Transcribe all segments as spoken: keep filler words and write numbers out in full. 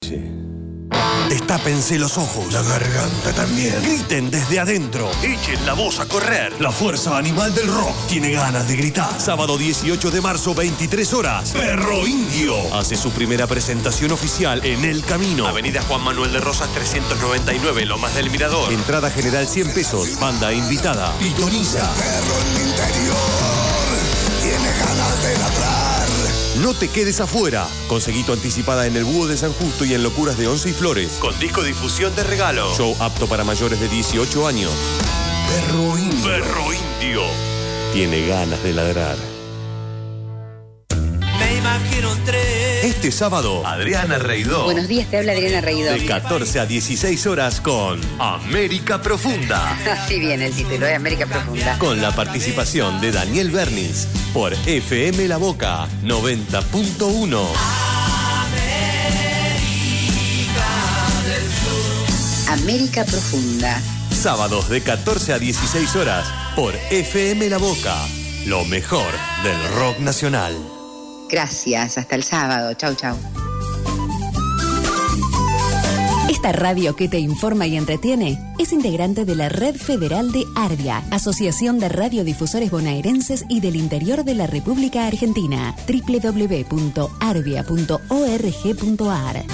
noche. Destápense los ojos. La garganta también. Griten desde adentro. Echen la voz a correr. La fuerza animal del rock tiene ganas de gritar. Sábado dieciocho de marzo, veintitrés horas. Perro Indio hace su primera presentación oficial en El Camino. Avenida Juan Manuel de Rosas trescientos noventa y nueve, Lomas del Mirador. Entrada general cien pesos. Banda invitada. Pitoniza. Perro en mi interior tiene ganas de ladrar. No te quedes afuera. Conseguí tu anticipada en el Búho de San Justo y en Locuras de Once y Flores. Con disco difusión de regalo. Show apto para mayores de dieciocho años. Perro Indio. Perro Indio. Tiene ganas de ladrar. Me imagino un tren. Este sábado, Adriana Reidó. Buenos días, te habla Adriana Reidó. De catorce a dieciséis horas con América Profunda. Así viene el título de América Profunda. Con la participación de Daniel Bernis por F M La Boca noventa punto uno. América Profunda. Sábados de catorce a dieciséis horas por F M La Boca. Lo mejor del rock nacional. Gracias, hasta el sábado. Chau, chau. Esta radio que te informa y entretiene es integrante de la Red Federal de Arbia, Asociación de Radiodifusores Bonaerenses y del Interior de la República Argentina. doble u doble u doble u punto arbia punto org punto a r.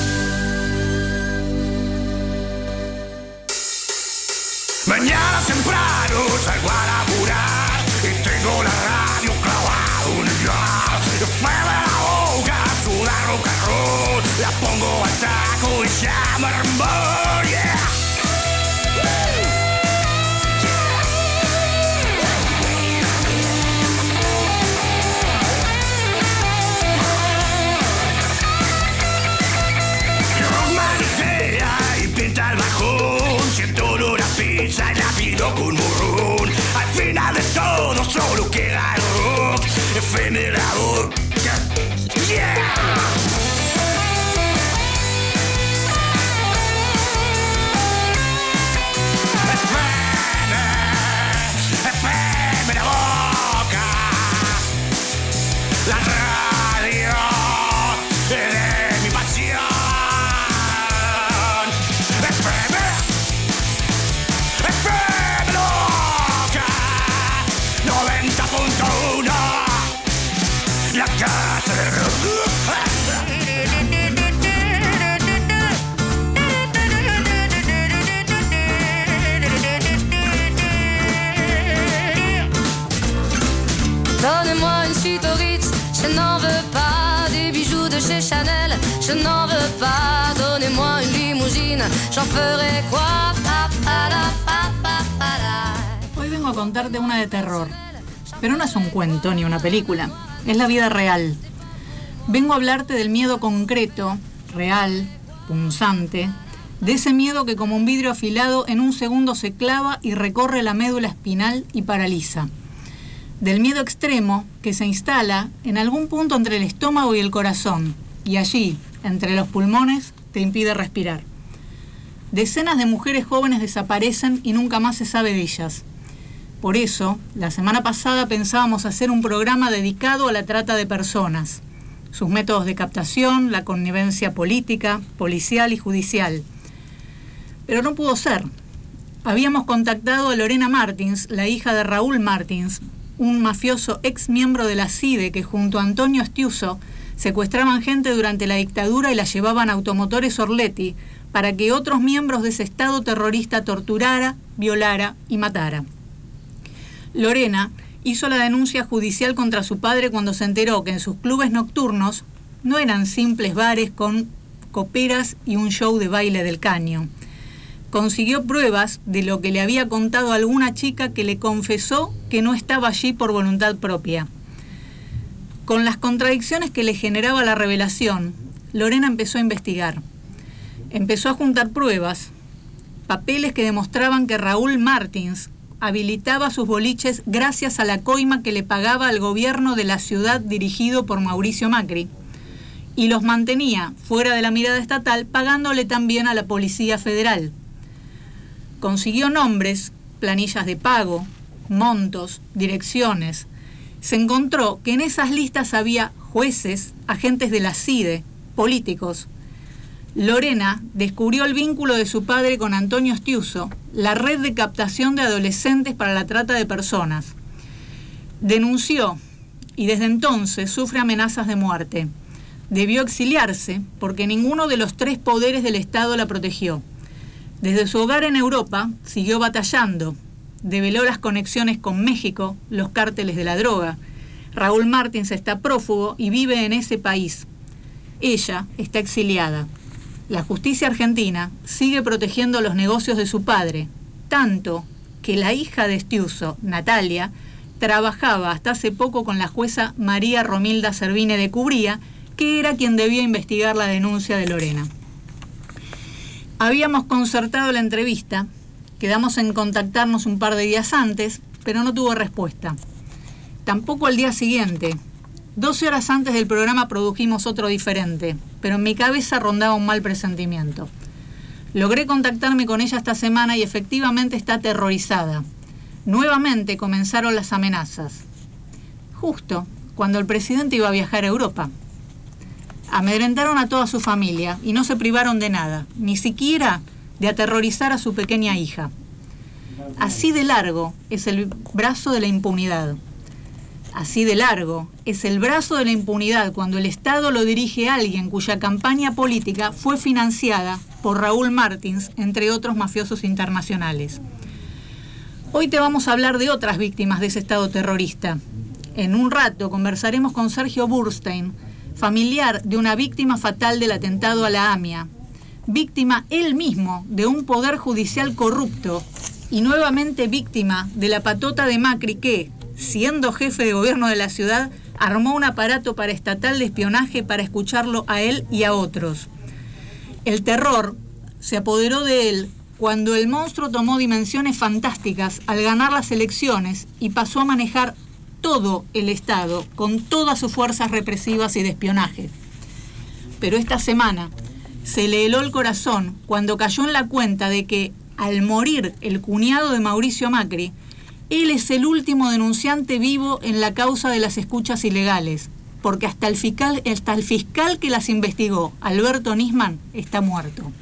Mañana temprano salgo a laburar y tengo la radio clavada en el lugar. F M La Boca, suda rock and roll, la pongo al taco y llama hermano, yeah. Rock manijea y pinta el bajón, siento olor a pizza y la pido con morrón. Al final de todo solo queda el rock. F M La Boca, yeah. F M La Boca, la radio de mi pasión. F M, F M La Boca, noventa punto uno, la casa del rock. Donnez-moi une suite au Ritz, je n'en veux pas. Des bijoux de chez Chanel, je n'en veux pas. Donnez-moi une limousine, j'en ferai quoi? Pa, pa, la, pa, pa, pa, la. Hoy vengo a contarte una de terror, pero no es un cuento ni una película, es la vida real. Vengo a hablarte del miedo concreto, real, punzante, de ese miedo que como un vidrio afilado en un segundo se clava y recorre la médula espinal y paraliza. Del miedo extremo que se instala en algún punto entre el estómago y el corazón, y allí, entre los pulmones, te impide respirar. Decenas de mujeres jóvenes desaparecen y nunca más se sabe de ellas. Por eso, la semana pasada pensábamos hacer un programa dedicado a la trata de personas, sus métodos de captación, la connivencia política, policial y judicial. Pero no pudo ser. Habíamos contactado a Lorena Martins, la hija de Raúl Martins, un mafioso ex miembro de la CIDE que junto a Antonio Estiuso secuestraban gente durante la dictadura y la llevaban a automotores Orletti para que otros miembros de ese estado terrorista torturara, violara y matara. Lorena hizo la denuncia judicial contra su padre cuando se enteró que en sus clubes nocturnos no eran simples bares con coperas y un show de baile del caño. Consiguió pruebas de lo que le había contado alguna chica que le confesó que no estaba allí por voluntad propia. Con las contradicciones que le generaba la revelación, Lorena empezó a investigar. Empezó a juntar pruebas, papeles que demostraban que Raúl Martins habilitaba sus boliches gracias a la coima que le pagaba al gobierno de la ciudad dirigido por Mauricio Macri, y los mantenía fuera de la mirada estatal pagándole también a la Policía Federal. Consiguió nombres, planillas de pago, montos, direcciones. Se encontró que en esas listas había jueces, agentes de la CIDE, políticos. Lorena descubrió el vínculo de su padre con Antonio Estiuso, la red de captación de adolescentes para la trata de personas. Denunció y desde entonces sufre amenazas de muerte. Debió exiliarse porque ninguno de los tres poderes del Estado la protegió. Desde su hogar en Europa siguió batallando. Develó las conexiones con México, los cárteles de la droga. Raúl Martins está prófugo y vive en ese país. Ella está exiliada. La justicia argentina sigue protegiendo los negocios de su padre, tanto que la hija de Estiuso, Natalia, trabajaba hasta hace poco con la jueza María Romilda Servine de Cubría, que era quien debía investigar la denuncia de Lorena. Habíamos concertado la entrevista, quedamos en contactarnos un par de días antes, pero no tuvo respuesta. Tampoco al día siguiente. doce horas antes del programa produjimos otro diferente, pero en mi cabeza rondaba un mal presentimiento. Logré contactarme con ella esta semana y efectivamente está aterrorizada. Nuevamente comenzaron las amenazas. Justo cuando el presidente iba a viajar a Europa. Amedrentaron a toda su familia y no se privaron de nada, ni siquiera de aterrorizar a su pequeña hija. Así de largo es el brazo de la impunidad. Así de largo es el brazo de la impunidad cuando el Estado lo dirige a alguien cuya campaña política fue financiada por Raúl Martins, entre otros mafiosos internacionales. Hoy te vamos a hablar de otras víctimas de ese Estado terrorista. En un rato conversaremos con Sergio Burstein, familiar de una víctima fatal del atentado a la AMIA, víctima él mismo de un poder judicial corrupto y nuevamente víctima de la patota de Macri que, siendo jefe de gobierno de la ciudad, armó un aparato paraestatal de espionaje para escucharlo a él y a otros. El terror se apoderó de él cuando el monstruo tomó dimensiones fantásticas al ganar las elecciones y pasó a manejar todo el Estado con todas sus fuerzas represivas y de espionaje. Pero esta semana se le heló el corazón cuando cayó en la cuenta de que, al morir el cuñado de Mauricio Macri, él es el último denunciante vivo en la causa de las escuchas ilegales, porque hasta el fiscal, hasta el fiscal que las investigó, Alberto Nisman, está muerto.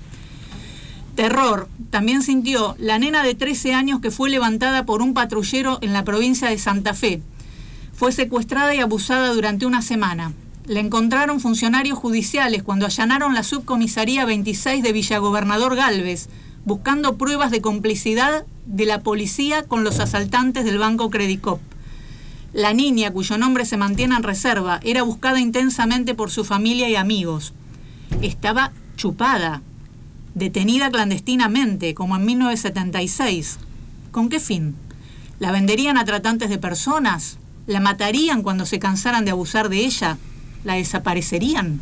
Terror también sintió la nena de trece años que fue levantada por un patrullero en la provincia de Santa Fe. Fue secuestrada y abusada durante una semana. La encontraron funcionarios judiciales cuando allanaron la subcomisaría veintiséis de Villagobernador Galvez, buscando pruebas de complicidad de la policía con los asaltantes del Banco Credicop. La niña, cuyo nombre se mantiene en reserva, era buscada intensamente por su familia y amigos. Estaba chupada, detenida clandestinamente, como en mil novecientos setenta y seis. ¿Con qué fin? ¿La venderían a tratantes de personas? ¿La matarían cuando se cansaran de abusar de ella? ¿La desaparecerían?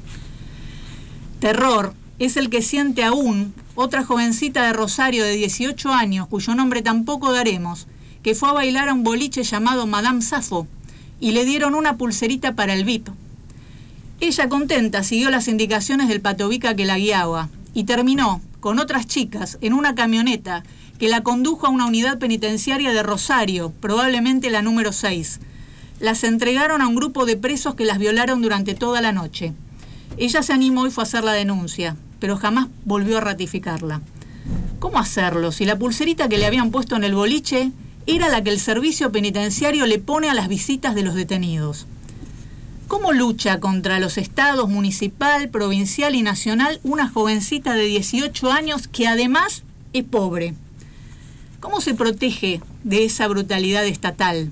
Terror es el que siente aún otra jovencita de Rosario de dieciocho años, cuyo nombre tampoco daremos, que fue a bailar a un boliche llamado Madame Safo y le dieron una pulserita para el V I P. Ella, contenta, siguió las indicaciones del patovica que la guiaba y terminó con otras chicas en una camioneta que la condujo a una unidad penitenciaria de Rosario, probablemente la número seis. Las entregaron a un grupo de presos que las violaron durante toda la noche. Ella se animó y fue a hacer la denuncia, pero jamás volvió a ratificarla. ¿Cómo hacerlo si la pulserita que le habían puesto en el boliche era la que el servicio penitenciario le pone a las visitas de los detenidos? ¿Cómo lucha contra los estados municipal, provincial y nacional una jovencita de dieciocho años que además es pobre? ¿Cómo se protege de esa brutalidad estatal?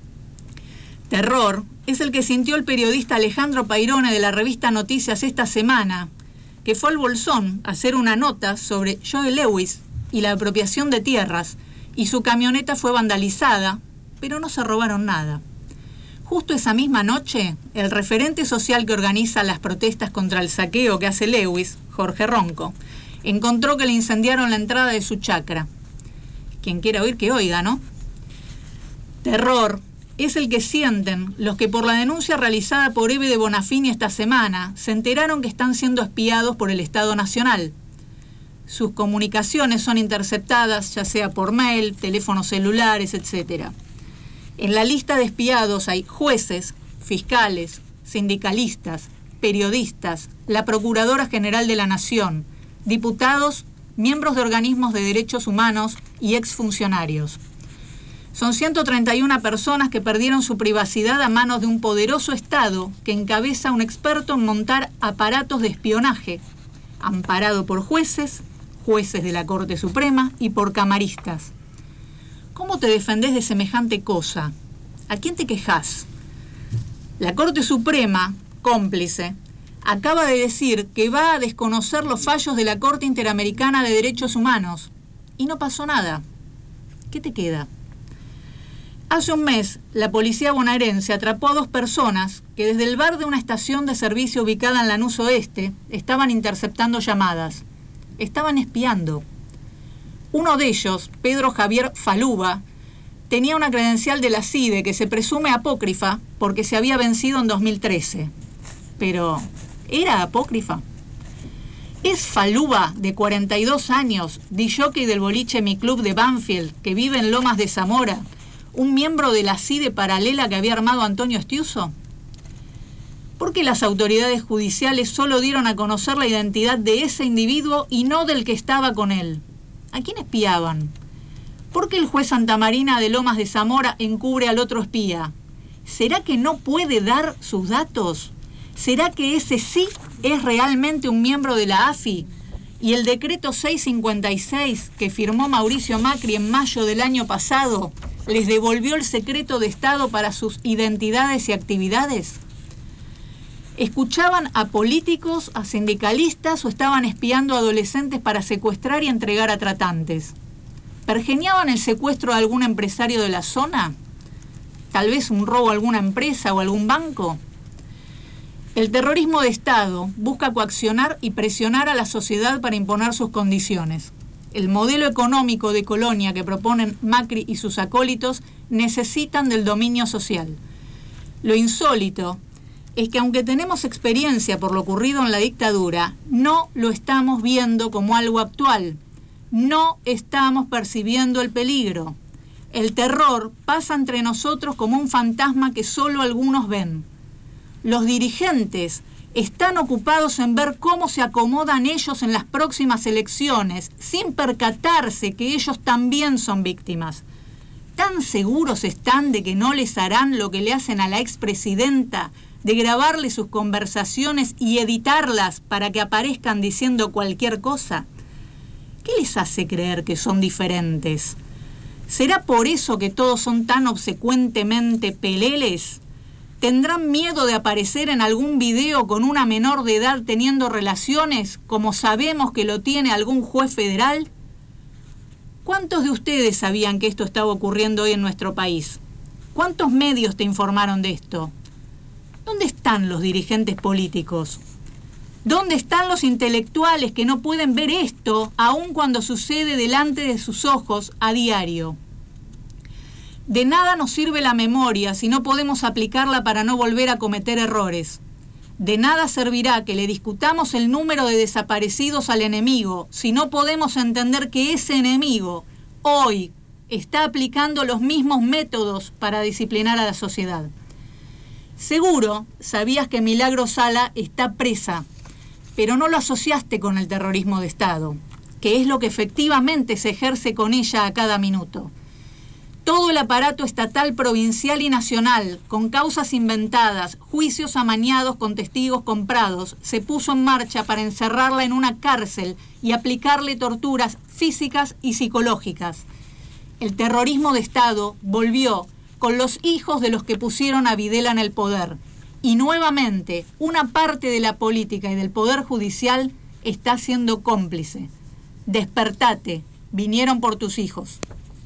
Terror es el que sintió el periodista Alejandro Pairone de la revista Noticias esta semana, que fue al Bolsón a hacer una nota sobre Joe Lewis y la apropiación de tierras, y su camioneta fue vandalizada, pero no se robaron nada. Justo esa misma noche, el referente social que organiza las protestas contra el saqueo que hace Lewis, Jorge Ronco, encontró que le incendiaron la entrada de su chacra. Quien quiera oír que oiga, ¿no? Terror es el que sienten los que por la denuncia realizada por Eve de Bonafini esta semana se enteraron que están siendo espiados por el Estado Nacional. Sus comunicaciones son interceptadas, ya sea por mail, teléfonos celulares, etcétera. En la lista de espiados hay jueces, fiscales, sindicalistas, periodistas, la Procuradora General de la Nación, diputados, miembros de organismos de derechos humanos y exfuncionarios. Son ciento treinta y una personas que perdieron su privacidad a manos de un poderoso Estado que encabeza un experto en montar aparatos de espionaje, amparado por jueces, jueces de la Corte Suprema y por camaristas. ¿Cómo te defendés de semejante cosa? ¿A quién te quejás? La Corte Suprema, cómplice, acaba de decir que va a desconocer los fallos de la Corte Interamericana de Derechos Humanos y no pasó nada. ¿Qué te queda? Hace un mes, la policía bonaerense atrapó a dos personas que desde el bar de una estación de servicio ubicada en Lanús Oeste estaban interceptando llamadas. Estaban espiando. Uno de ellos, Pedro Javier Faluba, tenía una credencial de la CIDE que se presume apócrifa porque se había vencido en dos mil trece. Pero, ¿era apócrifa? ¿Es Faluba, de cuarenta y dos años, disjockey del boliche Mi Club de Banfield, que vive en Lomas de Zamora, un miembro de la CIDE paralela que había armado Antonio Estiuso? ¿Por qué las autoridades judiciales solo dieron a conocer la identidad de ese individuo y no del que estaba con él? ¿A quién espiaban? ¿Por qué el juez Santamarina de Lomas de Zamora encubre al otro espía? ¿Será que no puede dar sus datos? ¿Será que ese sí es realmente un miembro de la A F I? ¿Y el decreto seiscientos cincuenta y seis que firmó Mauricio Macri en mayo del año pasado les devolvió el secreto de Estado para sus identidades y actividades? ¿Escuchaban a políticos, a sindicalistas o estaban espiando a adolescentes para secuestrar y entregar a tratantes? ¿Pergeñaban el secuestro de algún empresario de la zona? ¿Tal vez un robo a alguna empresa o algún banco? El terrorismo de Estado busca coaccionar y presionar a la sociedad para imponer sus condiciones. El modelo económico de colonia que proponen Macri y sus acólitos necesitan del dominio social. Lo insólito es que aunque tenemos experiencia por lo ocurrido en la dictadura, no lo estamos viendo como algo actual. No estamos percibiendo el peligro. El terror pasa entre nosotros como un fantasma que solo algunos ven. Los dirigentes están ocupados en ver cómo se acomodan ellos en las próximas elecciones, sin percatarse que ellos también son víctimas. ¿Tan seguros están de que no les harán lo que le hacen a la expresidenta, de grabarle sus conversaciones y editarlas para que aparezcan diciendo cualquier cosa? ¿Qué les hace creer que son diferentes? ¿Será por eso que todos son tan obsecuentemente peleles? ¿Tendrán miedo de aparecer en algún video con una menor de edad teniendo relaciones, como sabemos que lo tiene algún juez federal? ¿Cuántos de ustedes sabían que esto estaba ocurriendo hoy en nuestro país? ¿Cuántos medios te informaron de esto? ¿Dónde están los dirigentes políticos? ¿Dónde están los intelectuales que no pueden ver esto, aun cuando sucede delante de sus ojos a diario? De nada nos sirve la memoria si no podemos aplicarla para no volver a cometer errores. De nada servirá que le discutamos el número de desaparecidos al enemigo si no podemos entender que ese enemigo hoy está aplicando los mismos métodos para disciplinar a la sociedad. Seguro sabías que Milagro Sala está presa, pero no lo asociaste con el terrorismo de Estado, que es lo que efectivamente se ejerce con ella a cada minuto. Todo el aparato estatal, provincial y nacional, con causas inventadas, juicios amañados con testigos comprados, se puso en marcha para encerrarla en una cárcel y aplicarle torturas físicas y psicológicas. El terrorismo de Estado volvió con los hijos de los que pusieron a Videla en el poder. Y nuevamente, una parte de la política y del poder judicial está siendo cómplice. Despertate, vinieron por tus hijos.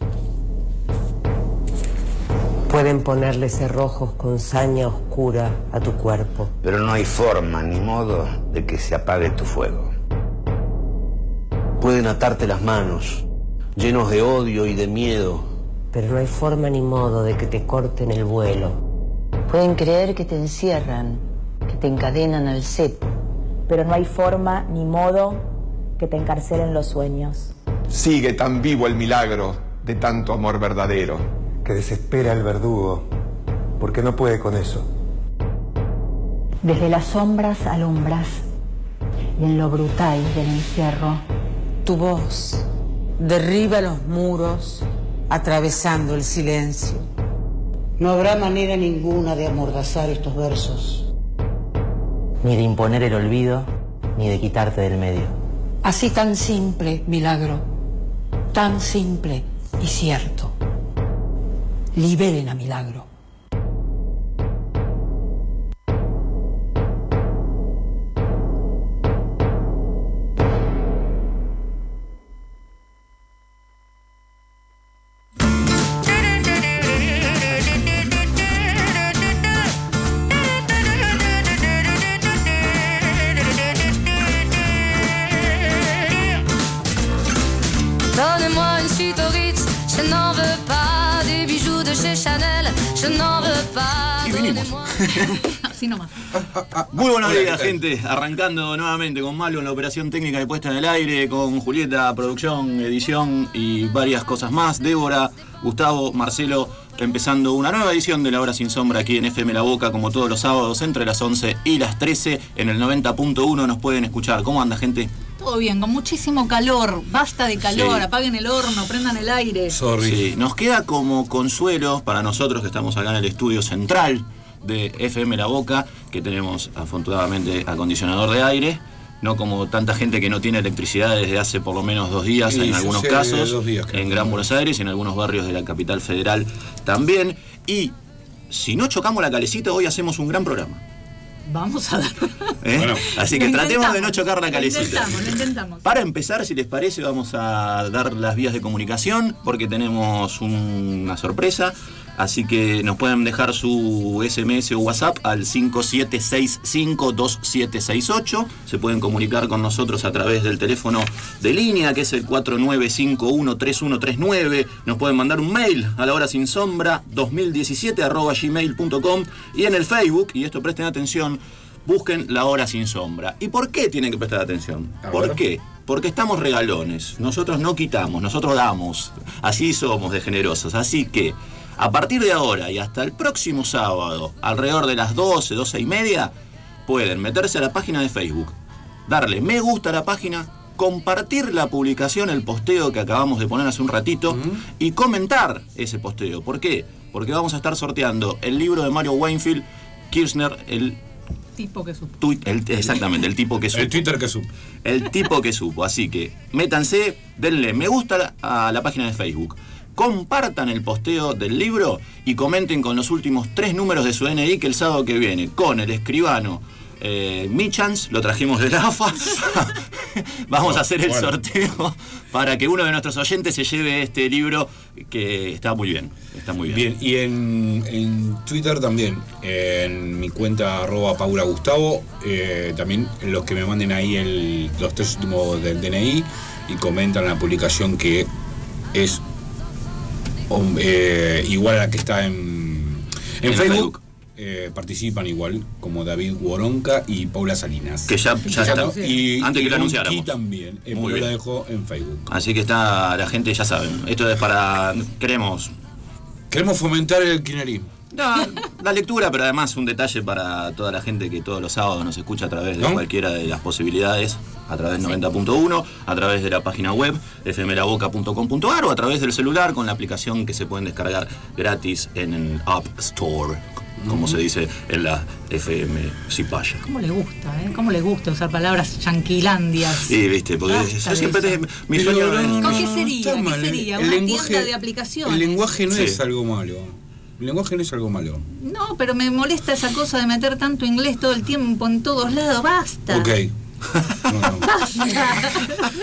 Pueden ponerle cerrojos con saña oscura a tu cuerpo. Pero no hay forma ni modo de que se apague tu fuego. Pueden atarte las manos, llenos de odio y de miedo. Pero no hay forma ni modo de que te corten el vuelo. Pueden creer que te encierran, que te encadenan al cepo. Pero no hay forma ni modo que te encarcelen los sueños. Sigue tan vivo el milagro de tanto amor verdadero. Que desespera el verdugo, porque no puede con eso. Desde las sombras alumbras y en lo brutal del encierro, tu voz derriba los muros atravesando el silencio. No habrá manera ninguna de amordazar estos versos. Ni de imponer el olvido, ni de quitarte del medio. Así tan simple, milagro. Tan simple y cierto. Liberen a Milagro. Donnez-moi une suite au Ritz, je n'en veux pas. Des bijoux de chez Chanel, je n'en veux pas. Y vinimos. Así nomás. Muy buenos días, gente. Arrancando nuevamente con Malo en la operación técnica de puesta en el aire, con Julieta, producción, edición y varias cosas más. Débora, Gustavo, Marcelo, empezando una nueva edición de La Hora Sin Sombra aquí en F M La Boca, como todos los sábados entre las once y las trece. En el noventa punto uno nos pueden escuchar. ¿Cómo anda, gente? Todo bien, con muchísimo calor. Basta de calor, Sí. apaguen el horno, prendan el aire. Sí, nos queda como consuelo para nosotros que estamos acá en el estudio central de F M La Boca, que tenemos afortunadamente acondicionador de aire, no como tanta gente que no tiene electricidad desde hace por lo menos dos días Sí, en yo algunos sé de casos, dos días, creo. en Gran Buenos Aires y en algunos barrios de la capital federal también. Y si no chocamos la calecita, hoy hacemos un gran programa. Vamos a dar. ¿eh? Bueno. Así que Lo tratemos intentamos, de no chocar la Lo calecita. intentamos, lo intentamos. Para empezar, si les parece, vamos a dar las vías de comunicación porque tenemos un- una sorpresa. Así que nos pueden dejar su S M S o WhatsApp al cinco siete seis cinco dos siete seis ocho. Se pueden comunicar con nosotros a través del teléfono de línea, que es el cuatro nueve cinco uno tres uno tres nueve. Nos pueden mandar un mail a la hora sin sombra dos mil diecisiete arroba gmail punto com. Y en el Facebook, y esto presten atención, busquen La Hora Sin Sombra. ¿Y por qué tienen que prestar atención? A ¿Por ver. qué? Porque estamos regalones. Nosotros no quitamos, nosotros damos. Así somos de generosos. Así que, a partir de ahora y hasta el próximo sábado, alrededor de las doce, doce y media, pueden meterse a la página de Facebook, darle me gusta a la página, compartir la publicación, el posteo que acabamos de poner hace un ratito, y comentar ese posteo. ¿Por qué? Porque vamos a estar sorteando el libro de Mario Weinfeld, Kirchner, el Tipo que supo. Twi- el- exactamente, el tipo que supo. El Twitter que supo. El tipo que supo. Así que métanse, denle me gusta a la, a la página de Facebook, compartan el posteo del libro y comenten con los últimos tres números de su D N I que el sábado que viene, con el escribano eh, Michans, lo trajimos de la A F A, vamos a hacer el Bueno. sorteo para que uno de nuestros oyentes se lleve este libro que está muy bien. Está muy bien. Bien, y en, en Twitter también, en mi cuenta arroba Paula Gustavo, eh, también los que me manden ahí el, los tres últimos del D N I y comentan la publicación que es um, eh, igual a la que está en, en, En Facebook, Facebook. eh, participan igual como David Woronka y Paula Salinas. Que ya, ya está. Y, Antes y que lo Gonqui anunciáramos. también, eh, Muy pero bien. la dejo en Facebook. Así que está la gente, ya saben. Esto es para. Queremos. Queremos fomentar el kirchnerismo. La, la lectura, pero además un detalle para toda la gente que todos los sábados nos escucha a través de ¿No? cualquiera de las posibilidades, a través del noventa punto uno, a través de la página web f m la boca punto com punto a r o a través del celular con la aplicación que se pueden descargar gratis en el App Store, como se dice en la F M Cipaya. ¿Cómo le gusta, eh? ¿Cómo le gusta usar palabras yanquilandias? Sí, viste, porque Basta yo de siempre eso. te, mi Pero sueño no, es- no, ¿Con qué no, sería? está ¿Qué mal, sería? el ¿Una lenguaje- tienda de aplicaciones? El lenguaje no Sí. es algo malo. El lenguaje no es algo malo. No, pero me molesta esa cosa de meter tanto inglés todo el tiempo en todos lados. ¡Basta! Ok. No, no. ¡Basta!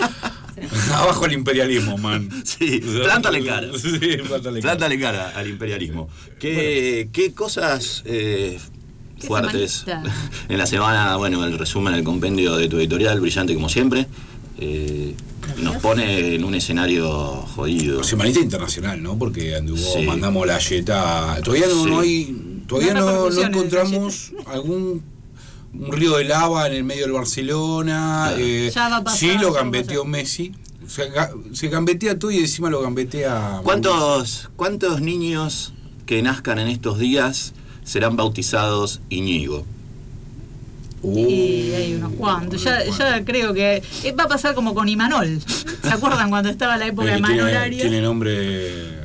Abajo el imperialismo, man. Sí, plántale cara. Sí, plántale cara. Plántale cara al imperialismo. ¿Qué, qué cosas eh, Qué fuertes semanita. en la semana? Bueno, el resumen, el compendio de tu editorial, brillante como siempre, eh, nos pone en un escenario jodido. Semanita internacional, ¿no? Porque anduvo, Sí. mandamos la yeta. Todavía no, Sí. no hay. Todavía No no, no repercusiones de encontramos algún un río de lava en el medio del Barcelona. Eh, Ya va a pasar, sí, ya va lo a gambeteó pasar. Messi. O sea, ga- se gambetea todo y encima lo gambetea. ¿Cuántos, ¿Cuántos niños que nazcan en estos días serán bautizados Iñigo? Uh. Y hay unos cuantos. Ya, ya creo que va a pasar como con Imanol. ¿Se acuerdan cuando estaba la época de Manol tiene, Arias? tiene nombre de,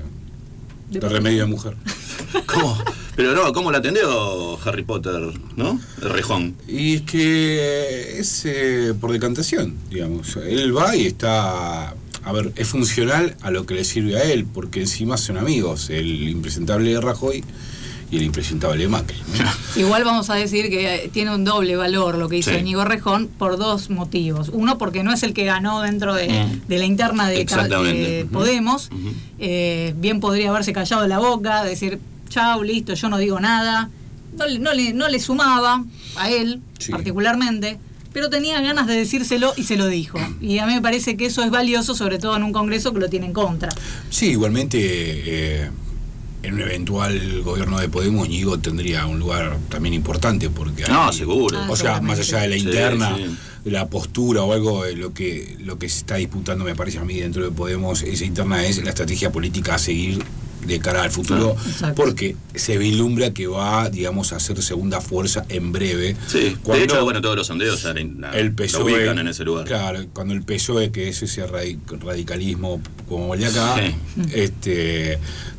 de remedio de mujer. ¿Cómo? Pero no, ¿cómo la atendió Harry Potter, no? El rejón. Y es que es eh, por decantación, digamos. Él va y está... A ver, es funcional a lo que le sirve a él, porque encima son amigos. El impresentable de Rajoy y el impresentable de Macri, ¿no? Igual vamos a decir que tiene un doble valor lo que hizo Sí. Íñigo Rejón por dos motivos. Uno, porque no es el que ganó dentro de, Mm. de la interna de, ca- Exactamente. de Ujú. Podemos. Ujú. Eh, bien podría haberse callado la boca, decir, chau, listo, yo no digo nada. No, le- no, le, no le sumaba a él, Sí. particularmente, pero tenía ganas de decírselo y se lo dijo. Y a mí me parece que eso es valioso, sobre todo en un Congreso que lo tiene en contra. Sí, igualmente eh, en un eventual gobierno de Podemos, Íñigo tendría un lugar también importante, porque No, hay- seguro. o sea, más allá de la Sí, interna, sí. de la postura o algo, eh, lo que lo que se está disputando, me parece a mí, dentro de Podemos, esa interna es la estrategia política a seguir de cara al futuro, Exacto. porque se vislumbra que va, digamos, a ser segunda fuerza en breve. Sí, Cuando de hecho, bueno, todos los sondeos ya la, la- el P S O E, lo ubican en ese lugar. Claro, cuando el P S O E, que es ese radi- radicalismo como el de acá, Sí. este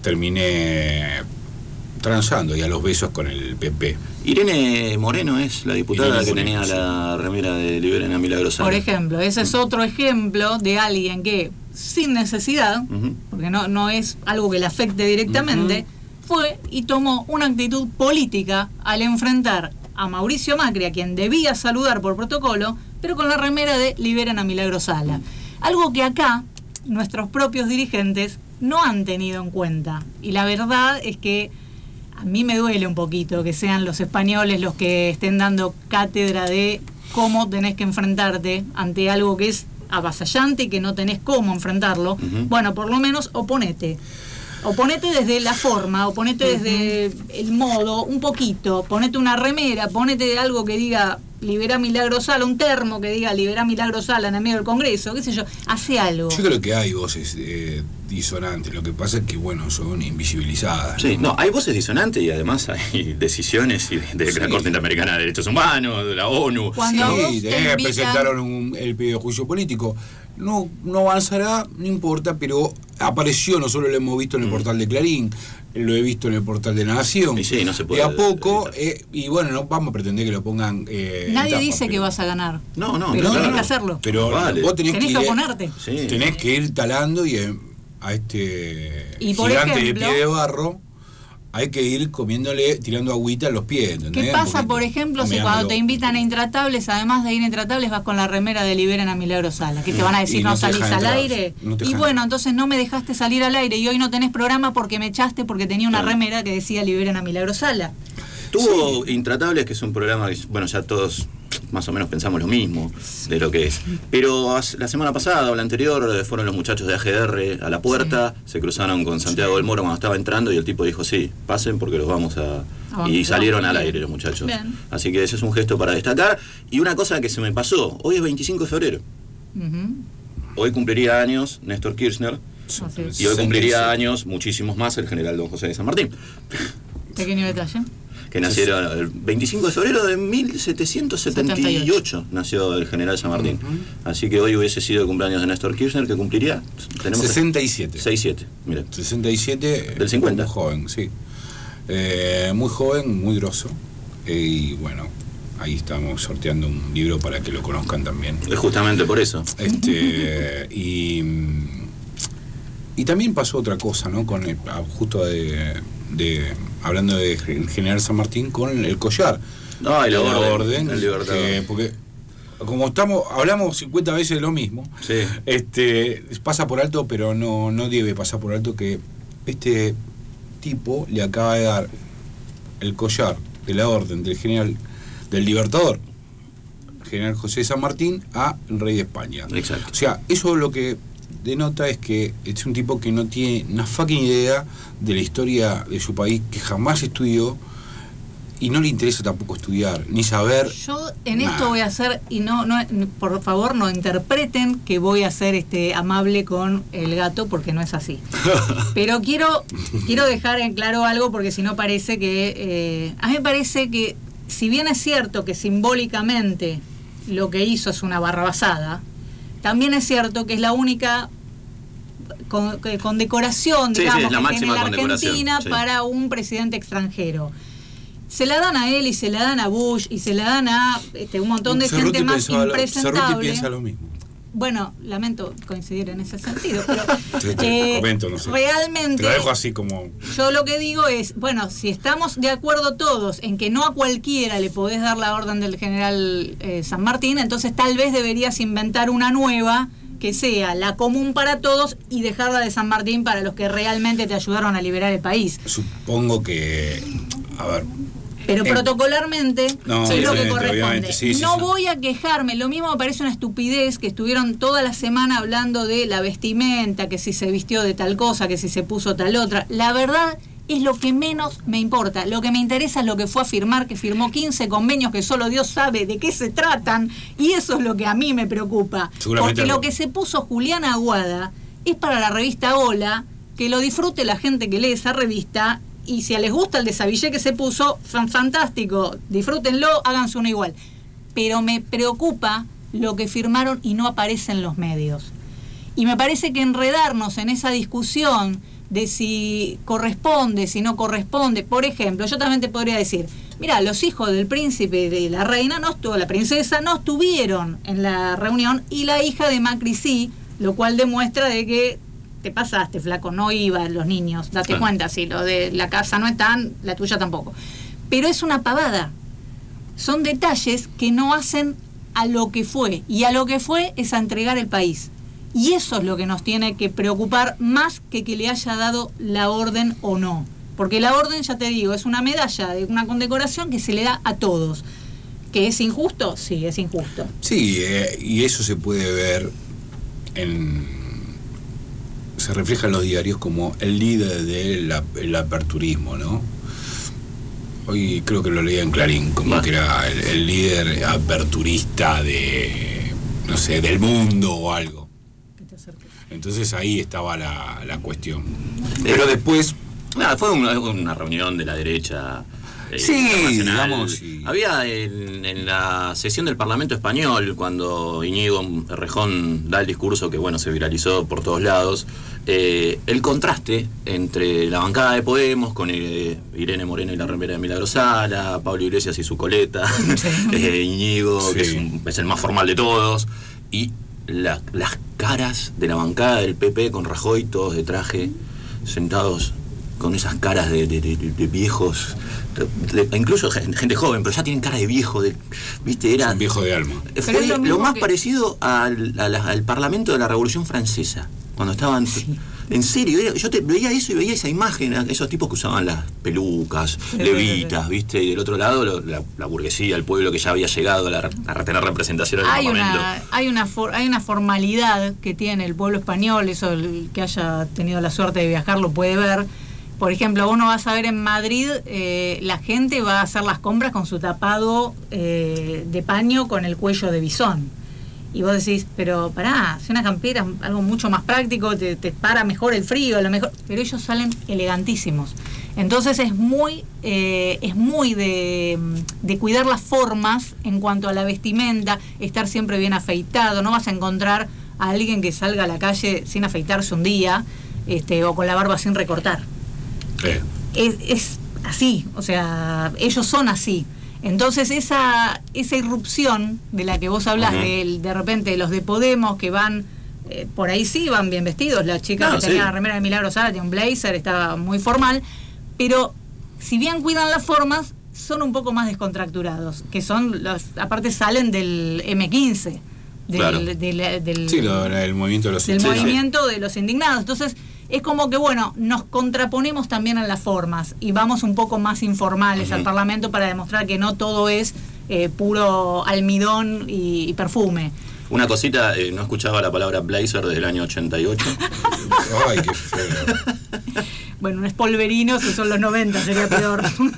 termine transando y a los besos con el P P. Irene Moreno es la diputada Irene que Moreno, tenía sí. la remera de Liberen a Milagros Sala. Por ejemplo, ese es otro ejemplo de alguien que, sin necesidad, Ujú. porque no, no es algo que le afecte directamente, fue y tomó una actitud política al enfrentar a Mauricio Macri, a quien debía saludar por protocolo, pero con la remera de Liberen a Milagros Sala. Algo que acá nuestros propios dirigentes no han tenido en cuenta. Y la verdad es que a mí me duele un poquito que sean los españoles los que estén dando cátedra de cómo tenés que enfrentarte ante algo que es avasallante y que no tenés cómo enfrentarlo. Ujú. Bueno, por lo menos oponete. Oponete desde la forma, oponete desde el modo, un poquito. Ponete una remera, ponete algo que diga Libera Milagros Sala, un termo que diga Libera Milagros Sala en el medio del Congreso, qué sé yo. Hace algo. Yo creo que hay voces eh, disonantes, lo que pasa es que, bueno, son invisibilizadas. Sí, no, hay voces disonantes y además hay decisiones y de, de la Sí. Corte Interamericana de Derechos Humanos, de la ONU. Cuando a vos Sí, te eh, invitan- presentaron un, el pedido de juicio político. No, no avanzará, no importa, pero apareció, nosotros lo hemos visto en el portal de Clarín, lo he visto en el portal de La Nación. Y sí, no se puede de a poco, eh, y bueno, no vamos a pretender que lo pongan. Eh, en Nadie tapa, dice pero- que vas a ganar. No, no, pero no, tenés no. que hacerlo. Pero Vale. vos tenés, Tenés que, que ir, oponerte. Sí. tenés que ir talando y eh, a este Y por gigante ejemplo- de pie de barro hay que ir comiéndole, tirando agüita a los pies. ¿entendés? ¿Qué pasa, Un por poquito, ejemplo, si humeándolo. cuando te invitan a Intratables, además de ir a Intratables, vas con la remera de Liberen a Milagros Sala? Que te van a decir, Y no, no te salís dejan al entrar, aire. no te Y dejan bueno, entrar. entonces no me dejaste salir al aire y hoy no tenés programa porque me echaste porque tenía una Claro. remera que decía Liberen a Milagros Sala. Tuvo Intratables, que es un programa que, bueno, ya todos más o menos pensamos lo mismo de lo que es. Pero as- la semana pasada o la anterior eh, fueron los muchachos de A G R a la puerta, se cruzaron con Santiago del Moro cuando estaba entrando y el tipo dijo, sí, pasen porque los vamos a... Ah, y salieron bien. al aire los muchachos. Bien. Así que ese es un gesto para destacar. Y una cosa que se me pasó, hoy es veinticinco de febrero. Ujú. Hoy cumpliría años Néstor Kirchner Así es. y hoy cumpliría años muchísimos más el general don José de San Martín, Pequeño detalle. que nacieron el veinticinco de febrero de mil setecientos setenta y ocho, nació el general San Martín. Así que hoy hubiese sido el cumpleaños de Néstor Kirchner, que cumpliría tenemos sesenta y siete. sesenta y siete, mira. sesenta y siete. Del cincuenta. Muy joven, sí. Eh, muy joven, muy grosso. Eh, y bueno, ahí estamos sorteando un libro para que lo conozcan también. Es justamente por eso. Este, y, y también pasó otra cosa, ¿no? Con el, ah, justo de, de hablando de General San Martín, con el collar. No, y la De orden, el Libertador. que- porque como estamos, hablamos cincuenta veces de lo mismo, Sí. este pasa por alto, pero no, no debe pasar por alto que este tipo le acaba de dar el collar de la orden del general del Libertador, general José de San Martín, a el rey de España. Exacto. O sea, eso lo que denota es que es un tipo que no tiene una fucking idea de la historia de su país, que jamás estudió y no le interesa tampoco estudiar, ni saber. Yo en esto nada. voy a hacer, y no, no, por favor no interpreten que voy a ser este amable con el gato, porque no es así. Pero quiero, quiero dejar en claro algo, porque si no parece que, eh, a mí me parece que si bien es cierto que simbólicamente lo que hizo es una barrabasada, también es cierto que es la única con, condecoración, sí, digamos, sí, la que máxima tiene la Argentina sí. para un presidente extranjero. Se la dan a él y se la dan a Bush y se la dan a este, un montón de Cerruti gente más pensaba, impresentable. Cerruti piensa lo mismo. Bueno, lamento coincidir en ese sentido, pero Te, te eh, comento, no sé. realmente Te lo dejo así como... yo lo que digo es, bueno, si estamos de acuerdo todos en que no a cualquiera le podés dar la orden del general eh, San Martín, entonces tal vez deberías inventar una nueva que sea la común para todos y dejarla de San Martín para los que realmente te ayudaron a liberar el país. Supongo que... A ver... Pero Eh, protocolarmente no, es lo que obviamente, corresponde. obviamente, sí, sí, no sí. voy a quejarme, lo mismo me parece una estupidez que estuvieron toda la semana hablando de la vestimenta, que si se vistió de tal cosa, que si se puso tal otra. La verdad es lo que menos me importa. Lo que me interesa es lo que fue a firmar, que firmó quince convenios que solo Dios sabe de qué se tratan, y eso es lo que a mí me preocupa. Porque lo que se puso Julián Aguada es para la revista Hola, que lo disfrute la gente que lee esa revista. Y si les gusta el desabillé que se puso, fantástico, disfrútenlo, háganse uno igual. Pero me preocupa lo que firmaron y no aparece en los medios. Y me parece que enredarnos en esa discusión de si corresponde, si no corresponde, por ejemplo, yo también te podría decir, mira, los hijos del príncipe y de la reina, no estuvo, la princesa, no estuvieron en la reunión, y la hija de Macri sí, lo cual demuestra de que te pasaste, flaco, no iban los niños, date Claro. cuenta, si lo de la casa no están, la tuya tampoco. Pero es una pavada. Son detalles que no hacen a lo que fue, y a lo que fue es a entregar el país. Y eso es lo que nos tiene que preocupar más que que le haya dado la orden o no. Porque la orden, ya te digo, es una medalla, de una condecoración que se le da a todos. ¿Que es injusto? Sí, es injusto. Sí, eh, y eso se puede ver en... se refleja en los diarios como el líder del aperturismo, ¿no? Hoy creo que lo leía en Clarín, como que era el, el líder aperturista de, no sé, del mundo o algo. Entonces ahí estaba la, la cuestión. Pero después... Nada, fue una, una reunión de la derecha. Eh, Sí, internacional. digamos, sí. Había en, en la sesión del Parlamento Español, cuando Íñigo Errejón da el discurso que bueno se viralizó por todos lados, eh, el contraste entre la bancada de Podemos con eh, Irene Moreno y la remera de Milagro Sala, Pablo Iglesias y su coleta, eh, Íñigo, Sí. que es, un- es el más formal de todos, y la- las caras de la bancada del P P con Rajoy, todos de traje, sentados con esas caras de, de- de- de viejos, de- de- incluso gente, gente joven, pero ya tienen cara de viejo, de, ¿viste? Era un viejo de alma. Fue Pero es lo lo, mismo más que- parecido al, a la- al Parlamento de la Revolución Francesa, cuando estaban... En serio, era- yo te, veía eso y veía esa imagen, esos tipos que usaban las pelucas, Sí, levitas, ¿viste? Y del otro lado lo- la, la burguesía, el pueblo que ya había llegado a, la- a tener representación en el Hay Parlamento. una, hay, una for- hay una formalidad que tiene el pueblo español, eso el que haya tenido la suerte de viajar lo puede ver. Por ejemplo, uno va a saber en Madrid, eh, la gente va a hacer las compras con su tapado eh, de paño con el cuello de bisón. Y vos decís, pero pará, es una campera, algo mucho más práctico, te, te para mejor el frío, a lo mejor. Pero ellos salen elegantísimos. Entonces es muy, eh, es muy de, de cuidar las formas en cuanto a la vestimenta, estar siempre bien afeitado. No vas a encontrar a alguien que salga a la calle sin afeitarse un día, este, o con la barba sin recortar. Eh, Es, es así, o sea, ellos son así. Entonces esa esa irrupción de la que vos hablás, Ujú. de, de repente los de Podemos que van, eh, por ahí sí van bien vestidos, la chica No, que tenía sí. la remera de Milagro Sala, tiene un blazer, estaba muy formal, pero si bien cuidan las formas, son un poco más descontracturados, que son los, aparte salen del eme quince, del, Claro. del, del- sí, lo, el movimiento de los... del Sí, sí. movimiento de los indignados. Entonces, es como que, bueno, nos contraponemos también en las formas y vamos un poco más informales Ujú. al Parlamento para demostrar que no todo es eh, puro almidón y, y perfume. Una cosita, eh, no escuchaba la palabra blazer desde el año ochenta y ocho. Ay, qué feo. Bueno, un espolverino, si son los noventa, sería peor.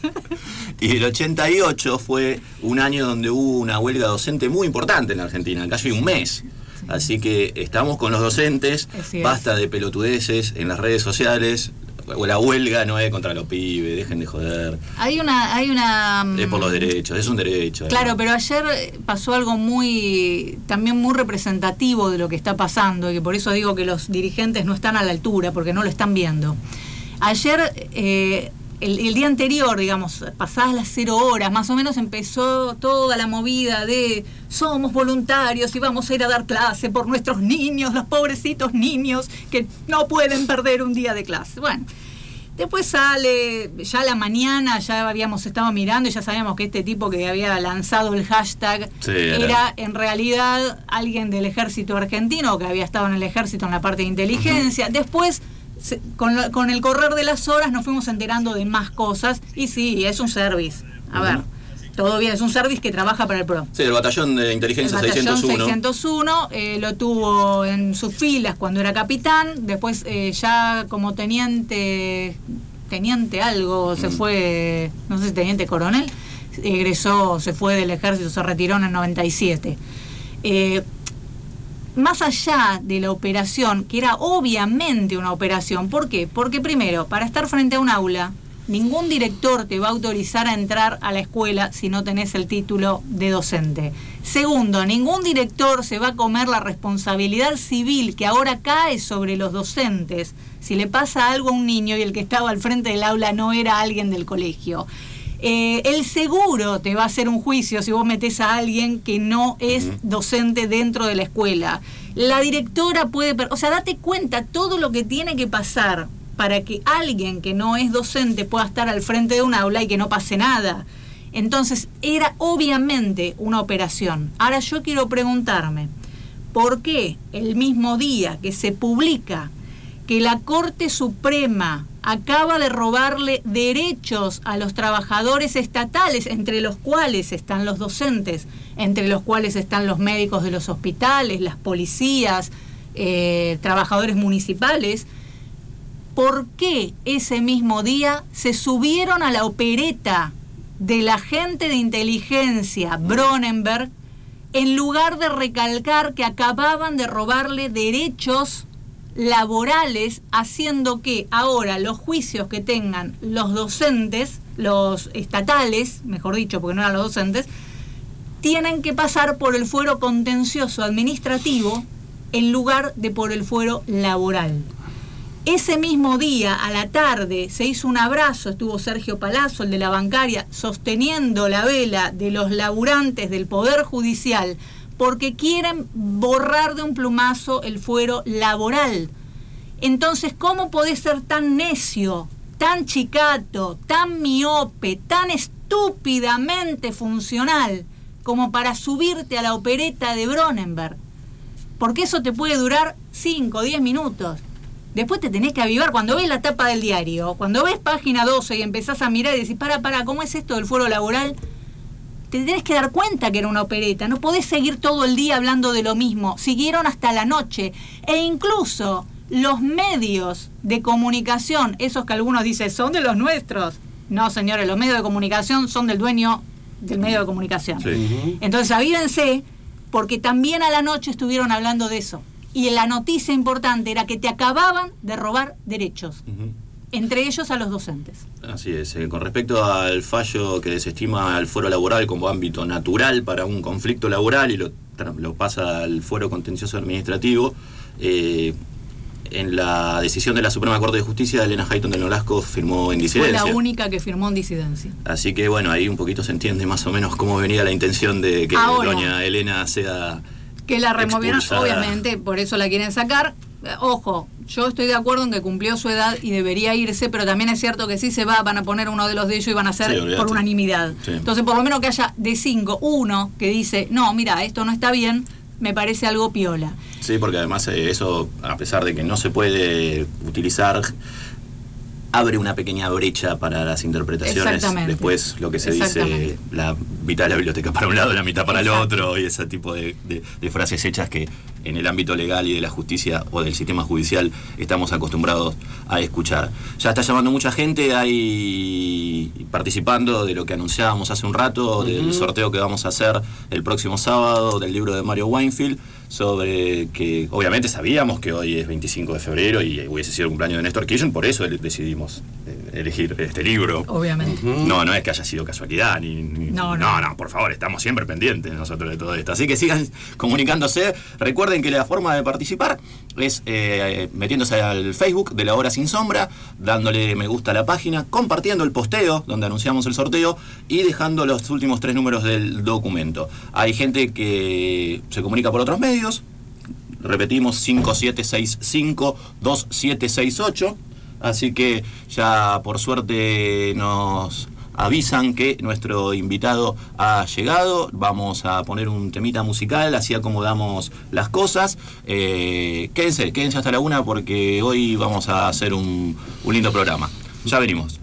Y el ochenta y ocho fue un año donde hubo una huelga docente muy importante en la Argentina, casi un mes. Así que estamos con los docentes, Así es. basta de pelotudeces en las redes sociales. la huelga no es contra los pibes, dejen de joder. Hay una... Hay una es por los derechos, es un derecho. Claro, ¿no? pero ayer pasó algo muy... también muy representativo de lo que está pasando, y que por eso digo que los dirigentes no están a la altura, porque no lo están viendo. Ayer... Eh, El, el día anterior, digamos, pasadas las cero horas, más o menos empezó toda la movida de somos voluntarios y vamos a ir a dar clase por nuestros niños, los pobrecitos niños que no pueden perder un día de clase. Bueno, después sale, ya a la mañana ya habíamos estado mirando y ya sabíamos que este tipo que había lanzado el hashtag sí, era. era en realidad alguien del ejército argentino que había estado en el ejército en la parte de inteligencia. Uh-huh. Después... Se, con, la, con el correr de las horas nos fuimos enterando de más cosas y sí, es un service. A uh-huh. ver, todo bien, es un service que trabaja para el PRO. Sí, el batallón de inteligencia el batallón seiscientos uno. seiscientos uno eh, lo tuvo en sus filas cuando era capitán, después eh, ya como teniente, teniente algo, se mm. fue, no sé si teniente coronel, egresó, se fue del ejército, se retiró en el noventa y siete. Eh, Más allá de la operación, que era obviamente una operación, ¿por qué? Porque primero, para estar frente a un aula, ningún director te va a autorizar a entrar a la escuela si no tenés el título de docente. Segundo, ningún director se va a comer la responsabilidad civil que ahora cae sobre los docentes si le pasa algo a un niño y el que estaba al frente del aula no era alguien del colegio. Eh, el seguro te va a hacer un juicio si vos metés a alguien que no es docente dentro de la escuela. La directora puede... O sea, date cuenta todo lo que tiene que pasar para que alguien que no es docente pueda estar al frente de un aula y que no pase nada. Entonces, era obviamente una operación. Ahora yo quiero preguntarme, ¿por qué el mismo día que se publica que la Corte Suprema acaba de robarle derechos a los trabajadores estatales, entre los cuales están los docentes, entre los cuales están los médicos de los hospitales, las policías, eh, trabajadores municipales? ¿Por qué ese mismo día se subieron a la opereta del agente de inteligencia Bronenberg en lugar de recalcar que acababan de robarle derechos laborales, haciendo que ahora los juicios que tengan los docentes, los estatales, mejor dicho, porque no eran los docentes, tienen que pasar por el fuero contencioso administrativo en lugar de por el fuero laboral? Ese mismo día, a la tarde, se hizo un abrazo, estuvo Sergio Palazzo, el de la bancaria, sosteniendo la vela de los laburantes del Poder Judicial, porque quieren borrar de un plumazo el fuero laboral. Entonces, ¿cómo podés ser tan necio, tan chicato, tan miope, tan estúpidamente funcional como para subirte a la opereta de Bronenberg? Porque eso te puede durar cinco o diez minutos. Después te tenés que avivar. Cuando ves la tapa del diario, cuando ves página doce y empezás a mirar y decís, para, para, ¿cómo es esto del fuero laboral? Te tenés que dar cuenta que era una opereta. No podés seguir todo el día hablando de lo mismo. Siguieron hasta la noche. E incluso los medios de comunicación, esos que algunos dicen son de los nuestros. No, señores, los medios de comunicación son del dueño del medio de comunicación. Sí. Entonces, avívense, porque también a la noche estuvieron hablando de eso. Y la noticia importante era que te acababan de robar derechos. Uh-huh. Entre ellos a los docentes. Así es. Eh, con respecto al fallo que desestima el fuero laboral como ámbito natural para un conflicto laboral y lo, lo pasa al fuero contencioso administrativo, eh, en la decisión de la Suprema Corte de Justicia, Elena Hayton de Nolasco firmó en disidencia. Fue la única que firmó en disidencia. Así que bueno, ahí un poquito se entiende más o menos cómo venía la intención de que Ahora, doña Elena sea... Que la removieron, obviamente, por eso la quieren sacar. Ojo, yo estoy de acuerdo en que cumplió su edad y debería irse, pero también es cierto que si se va, van a poner uno de los de ellos y van a hacer sí, por unanimidad. Sí. Entonces, por lo menos que haya de cinco, uno que dice, no, mira, esto no está bien, me parece algo piola. Sí, porque además eh, eso, a pesar de que no se puede utilizar, abre una pequeña brecha para las interpretaciones. Después lo que se dice, la mitad de la biblioteca para un lado, la mitad para Exacto. el otro, y ese tipo de, de, de frases hechas que en el ámbito legal y de la justicia o del sistema judicial estamos acostumbrados a escuchar. Ya está llamando mucha gente, hay participando de lo que anunciábamos hace un rato, uh-huh. del sorteo que vamos a hacer el próximo sábado del libro de Mario Weinfeld. sobre que obviamente sabíamos que hoy es veinticinco de febrero y hubiese sido el cumpleaños de Néstor Kirchner, por eso decidimos elegir este libro. Obviamente. No, no es que haya sido casualidad, ni, ni no, no, no, por favor, estamos siempre pendientes nosotros de todo esto. Así que sigan comunicándose. Recuerden que la forma de participar es eh, metiéndose al Facebook de La Hora Sin Sombra, dándole me gusta a la página, compartiendo el posteo donde anunciamos el sorteo y dejando los últimos tres números del documento. Hay gente que se comunica por otros medios. Repetimos, cinco siete seis cinco dos siete seis ocho. Así que ya por suerte nos avisan que nuestro invitado ha llegado. Vamos a poner un temita musical, así acomodamos las cosas. Eh, quédense, quédense hasta la una porque hoy vamos a hacer un, un lindo programa. Ya venimos.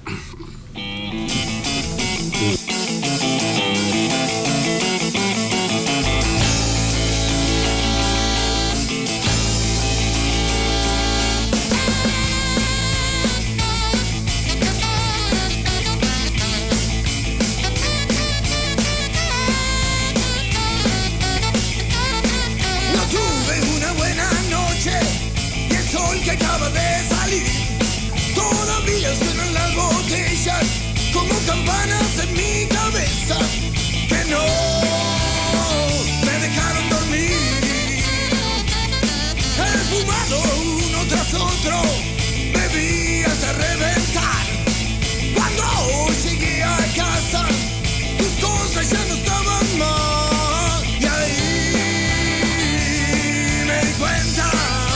Acaba de salir, todavía suenan las botellas como campanas en mi cabeza que no me dejaron dormir. He fumado uno tras otro, bebí hasta reventar. Cuando llegué a casa, tus cosas ya no estaban más y ahí me di cuenta.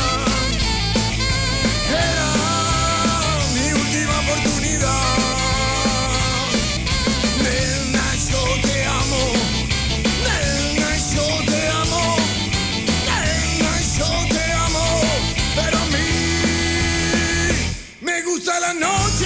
La noche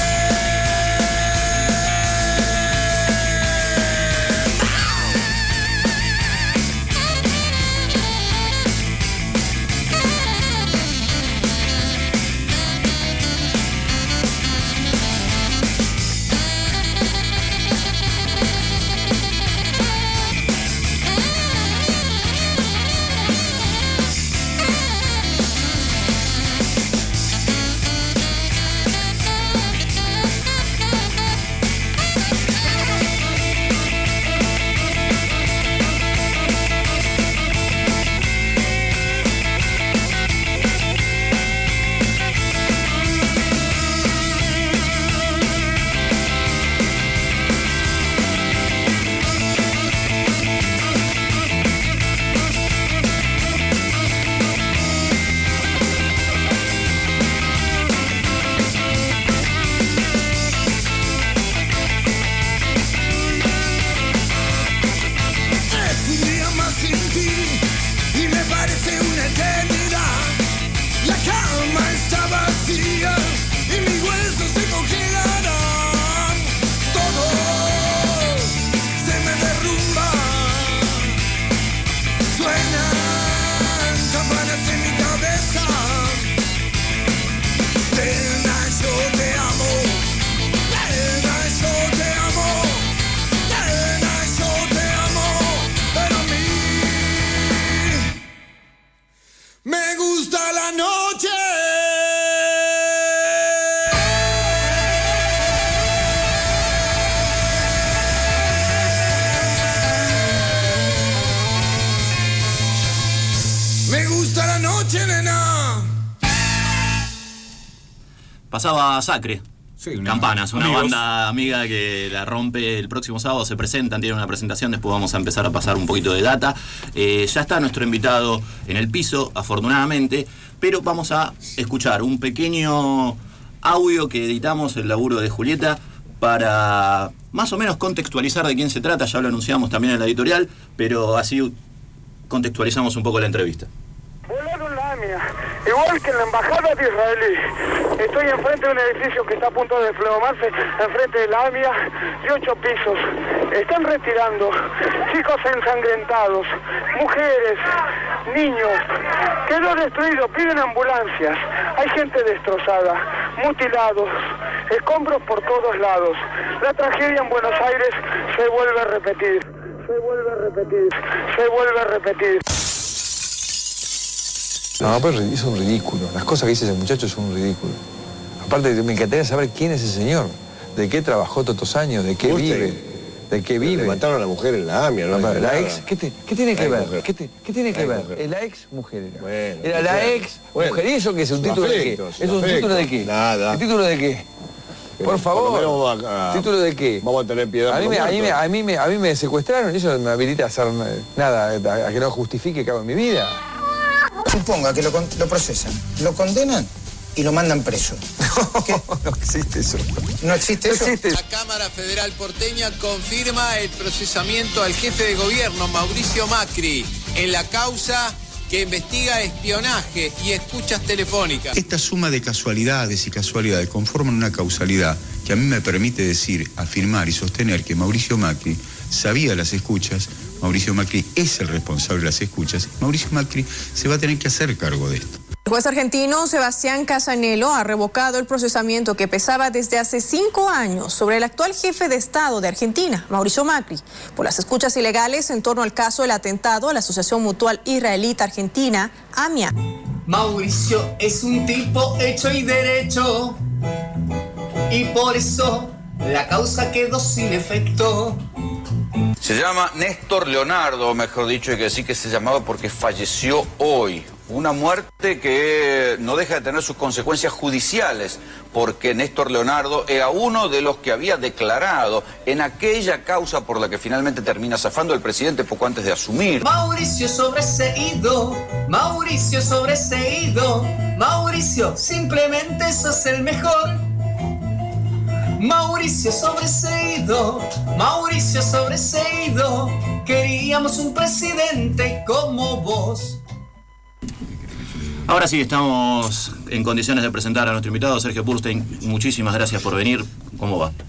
Pasaba Sacre, sí, una, Campanas, una amigos. banda amiga que la rompe el próximo sábado, se presentan, tienen una presentación, después vamos a empezar a pasar un poquito de data. Eh, ya está nuestro invitado en el piso, afortunadamente, pero vamos a escuchar un pequeño audio que editamos, el laburo de Julieta, para más o menos contextualizar de quién se trata. Ya lo anunciamos también en la editorial, pero así contextualizamos un poco la entrevista. Volaron la AMIA, igual que en la embajada de israelí. Estoy enfrente de un edificio que está a punto de desplomarse, enfrente de la AMIA, de ocho pisos. Están retirando chicos ensangrentados, mujeres, niños. Quedó destruido, piden ambulancias. Hay gente destrozada, mutilados, escombros por todos lados. La tragedia en Buenos Aires se vuelve a repetir. Se vuelve a repetir. Se vuelve a repetir. No, pero es un ridículo. Las cosas que dice ese muchacho son un ridículo. Aparte, me encantaría saber quién es ese señor, de qué trabajó todos estos años, de qué vive. ¿De qué vive? Le mataron a la mujer en la AMIA, ¿no? no la la ex, ¿qué, te, ¿qué tiene que la ver? ¿Qué, te, ¿Qué tiene que la ver? mujer. La ex mujer era. Bueno, era la bueno. ex Bueno. mujer. ¿Y eso qué es? ¿Un Su título afecto, de qué? su ¿Es un afecto. título de qué? Nada. ¿Un título de qué? Pero Por favor. por lo menos vamos a- a- ¿Título de qué? Vamos a tener piedad A mí, por me, los a, mí me, muertos. a, mí me, a mí me secuestraron y eso me habilita a hacer nada, a, a que no justifique que hago en mi vida. Suponga que lo, con- lo procesan, lo condenan y lo mandan preso. No existe eso. ¿No existe eso? La Cámara Federal porteña confirma el procesamiento al jefe de gobierno, Mauricio Macri, en la causa que investiga espionaje y escuchas telefónicas. Esta suma de casualidades y casualidades conforman una causalidad que a mí me permite decir, afirmar y sostener que Mauricio Macri sabía las escuchas, Mauricio Macri es el responsable de las escuchas, Mauricio Macri se va a tener que hacer cargo de esto. El juez argentino Sebastián Casanello ha revocado el procesamiento que pesaba desde hace cinco años sobre el actual jefe de Estado de Argentina, Mauricio Macri, por las escuchas ilegales en torno al caso del atentado a la Asociación Mutual Israelita Argentina, AMIA. Mauricio es un tipo hecho y derecho y por eso la causa quedó sin efecto. Se llama Néstor Leonardo, mejor dicho, hay que decir que se llamaba porque falleció hoy. Una muerte que no deja de tener sus consecuencias judiciales, porque Néstor Leonardo era uno de los que había declarado en aquella causa por la que finalmente termina zafando el presidente poco antes de asumir. Mauricio sobreseído, Mauricio sobreseído, Mauricio, simplemente sos el mejor. Mauricio sobreseído, Mauricio sobreseído, queríamos un presidente como vos. Ahora sí, estamos en condiciones de presentar a nuestro invitado, Sergio Burstein. Muchísimas gracias por venir. ¿Cómo va?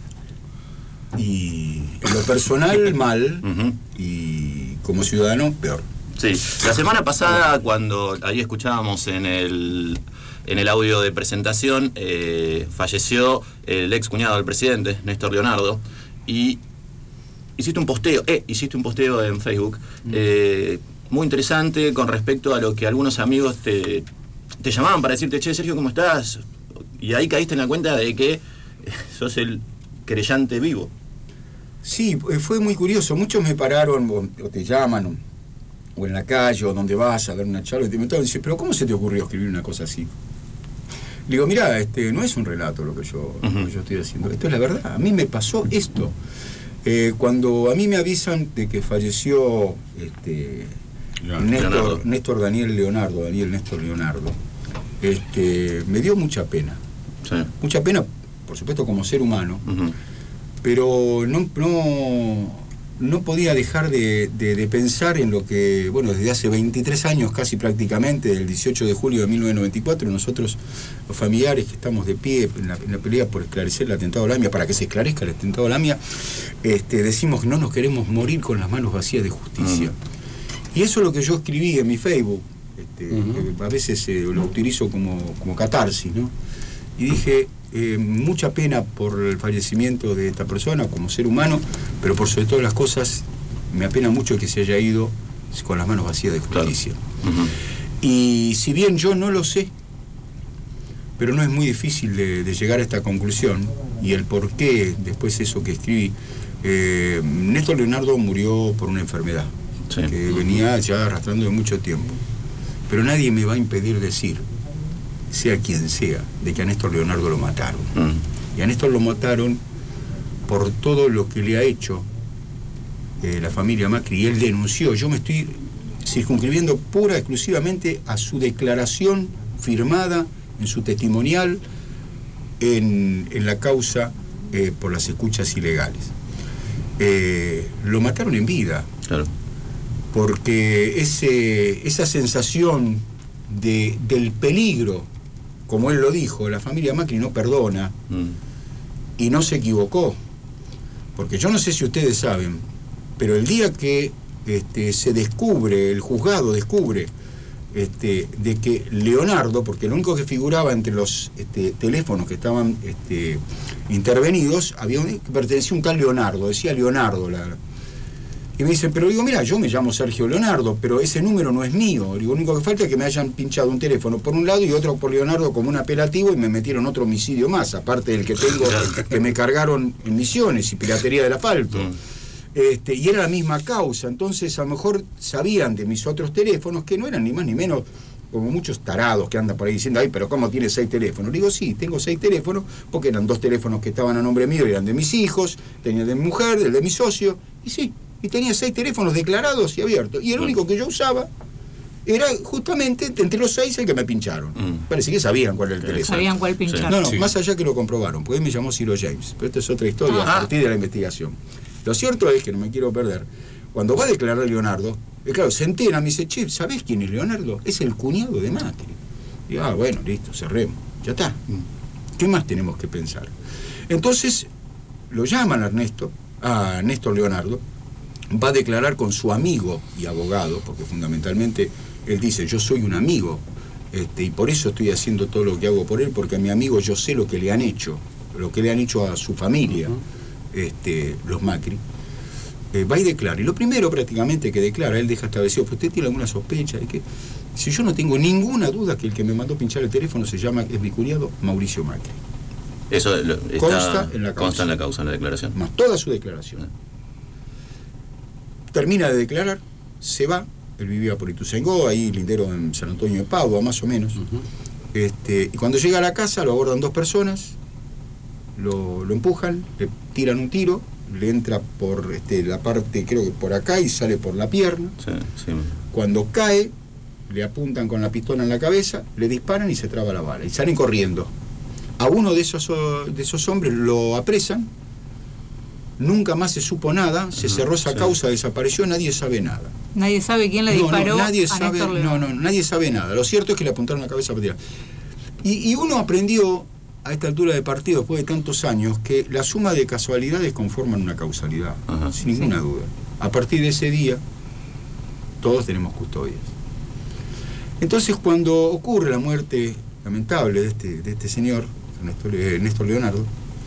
Y en lo personal, mal. Uh-huh. Y como ciudadano, peor. Sí, la semana pasada, cuando ahí escuchábamos en el, en el audio de presentación, eh, falleció el ex cuñado del presidente, Néstor Leonardo, y hiciste un posteo, eh, hiciste un posteo en Facebook, eh, muy interesante con respecto a lo que algunos amigos te, te llamaban para decirte, che, Sergio, ¿cómo estás? Y ahí caíste en la cuenta de que sos el querellante vivo. Sí, fue muy curioso. Muchos me pararon, o, o te llaman, o, o en la calle, o donde vas a dar una charla, y te preguntaban, dicen, pero ¿cómo se te ocurrió escribir una cosa así? Le digo, mira, este, no es un relato lo que yo, uh-huh. lo que yo estoy haciendo, esto es la verdad, a mí me pasó esto. Eh, cuando a mí me avisan de que falleció este, Néstor, Néstor Daniel Leonardo, Daniel Néstor Leonardo, este, me dio mucha pena. Sí. Mucha pena, por supuesto, como ser humano, uh-huh. pero no, no, no podía dejar de, de, de pensar en lo que, bueno, desde hace veintitrés años casi prácticamente, el dieciocho de julio de mil novecientos noventa y cuatro, nosotros, los familiares que estamos de pie en la, en la pelea por esclarecer el atentado a la AMIA, para que se esclarezca el atentado a la AMIA, este, decimos que no nos queremos morir con las manos vacías de justicia. Uh-huh. Y eso es lo que yo escribí en mi Facebook, este, uh-huh. que a veces eh, lo utilizo como, como catarsis, ¿no? Y dije, eh, mucha pena por el fallecimiento de esta persona como ser humano, pero por sobre todas las cosas, me apena mucho que se haya ido con las manos vacías de justicia. Claro. Uh-huh. Y si bien yo no lo sé, pero no es muy difícil de, de llegar a esta conclusión, y el por qué, después eso que escribí, eh, Néstor Leonardo murió por una enfermedad, sí. que venía ya arrastrando de mucho tiempo. Pero nadie me va a impedir decir, sea quien sea, de que a Néstor Leonardo lo mataron. Mm. Y a Néstor lo mataron por todo lo que le ha hecho eh, la familia Macri, y él denunció. Yo me estoy circunscribiendo pura exclusivamente a su declaración firmada en su testimonial en, en la causa eh, por las escuchas ilegales. Eh, lo mataron en vida. Claro. Porque ese, esa sensación de, del peligro, como él lo dijo, la familia Macri no perdona, mm. y no se equivocó. Porque yo no sé si ustedes saben, pero el día que este, se descubre, el juzgado descubre este, de que Leonardo, porque lo único que figuraba entre los este, teléfonos que estaban este, intervenidos, había un, que pertenecía a un tal Leonardo, decía Leonardo. La, Y me dicen, pero digo, mira, yo me llamo Sergio Leonardo, pero ese número no es mío. Digo, lo único que falta es que me hayan pinchado un teléfono por un lado y otro por Leonardo como un apelativo y me metieron otro homicidio más, aparte del que tengo, que me cargaron en Misiones y piratería del asfalto. Este, y era la misma causa, entonces a lo mejor sabían de mis otros teléfonos que no eran ni más ni menos como muchos tarados que andan por ahí diciendo, ay, pero ¿cómo tiene seis teléfonos? Digo, sí, tengo seis teléfonos, porque eran dos teléfonos que estaban a nombre mío y eran de mis hijos, tenía de mi mujer, del de mi socio, y sí, y tenía seis teléfonos declarados y abiertos, y el único que yo usaba era justamente entre los seis el que me pincharon. Mm. Parece que sabían cuál era el teléfono. Sabían cuál pinchar. No, no, sí. Más allá que lo comprobaron, porque él me llamó Ciro James, pero esta es otra historia ah. a partir de la investigación. Lo cierto es que no me quiero perder. Cuando va a declarar Leonardo, eh, claro, se entera, me dice, che, ¿sabés quién es Leonardo? Es el cuñado de Macri. Y ah, bueno, listo, cerremos, ya está. ¿Qué más tenemos que pensar? Entonces, lo llaman a Ernesto, a Néstor Leonardo, va a declarar con su amigo y abogado, porque fundamentalmente él dice, yo soy un amigo, este, y por eso estoy haciendo todo lo que hago por él, porque a mi amigo yo sé lo que le han hecho, lo que le han hecho a su familia. Uh-huh. Este, los Macri, eh, va y declara. Y lo primero prácticamente que declara, él deja establecido, pues usted tiene alguna sospecha de que, si yo no tengo ninguna duda que el que me mandó pinchar el teléfono se llama, es mi cuñado, Mauricio Macri. Eso lo, está, consta en la causa. Consta en la causa, en la declaración. Más toda su declaración. Ah. Termina de declarar, se va, él vivía por Ituzaingó, ahí lindero en San Antonio de Padua, más o menos. Uh-huh. este, y cuando llega a la casa lo abordan dos personas, Lo, lo empujan, le tiran un tiro, le entra por este, la parte, creo que por acá, y sale por la pierna. Sí, sí. Cuando cae, le apuntan con la pistola en la cabeza, le disparan y se traba la bala. Y salen corriendo. A uno de esos, de esos hombres lo apresan, nunca más se supo nada, se cerró esa sí. causa, desapareció, nadie sabe nada. Nadie sabe quién le disparó. No, no, nadie a sabe, no, no, nadie sabe nada. Lo cierto es que le apuntaron la cabeza para tirar. Y, y uno aprendió a esta altura de partido, después de tantos años, que la suma de casualidades conforman una causalidad, Ajá, sin ninguna sí. duda. A partir de ese día, todos tenemos custodias. Entonces, cuando ocurre la muerte lamentable de este, de este señor, Néstor, eh, Néstor Leonardo,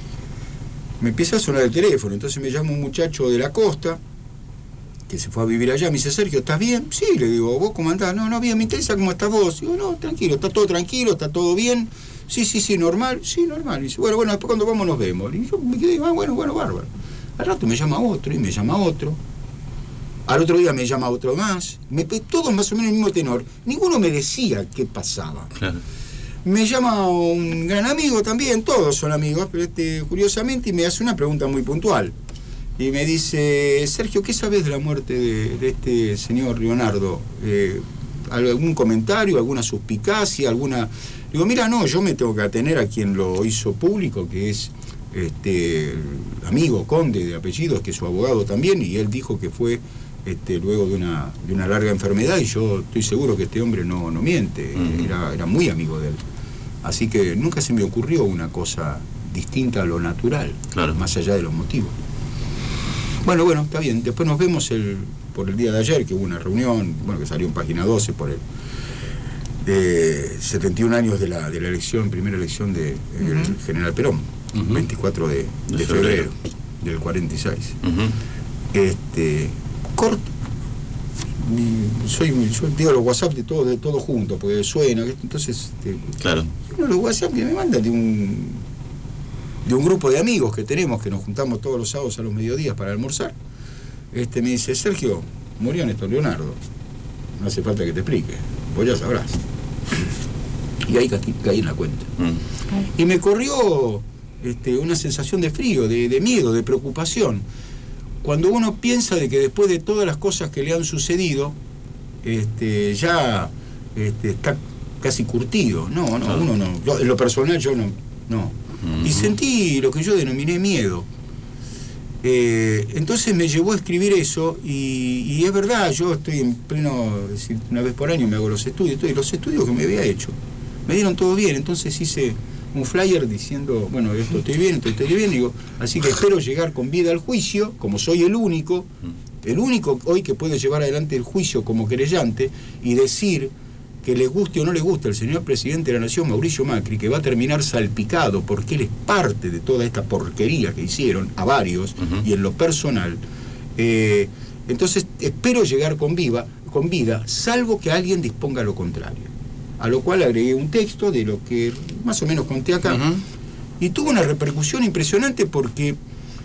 me empieza a sonar el teléfono. Entonces me llama un muchacho de la costa, que se fue a vivir allá, me dice, Sergio, ¿estás bien? Sí, le digo, ¿vos cómo andás? No, no, bien, me interesa cómo estás vos. Digo, no, tranquilo, está todo tranquilo, está todo bien. Sí, sí, sí, normal, sí, normal. Y dice, bueno, bueno, después cuando vamos nos vemos. Y yo me quedé, ah, bueno, bueno, bárbaro. Al rato me llama otro y me llama otro. Al otro día me llama otro más. Me, todos más o menos el mismo tenor. Ninguno me decía qué pasaba. Claro. Me llama un gran amigo también, todos son amigos, pero este, curiosamente, y me hace una pregunta muy puntual. Y me dice, Sergio, ¿qué sabes de la muerte de, de este señor Leonardo? Eh, ¿Algún comentario, alguna suspicacia, alguna...? Digo, mira, no, yo me tengo que atener a quien lo hizo público, que es este amigo, conde de apellidos, que es su abogado también, y él dijo que fue este, luego de una, de una larga enfermedad, y yo estoy seguro que este hombre no, no miente, uh-huh. era, era muy amigo de él. Así que nunca se me ocurrió una cosa distinta a lo natural, claro. más allá de los motivos. Bueno, bueno, está bien, después nos vemos el, por el día de ayer, que hubo una reunión, bueno, que salió en Página doce por el... de setenta y un años de la, de la elección, primera elección del de, uh-huh. general Perón, uh-huh. veinticuatro de, de, de febrero, febrero del cuarenta y seis. Uh-huh. Este, corto, soy, yo digo los WhatsApp de todo, de todo junto, porque suena, entonces, este, claro. uno de los WhatsApp que me mandan de un, de un grupo de amigos que tenemos, que nos juntamos todos los sábados a los mediodías para almorzar, este, me dice, Sergio, murió Néstor Leonardo, no hace falta que te explique, vos ya sabrás. Y ahí caí, caí en la cuenta. Mm. Y me corrió este, una sensación de frío, de, de miedo, de preocupación. Cuando uno piensa de que después de todas las cosas que le han sucedido, este, ya este, está casi curtido. No, no, uno no. Yo, en lo personal yo no. no. Mm-hmm. Y sentí lo que yo denominé miedo. Eh, entonces me llevó a escribir eso y, y es verdad, yo estoy en pleno, es decir, una vez por año me hago los estudios, y los estudios que me había hecho me dieron todo bien, entonces hice un flyer diciendo, bueno, esto estoy bien, esto estoy bien, digo, así que espero llegar con vida al juicio, como soy el único, el único hoy que puede llevar adelante el juicio como querellante y decir que le guste o no le guste al señor presidente de la Nación, Mauricio Macri, que va a terminar salpicado porque él es parte de toda esta porquería que hicieron a varios, uh-huh. y en lo personal, eh, Entonces espero llegar con, viva, con vida, salvo que alguien disponga lo contrario. A lo cual agregué un texto de lo que más o menos conté acá. Uh-huh. Y tuvo una repercusión impresionante porque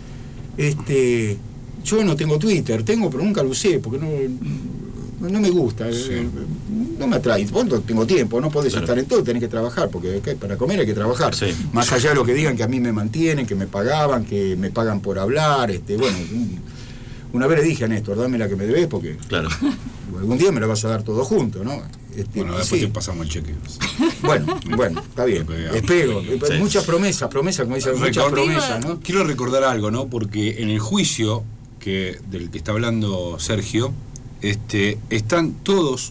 este, yo no tengo Twitter, tengo, pero nunca lo usé, porque no, no me gusta, sí. no me atrae. Vos no tengo tiempo, no podés claro. estar en todo, tenés que trabajar, porque para comer hay que trabajar. Sí. Más allá de lo que digan que a mí me mantienen, que me pagaban, que me pagan por hablar, este, bueno, una vez le dije a Néstor, dame la que me debes, porque claro. algún día me la vas a dar todo junto, ¿no? Este, bueno, después sí. te pasamos el cheque. Bueno, bueno, está bien. Espero. Sí. Muchas promesas, promesas, como dicen, muchas promesas, ¿no? Quiero recordar algo, ¿no? Porque en el juicio que del que está hablando Sergio, este, están todos,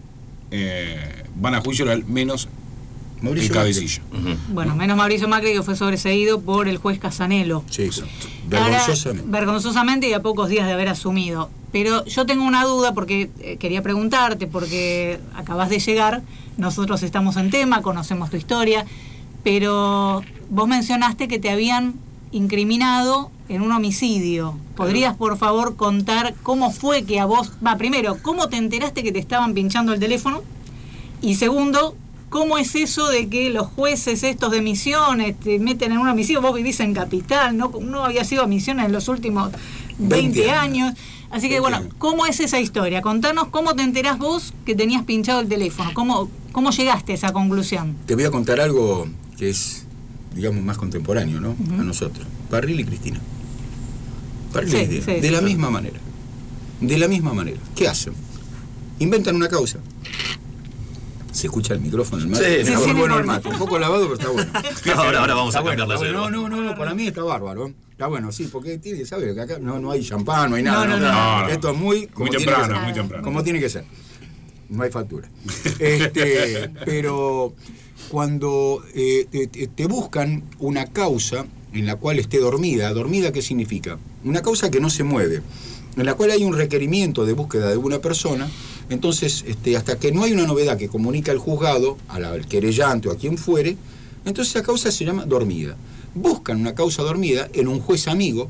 eh, van a juicio oral, menos Mauricio el cabecilla. Uh-huh. Bueno, menos Mauricio Macri, que fue sobreseído por el juez Casanelo. Sí, exacto. Vergonzosamente. Ahora, vergonzosamente y a pocos días de haber asumido. Pero yo tengo una duda porque eh, quería preguntarte, porque acabas de llegar, nosotros estamos en tema, conocemos tu historia, pero vos mencionaste que te habían incriminado en un homicidio. ¿Podrías, por favor, contar cómo fue que a vos... Va, primero, ¿cómo te enteraste que te estaban pinchando el teléfono? Y segundo, ¿cómo es eso de que los jueces estos de Misiones te meten en un homicidio? Vos vivís en Capital, no, no había sido Misiones en los últimos veinte años. Así que bueno, ¿cómo es esa historia? Contanos cómo te enterás vos que tenías pinchado el teléfono. ¿Cómo, cómo llegaste a esa conclusión? Te voy a contar algo que es, digamos, más contemporáneo, ¿no? Uh-huh. A nosotros. Barril y Cristina. Barril sí, y Cristina. Sí, de sí, la sí. misma manera. De la misma manera. ¿Qué hacen? Inventan una causa. Se escucha el micrófono, el mate. Sí, sí, sí, bueno el mate. Un poco lavado, pero está bueno. ahora, ahora vamos está a bueno, cambiar la bueno. No, no, no, para mí está bárbaro. Está bueno, sí, porque tiene, ¿sabes? Que acá no, no hay champán, no hay nada. No, no, no, no. Esto es muy... Muy temprano, muy temprano. Como tiene que ser. No hay factura. Este, pero cuando eh, te, te buscan una causa en la cual esté dormida, ¿dormida qué significa? Una causa que no se mueve, en la cual hay un requerimiento de búsqueda de una persona. Entonces, este, hasta que no hay una novedad que comunica el juzgado al querellante o a quien fuere, entonces la causa se llama dormida. Buscan una causa dormida en un juez amigo,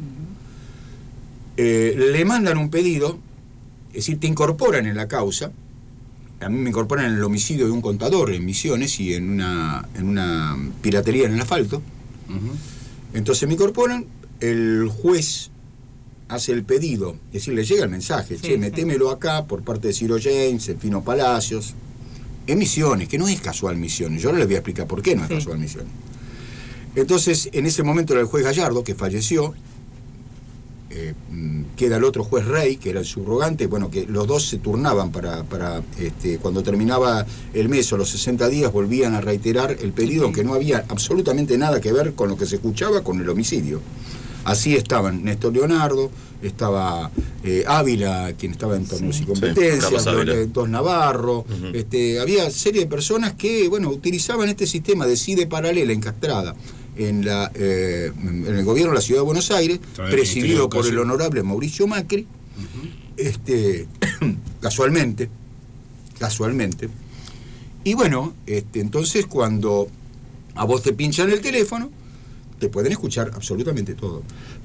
eh, le mandan un pedido, es decir, te incorporan en la causa. A mí me incorporan en el homicidio de un contador en Misiones y en una, en una piratería en el asfalto. Uh-huh. Entonces me incorporan, el juez hace el pedido, es decir, le llega el mensaje, sí, che, sí. metémelo acá por parte de Ciro James, el Fino Palacios, en Misiones, que no es casual Misiones, yo ahora les voy a explicar por qué no es sí. casual Misiones. Entonces, en ese momento era el juez Gallardo, que falleció, eh, queda el otro juez Rey, que era el subrogante, bueno, que los dos se turnaban para, para este, cuando terminaba el mes o los sesenta días, volvían a reiterar el pedido, aunque no había absolutamente nada que ver con lo que se escuchaba con el homicidio. Así estaban Néstor Leonardo, estaba eh, Ávila, quien estaba en torneos sí. y competencias, sí, Dos, Dos Navarro, uh-huh. este, había serie de personas que, bueno, utilizaban este sistema de C I D E paralela encastrada en, la, eh, en el gobierno de la Ciudad de Buenos Aires, presidido por el honorable Mauricio Macri, uh-huh. este, casualmente, casualmente, y bueno, este, entonces cuando a vos te pinchan el teléfono, te pueden escuchar absolutamente todo.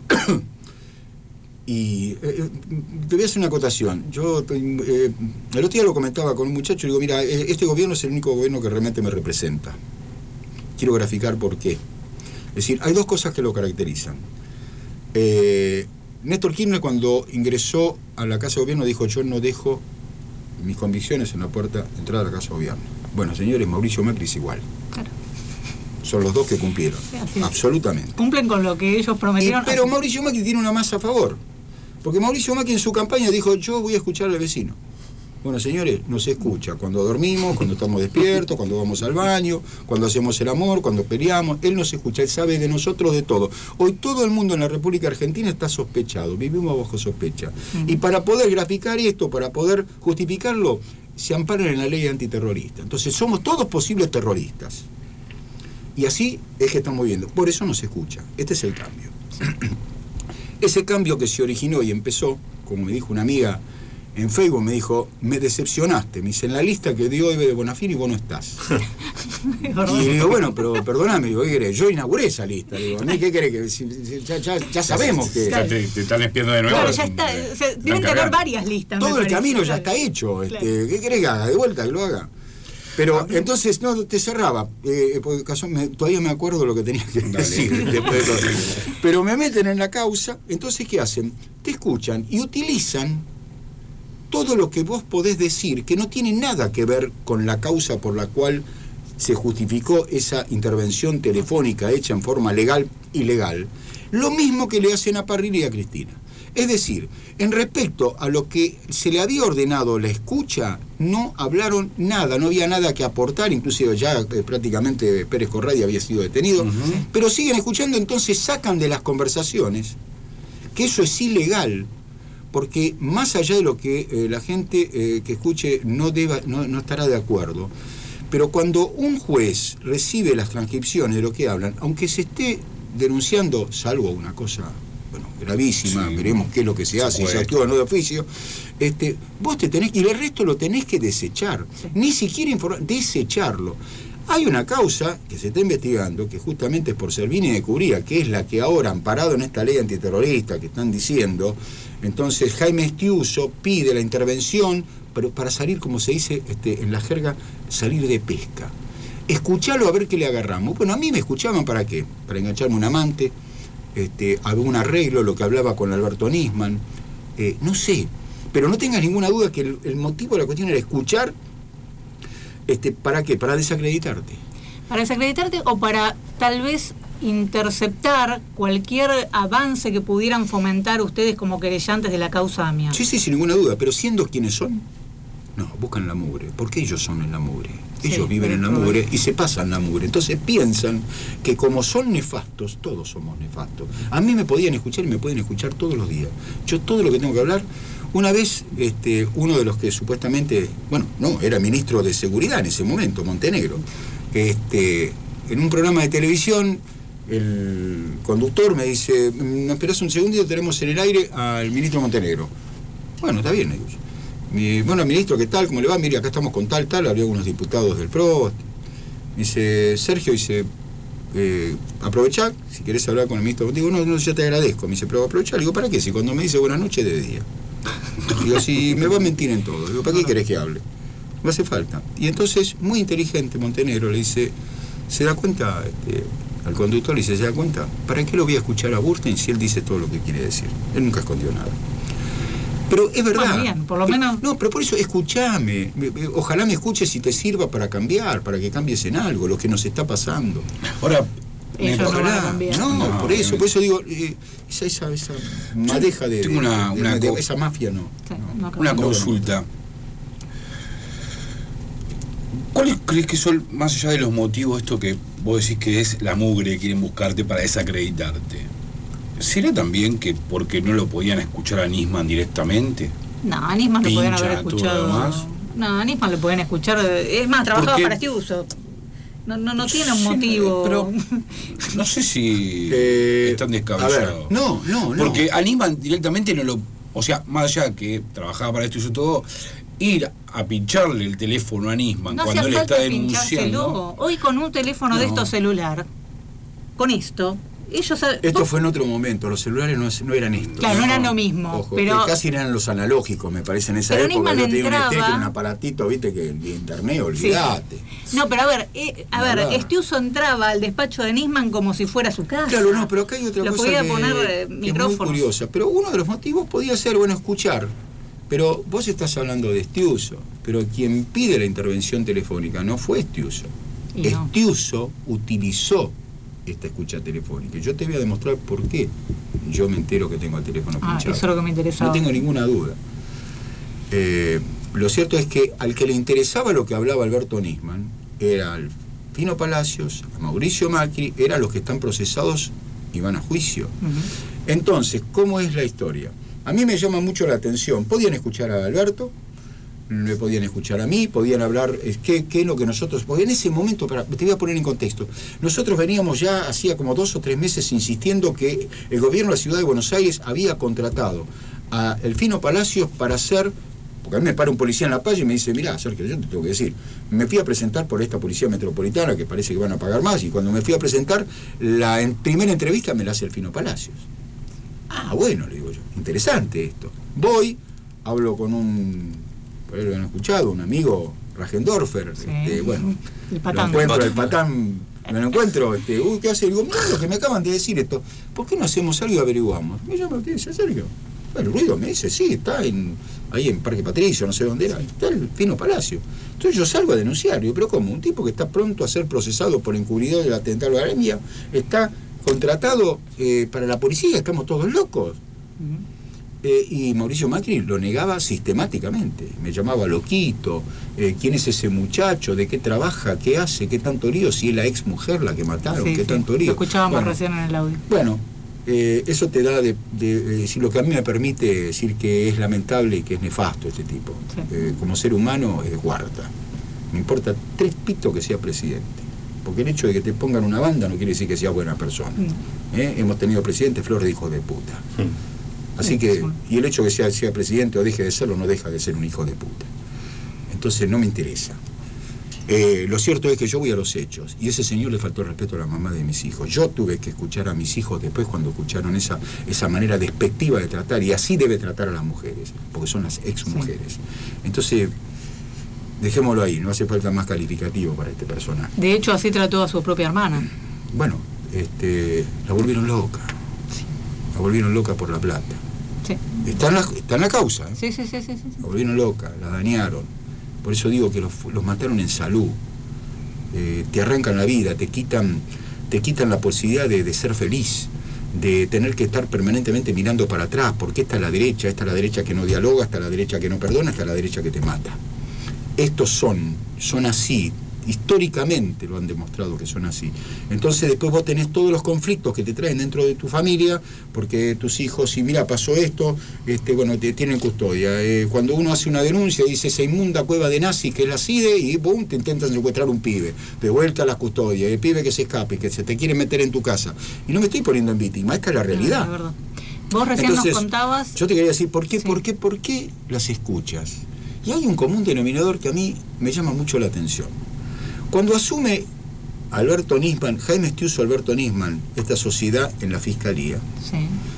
Y eh, te voy a hacer una acotación. Yo eh, el otro día lo comentaba con un muchacho y digo, mira, este gobierno es el único gobierno que realmente me representa. Quiero graficar por qué. Es decir, hay dos cosas que lo caracterizan. Eh, Néstor Kirchner, cuando ingresó a la Casa de Gobierno, dijo, yo no dejo mis convicciones en la puerta de entrada a la Casa de Gobierno. Bueno, señores, Mauricio Macri es igual. Claro. Son los dos que cumplieron, sí, absolutamente. Cumplen con lo que ellos prometieron. Y, pero Mauricio Macri tiene una más a favor, porque Mauricio Macri en su campaña dijo, yo voy a escuchar al vecino. Bueno, señores, nos escucha cuando dormimos, cuando estamos despiertos, cuando vamos al baño, cuando hacemos el amor, cuando peleamos. Él nos escucha, él sabe de nosotros de todo. Hoy todo el mundo en la República Argentina está sospechado, vivimos bajo sospecha. Uh-huh. Y para poder graficar esto, para poder justificarlo, se amparan en la ley antiterrorista. Entonces somos todos posibles terroristas. Y así es que estamos viendo. Por eso no se escucha. Este es el cambio. Ese cambio que se originó y empezó, como me dijo una amiga en Facebook, me dijo, me decepcionaste. Me dice, en la lista que dio Eve de Bonafini vos no estás. Y digo, bueno, pero perdóname, digo, ¿qué querés? Yo inauguré esa lista. Digo, ¿a mí qué querés? Que, si, si, ya, ya, ya sabemos que... Ya te, te están espiando de nuevo. Claro, ya está. O sea, deben tener varias listas. Todo el parece, camino claro. ya está hecho. Claro. Este, ¿Qué querés que haga? De vuelta, que lo haga. Pero entonces, no, te cerraba. Eh, porque caso, me, todavía me acuerdo lo que tenía que Dale. decir después de todo. Pero me meten en la causa, entonces, ¿qué hacen? Te escuchan y utilizan todo lo que vos podés decir que no tiene nada que ver con la causa por la cual se justificó esa intervención telefónica hecha en forma legal ilegal. Lo mismo que le hacen a Parrilli y a Cristina. Es decir, en respecto a lo que se le había ordenado la escucha, no hablaron nada, no había nada que aportar, inclusive ya eh, prácticamente Pérez Corradi había sido detenido, uh-huh. pero siguen escuchando, entonces sacan de las conversaciones que eso es ilegal, porque más allá de lo que eh, la gente eh, que escuche no, deba, no, no estará de acuerdo, pero cuando un juez recibe las transcripciones de lo que hablan, aunque se esté denunciando, salvo una cosa... bueno, gravísima, sí. Veremos qué es lo que se hace, se actúa no de oficio, este, vos te tenés, y el resto lo tenés que desechar, sí. Ni siquiera informar, desecharlo. Hay una causa que se está investigando, que justamente es por Servini de Cubría, que es la que ahora, amparado en esta ley antiterrorista que están diciendo, entonces Jaime Estiuso pide la intervención, pero para salir, como se dice este, en la jerga, salir de pesca. Escuchalo a ver qué le agarramos. Bueno, a mí me escuchaban ¿para qué? Para engancharme un amante, Este, había un arreglo, lo que hablaba con Alberto Nisman, eh, no sé, pero no tengas ninguna duda que el, el motivo de la cuestión era escuchar, este, ¿para qué? Para desacreditarte. Para desacreditarte o para tal vez interceptar cualquier avance que pudieran fomentar ustedes como querellantes de la causa AMIA. Sí, sí, sin ninguna duda, pero siendo quienes son, no, buscan la mugre, porque ellos son en la mugre. Ellos sí, viven en la mugre y se pasan la mugre. Entonces piensan que como son nefastos, todos somos nefastos. A mí me podían escuchar y me pueden escuchar todos los días. Yo todo lo que tengo que hablar... Una vez, este, uno de los que supuestamente... Bueno, no, era ministro de Seguridad en ese momento, Montenegro. Este, en un programa de televisión, el conductor me dice, ¿no esperás un segundito? Tenemos en el aire al ministro Montenegro. Bueno, está bien, digo yo. Mi, bueno, ministro, ¿qué tal? ¿Cómo le va? Mire, acá estamos con tal, tal, había algunos diputados del P R O. Dice, Sergio, dice, eh, aprovechá, si querés hablar con el ministro contigo, no, no, ya te agradezco. Me dice, pero aprovechá, le digo, ¿para qué? Si cuando me dice buenas noches, de día. Digo, si me va a mentir en todo, digo, ¿para qué querés que hable? No hace falta. Y entonces, muy inteligente, Montenegro le dice, ¿se da cuenta? Este, al conductor le dice, ¿se da cuenta? ¿Para qué lo voy a escuchar a Burstein si él dice todo lo que quiere decir? Él nunca escondió nada. Pero es verdad. Bueno, bien, por lo menos... No, pero por eso escúchame. Ojalá me escuches y te sirva para cambiar, para que cambies en algo, lo que nos está pasando. Ahora, me no, van a cambiar. no, no, por eso, por eso digo, eh, esa, esa, esa madeja de, tengo una, de, una de, de co- esa mafia, no. Sí, no, no una no, consulta. ¿Cuáles crees que son, más allá de los motivos, esto que vos decís que es la mugre, quieren buscarte para desacreditarte? ¿Será también que porque no lo podían escuchar a Nisman directamente? No, a Nisman lo podían Pincha, haber escuchado. todo lo demás. No, a Nisman lo podían escuchar. Es más, trabajaba Porque- para este uso. No, no, no tiene un Sí, motivo. pero no sé si Eh, es tan a descabellado. ver, no, no, no. Porque a Nisman directamente no lo... O sea, más allá que trabajaba para esto y eso todo, ir a pincharle el teléfono a Nisman No cuando hacía él está falta denunciando... pinchárselo. Hoy con un teléfono de No. estos celular, con esto, ellos... Esto fue en otro momento, los celulares no, no eran esto. Claro, no eran lo mismo, Ojo, pero- que casi eran los analógicos, me parece, en esa Pero época. Nisman Yo tenía un entraba- estético, un aparatito, viste, que el internet, olvídate. No, pero a ver, eh, a La ver, verdad. Estiuso entraba al despacho de Nisman como si fuera su casa. Claro, no, pero acá hay otra Lo cosa podía que, poner eh, que es muy micrófonos. curiosa. Pero uno de los motivos podía ser, bueno, escuchar. Pero vos estás hablando de Estiuso, pero quien pide la intervención telefónica no fue Estiuso. Y no. Estiuso utilizó esta escucha telefónica. Y yo te voy a demostrar por qué yo me entero que tengo el teléfono Ah, pinchado. eso es lo que me interesaba. No tengo ninguna duda. Eh, lo cierto es que al que le interesaba lo que hablaba Alberto Nisman era al Fino Palacios, a Mauricio Macri, eran los que están procesados y van a juicio. Ujú. Entonces, ¿cómo es la historia? A mí me llama mucho la atención. Podían escuchar a Alberto, me podían escuchar a mí, podían hablar, es que, qué es lo que nosotros... Porque en ese momento, para, te voy a poner en contexto, nosotros veníamos ya hacía como dos o tres meses insistiendo que el gobierno de la Ciudad de Buenos Aires había contratado a el Fino Palacios para hacer Porque a mí me para un policía en la calle y me dice, mirá, Sergio, yo te tengo que decir, me fui a presentar por esta policía metropolitana que parece que van a pagar más, y cuando me fui a presentar, la en primera entrevista me la hace el Fino Palacios. Ah, bueno, le digo yo, interesante esto. Voy, hablo con un, por ahí lo han escuchado, un amigo, Rajendorfer, Sí. este, bueno, El lo patán. encuentro, el patán, me lo encuentro, este, uy, ¿qué hace? Digo, mira lo que me acaban de decir esto, ¿por qué no hacemos algo y averiguamos? Me llama, ¿qué dice, Sergio? Bueno, el ruido me dice, sí, está en, ahí en Parque Patricio, no sé dónde era, está el Fino Palacio. Entonces yo salgo a denunciar, digo, pero ¿cómo? Un tipo que está pronto a ser procesado por encubridor del atentado a la Aremia, está contratado eh, para la policía, estamos todos locos. Eh, y Mauricio Macri lo negaba sistemáticamente, me llamaba loquito, eh, quién es ese muchacho, de qué trabaja, qué hace, qué tanto lío, si es la ex mujer la que mataron, Sí, qué sí. tanto Lo lío. escuchábamos Bueno, recién en el audio. bueno, eh, eso te da de, de, de decir lo que a mí me permite decir que es lamentable y que es nefasto este tipo. Sí. Eh, como ser humano es de cuarta. Me importa tres pitos que sea presidente. Porque el hecho de que te pongan una banda no quiere decir que sea buena persona. ¿Eh? Hemos tenido presidentes flor de hijos de puta. Así que, y el hecho de que sea, sea presidente o deje de serlo no deja de ser un hijo de puta. Entonces no me interesa. Eh, lo cierto es que yo voy a los hechos, y ese señor le faltó el respeto a la mamá de mis hijos. Yo tuve que escuchar a mis hijos después cuando escucharon esa, esa manera despectiva de tratar, y así debe tratar a las mujeres, porque son las ex mujeres. Entonces, dejémoslo ahí, no hace falta más calificativo para este personaje. De hecho, así trató a su propia hermana. Bueno, este, la volvieron loca. La volvieron loca por la plata. Sí. Está en la, está en la causa, ¿eh? Sí, sí, sí, sí, sí. La volvieron loca, la dañaron. Por eso digo que los, los mataron en salud. Eh, te arrancan la vida, te quitan, te quitan la posibilidad de, de ser feliz, de tener que estar permanentemente mirando para atrás, porque esta es la derecha, esta es la derecha que no dialoga, esta es la derecha que no perdona, esta es la derecha que te mata. Estos son, son así. Históricamente lo han demostrado que son así. Entonces después vos tenés todos los conflictos que te traen dentro de tu familia, porque tus hijos, si mira, pasó esto, este, bueno, te tienen custodia. Eh, cuando uno hace una denuncia, dice esa inmunda cueva de nazis que es la CIDE, y boom, te intentan secuestrar un pibe, de vuelta a la custodia, el pibe que se escape, que se te quiere meter en tu casa. Y no me estoy poniendo en víctima, esta es la realidad. No, es verdad. Vos recién Entonces, nos contabas... Yo te quería decir, ¿por qué, sí. por qué, por qué las escuchas? Y hay un común denominador que a mí me llama mucho la atención. Cuando asume Alberto Nisman, Jaime Estiuso Alberto Nisman, esta sociedad en la Fiscalía, Sí.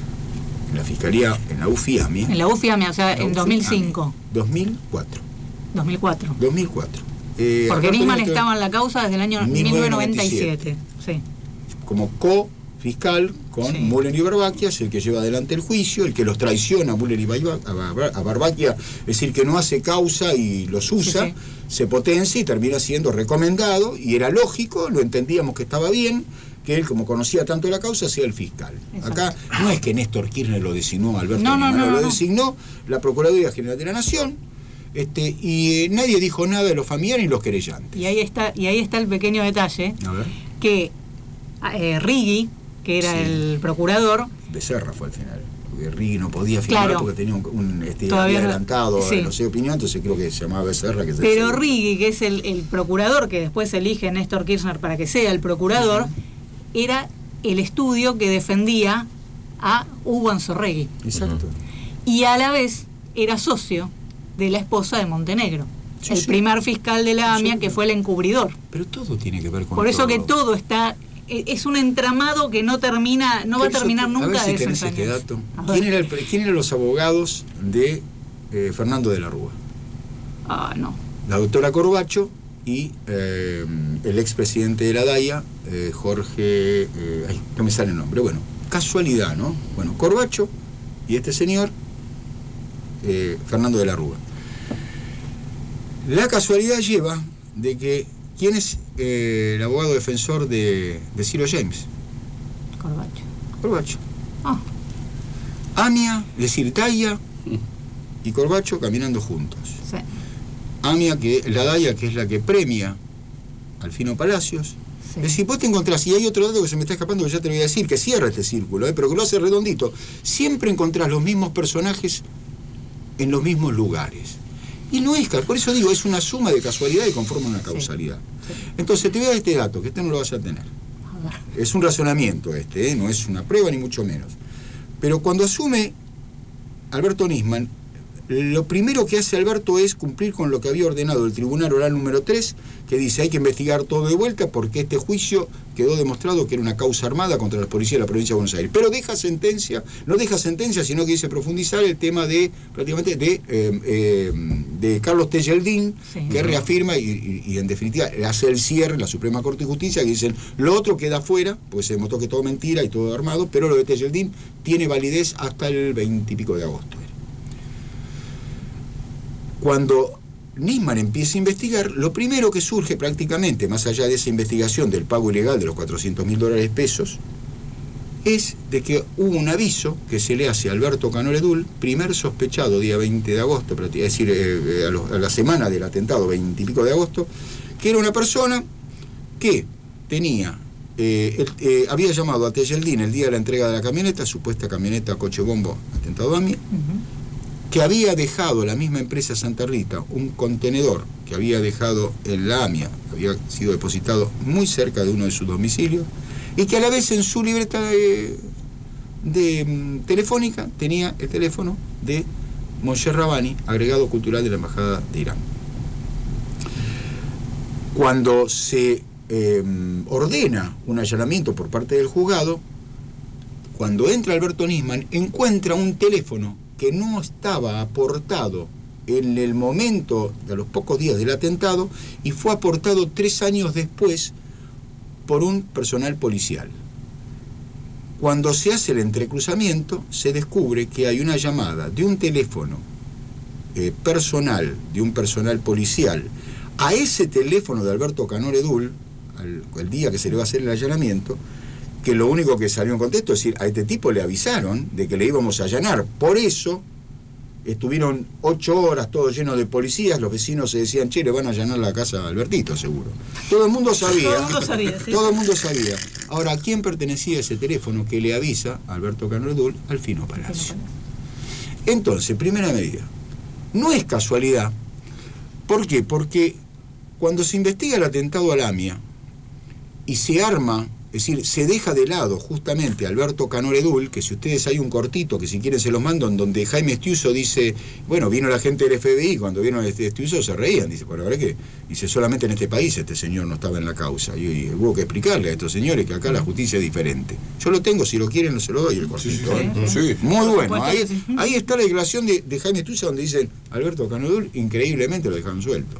en la Fiscalía, en la UFIAMI. En la UFIAMI, o sea, en dos mil cinco. dos mil cuatro. dos mil cuatro. dos mil cuatro. Eh, Porque Alberto Nisman Nisman estaba en la causa desde el año mil novecientos noventa y siete. Sí. Como co-fiscal con sí. Müller y Barbaquia, es el que lleva adelante el juicio, el que los traiciona a Müller y a Barbaquia, es decir, que no hace causa y los usa, sí, sí. se potencia y termina siendo recomendado, y era lógico, lo entendíamos que estaba bien, que él, como conocía tanto la causa, sea el fiscal. Exacto. Acá no es que Néstor Kirchner lo designó, Alberto no, no, Nisman, no, lo no. designó la Procuraduría General de la Nación, este, y eh, nadie dijo nada de los familiares y los querellantes. Y ahí está, y ahí está el pequeño detalle, a ver. que eh, Rigui, que era sí. el procurador... Becerra fue al final, porque Rigui no podía firmar claro. porque tenía un, un este, Todavía adelantado no, sí. no sé opinión, entonces creo que se llamaba Becerra. Que Pero se Rigui, que es el, el procurador, que después elige Néstor Kirchner para que sea el procurador, uh-huh. era el estudio que defendía a Hugo Anzorregui. Exacto. Y a la vez era socio de la esposa de Montenegro. Sí, el sí. primer fiscal de la AMIA, sí. que fue el encubridor. Pero todo tiene que ver con Por eso todo. que todo está... Es un entramado que no termina, no va a terminar te, nunca a ver si de tenés este dato. ¿Quién, era el, ¿Quién eran los abogados de eh, Fernando de la Rúa? Ah, no. La doctora Corbacho y eh, el expresidente de la DAIA, eh, Jorge... Eh, ay, no me sale el nombre. Bueno, casualidad, ¿no? Bueno, Corbacho y este señor, eh, Fernando de la Rúa. La casualidad lleva de que... ¿Quién es eh, el abogado defensor de, de Ciro James? Corbacho. Corbacho. Ah. AMIA, es decir, DAIA y Corbacho caminando juntos. Sí. AMIA, que la DAIA, que es la que premia al Fino Palacios. Sí. Es decir, vos te encontrás, y hay otro dato que se me está escapando que ya te lo voy a decir, que cierra este círculo, eh, pero que lo hace redondito. Siempre encontrás los mismos personajes en los mismos lugares. Y no es, por eso digo, es una suma de casualidad y conforma una causalidad. Sí, sí. Entonces te voy a dar este dato, que este no lo vas a tener. Es un razonamiento este, ¿eh? No es una prueba ni mucho menos. Pero cuando asume Alberto Nisman, Lo primero que hace Alberto es cumplir con lo que había ordenado el Tribunal Oral número tres, que dice hay que investigar todo de vuelta porque este juicio quedó demostrado que era una causa armada contra los policías de la provincia de Buenos Aires. Pero deja sentencia, no deja sentencia, sino que dice profundizar el tema de, prácticamente, de, eh, eh, de Carlos Tejeldín, sí, que reafirma y, y, y en definitiva hace el cierre en la Suprema Corte de Justicia, que dicen lo otro queda fuera, pues se demostró que todo mentira y todo armado, pero lo de Tejeldín tiene validez hasta el veinte y pico de agosto. Cuando Nisman empieza a investigar, lo primero que surge prácticamente, más allá de esa investigación del pago ilegal de los cuatrocientos mil dólares pesos, es de que hubo un aviso que se le hace a Alberto Canoredul, primer sospechado, día veinte de agosto, es decir, eh, a, los, a la semana del atentado, veinte y pico de agosto, que era una persona que tenía, eh, el, eh, había llamado a Tejeldín el día de la entrega de la camioneta, supuesta camioneta coche bombo, atentado a mí, uh-huh, que había dejado la misma empresa Santa Rita un contenedor que había dejado en la AMIA, había sido depositado muy cerca de uno de sus domicilios, y que a la vez en su libreta de, de um, telefónica tenía el teléfono de Moshe Rabani, agregado cultural de la Embajada de Irán. Cuando se eh, ordena un allanamiento por parte del juzgado, cuando entra Alberto Nisman, encuentra un teléfono que no estaba aportado en el momento de los pocos días del atentado y fue aportado tres años después por un personal policial. Cuando se hace el entrecruzamiento, se descubre que hay una llamada de un teléfono eh, personal, de un personal policial, a ese teléfono de Alberto Canoredul, al, el día que se le va a hacer el allanamiento, que lo único que salió en contexto es decir, a este tipo le avisaron de que le íbamos a allanar. Por eso estuvieron ocho horas todo lleno de policías, los vecinos se decían, che, le van a allanar la casa a Albertito, seguro. Todo el mundo sabía. Todo el mundo sabía, sí. Todo el mundo sabía. Ahora, ¿a quién pertenecía ese teléfono que le avisa a Alberto Canoredul? Al Fino Palacio. Entonces, primera medida. No es casualidad. ¿Por qué? Porque cuando se investiga el atentado a la AMIA y se arma, es decir, se deja de lado justamente a Alberto Canoredul, que si ustedes hay un cortito, que si quieren se los mando, en donde Jaime Estiuso dice, bueno, vino la gente del F B I, cuando vieron a Estiuso se reían, dice, bueno, ¿verdad qué? Dice, solamente en este país este señor no estaba en la causa, y, y hubo que explicarle a estos señores que acá la justicia es diferente. Yo lo tengo, si lo quieren se lo doy el cortito. Sí, sí, sí. Sí. Muy bueno, ahí, ahí está la declaración de, de Jaime Estiuso, donde dicen, Alberto Canoredul, increíblemente lo dejaron suelto.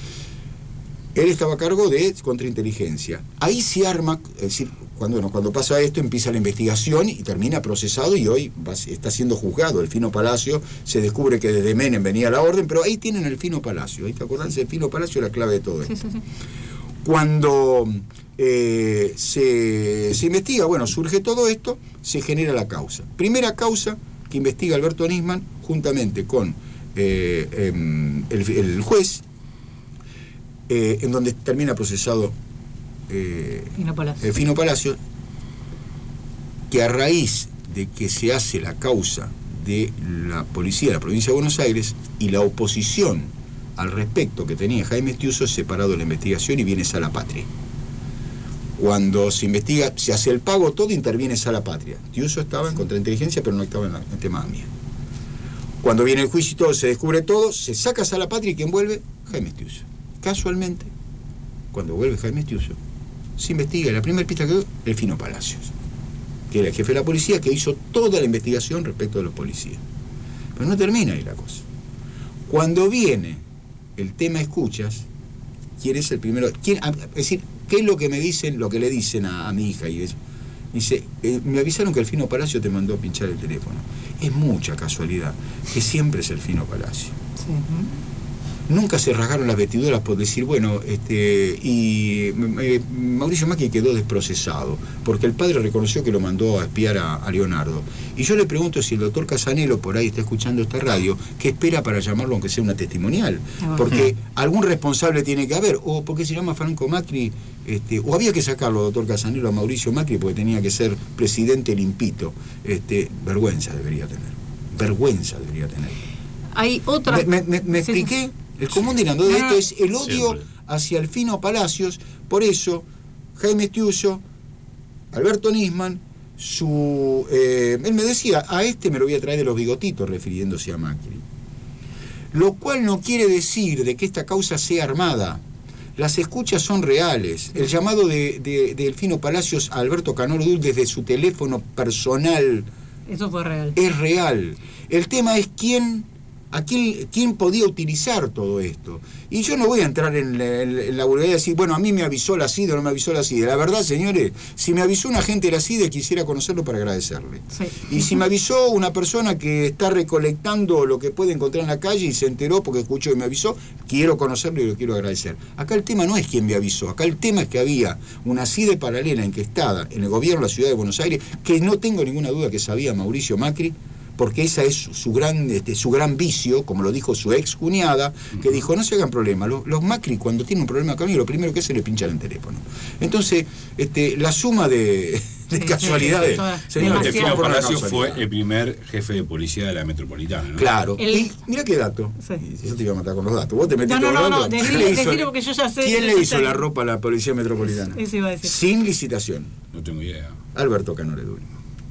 Él estaba a cargo de contrainteligencia. Ahí se arma, es decir, cuando, bueno, cuando pasa esto empieza la investigación y termina procesado y hoy va, está siendo juzgado. El Fino Palacio, se descubre que desde Menem venía la orden, pero ahí tienen el Fino Palacio. Ahí te acordás, el Fino Palacio es la clave de todo esto. Sí, sí, sí. Cuando eh, se, se investiga, bueno, surge todo esto, se genera la causa. Primera causa que investiga Alberto Nisman juntamente con eh, eh, el, el juez, Eh, en donde termina procesado eh, Fino Palacio. el Fino Palacio, que a raíz de que se hace la causa de la policía de la provincia de Buenos Aires y la oposición al respecto que tenía Jaime Estiuso, es separado de la investigación y viene Sala Patria. Cuando se investiga, se hace el pago, todo interviene Sala Patria. Estiuso estaba en contrainteligencia, pero no estaba en, la, en el tema AMIA. Cuando viene el juicio y todo, se descubre todo, se saca Sala Patria y quien vuelve, Jaime Estiuso. Casualmente, cuando vuelve Jaime Estiuso, se investiga la primera pista que dio el Fino Palacios, que era el jefe de la policía, que hizo toda la investigación respecto de los policías. Pero no termina ahí la cosa. Cuando viene el tema escuchas, ¿quién es el primero? ¿Quién, es decir, ¿qué es lo que me dicen, lo que le dicen a, a mi hija? Y eso? Dice, eh, me avisaron que el Fino Palacio te mandó a pinchar el teléfono. Es mucha casualidad que siempre es el Fino Palacio. Sí. Nunca se rasgaron las vestiduras por decir, bueno, este y eh, Mauricio Macri quedó desprocesado, porque el padre reconoció que lo mandó a espiar a, a Leonardo. Y yo le pregunto si el doctor Casanelo por ahí está escuchando esta radio, ¿qué espera para llamarlo aunque sea una testimonial? Porque algún responsable tiene que haber, o porque se llama Franco Macri, este, o había que sacarlo, doctor Casanelo, a Mauricio Macri, porque tenía que ser presidente limpito. Este, vergüenza debería tener, vergüenza debería tener. Hay otra... ¿Me, me, me sí, expliqué? Sí. El común denominador de esto es el odio siempre hacia el Fino Palacios. Por eso, Jaime Estiuso, Alberto Nisman, su, eh, él me decía, a este me lo voy a traer de los bigotitos, refiriéndose a Macri. Lo cual no quiere decir de que esta causa sea armada. Las escuchas son reales. El llamado de, de, de Delfino Palacios a Alberto Canoro Dul desde su teléfono personal Eso fue real. es real. El tema es quién, a quién, quién podía utilizar todo esto. Y yo no voy a entrar en la, en la vulgaridad de decir, bueno, a mí me avisó la CIDE o no me avisó la CIDE. La verdad, señores, si me avisó un agente de la CIDE, quisiera conocerlo para agradecerle. Sí. Y si me avisó una persona que está recolectando lo que puede encontrar en la calle y se enteró porque escuchó y me avisó, quiero conocerlo y lo quiero agradecer. Acá el tema no es quién me avisó, acá el tema es que había una CIDE paralela enquestada en el gobierno de la ciudad de Buenos Aires, que no tengo ninguna duda que sabía Mauricio Macri, porque esa es su, su gran este, su gran vicio, como lo dijo su ex cuñada, que dijo, no se hagan problema, los, los Macri cuando tienen un problema conmigo, lo primero que hace es le pinchan el teléfono. Entonces, este, la suma de, de sí, casualidades... Sí, sí, Delfino Palacios fue el primer jefe de policía de la metropolitana, ¿no? Claro. El... Y mira qué dato. Sí. Yo te iba a matar con los datos. Vos te metiste no, no, con los no, datos. No, ¿Quién decilo, le hizo, decilo porque yo ya sé. ¿Quién le hizo la ropa a la policía metropolitana? Eso iba a decir. Sin licitación. No tengo idea. Alberto Canoro Dul.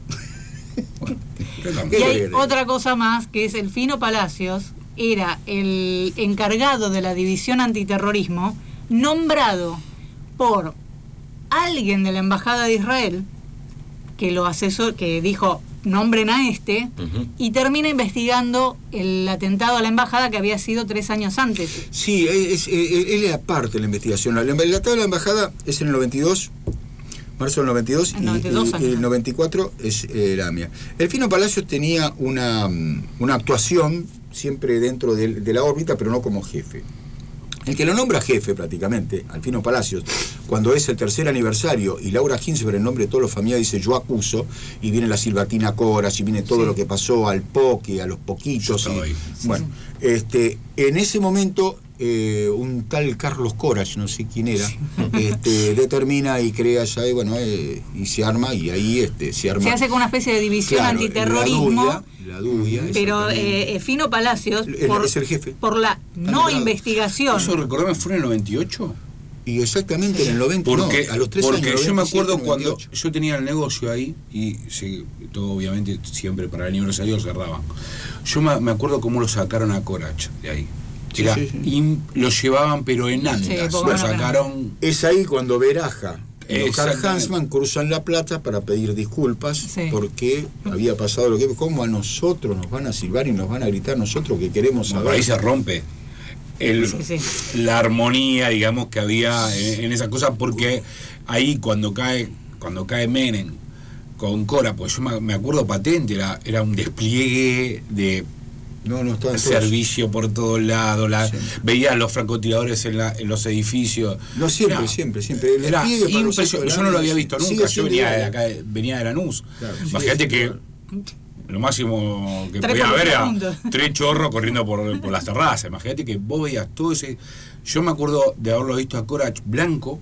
Bueno, y hay otra cosa más, que es Delfino Palacios era el encargado de la división antiterrorismo, nombrado por alguien de la embajada de Israel, que lo asesor, que dijo nombren a este, uh-huh. y termina investigando el atentado a la embajada que había sido tres años antes. Sí, es, es, él era parte de la investigación. El atentado a la embajada es en el noventa y dos. Marzo del noventa y dos, el noventa y dos y, y el noventa y cuatro es eh, la mía. Delfino Palacios tenía una, una actuación siempre dentro de, de la órbita, pero no como jefe. El que lo nombra jefe prácticamente, Delfino Palacios, cuando es el tercer aniversario y Laura Ginsberg en nombre de todos los familiares dice yo acuso, y viene la Silvatina Coras y viene todo sí. lo que pasó al Poque, a los Poquitos. Y, bueno, sí. este, en ese momento... Eh, un tal Carlos Corach, no sé quién era, este, determina y crea ya, y bueno, eh, y se arma, y ahí este, se arma. Se hace con una especie de división claro, antiterrorismo. La D U I A, la D U I A, pero eh, Delfino Palacios, el, por, es el jefe. por la no Tanto investigación. ¿Eso recordame fue en el noventa y ocho? Y exactamente sí. en el noventa, porque, no, a los tres porque años. Porque yo me acuerdo cuando yo tenía el negocio ahí, y sí, todo obviamente siempre para el aniversario cerraban. Yo me, me acuerdo cómo lo sacaron a Corach de ahí. Sí, Era, sí, sí. Y lo llevaban pero en andas, sí, lo sacaron. Es ahí cuando Beraja y Oscar Hansman cruzan la Plata para pedir disculpas sí. porque había pasado lo que... ¿Cómo a nosotros nos van a silbar y nos van a gritar nosotros que queremos saber? Por ahí se rompe el, sí, sí. la armonía, digamos, que había en, en esa cosa, porque ahí cuando cae cuando cae Menem con Cora, pues yo me acuerdo patente, era, era un despliegue de... No, no el servicio por todos lados, la, sí. veía a los francotiradores en, la, en los edificios. No, siempre, era, siempre, siempre. El era impresionante. Yo no lo había visto nunca, yo venía de, acá, venía de Lanús. Claro, imagínate que claro. lo máximo que tres podía haber era tres chorros corriendo por, por las terrazas. Imagínate que vos veías todo ese... Yo me acuerdo de haberlo visto a Corach blanco,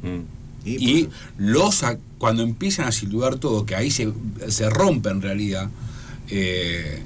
mm. y, y los cuando empiezan a silbar todo, que ahí se, se rompe en realidad... Eh,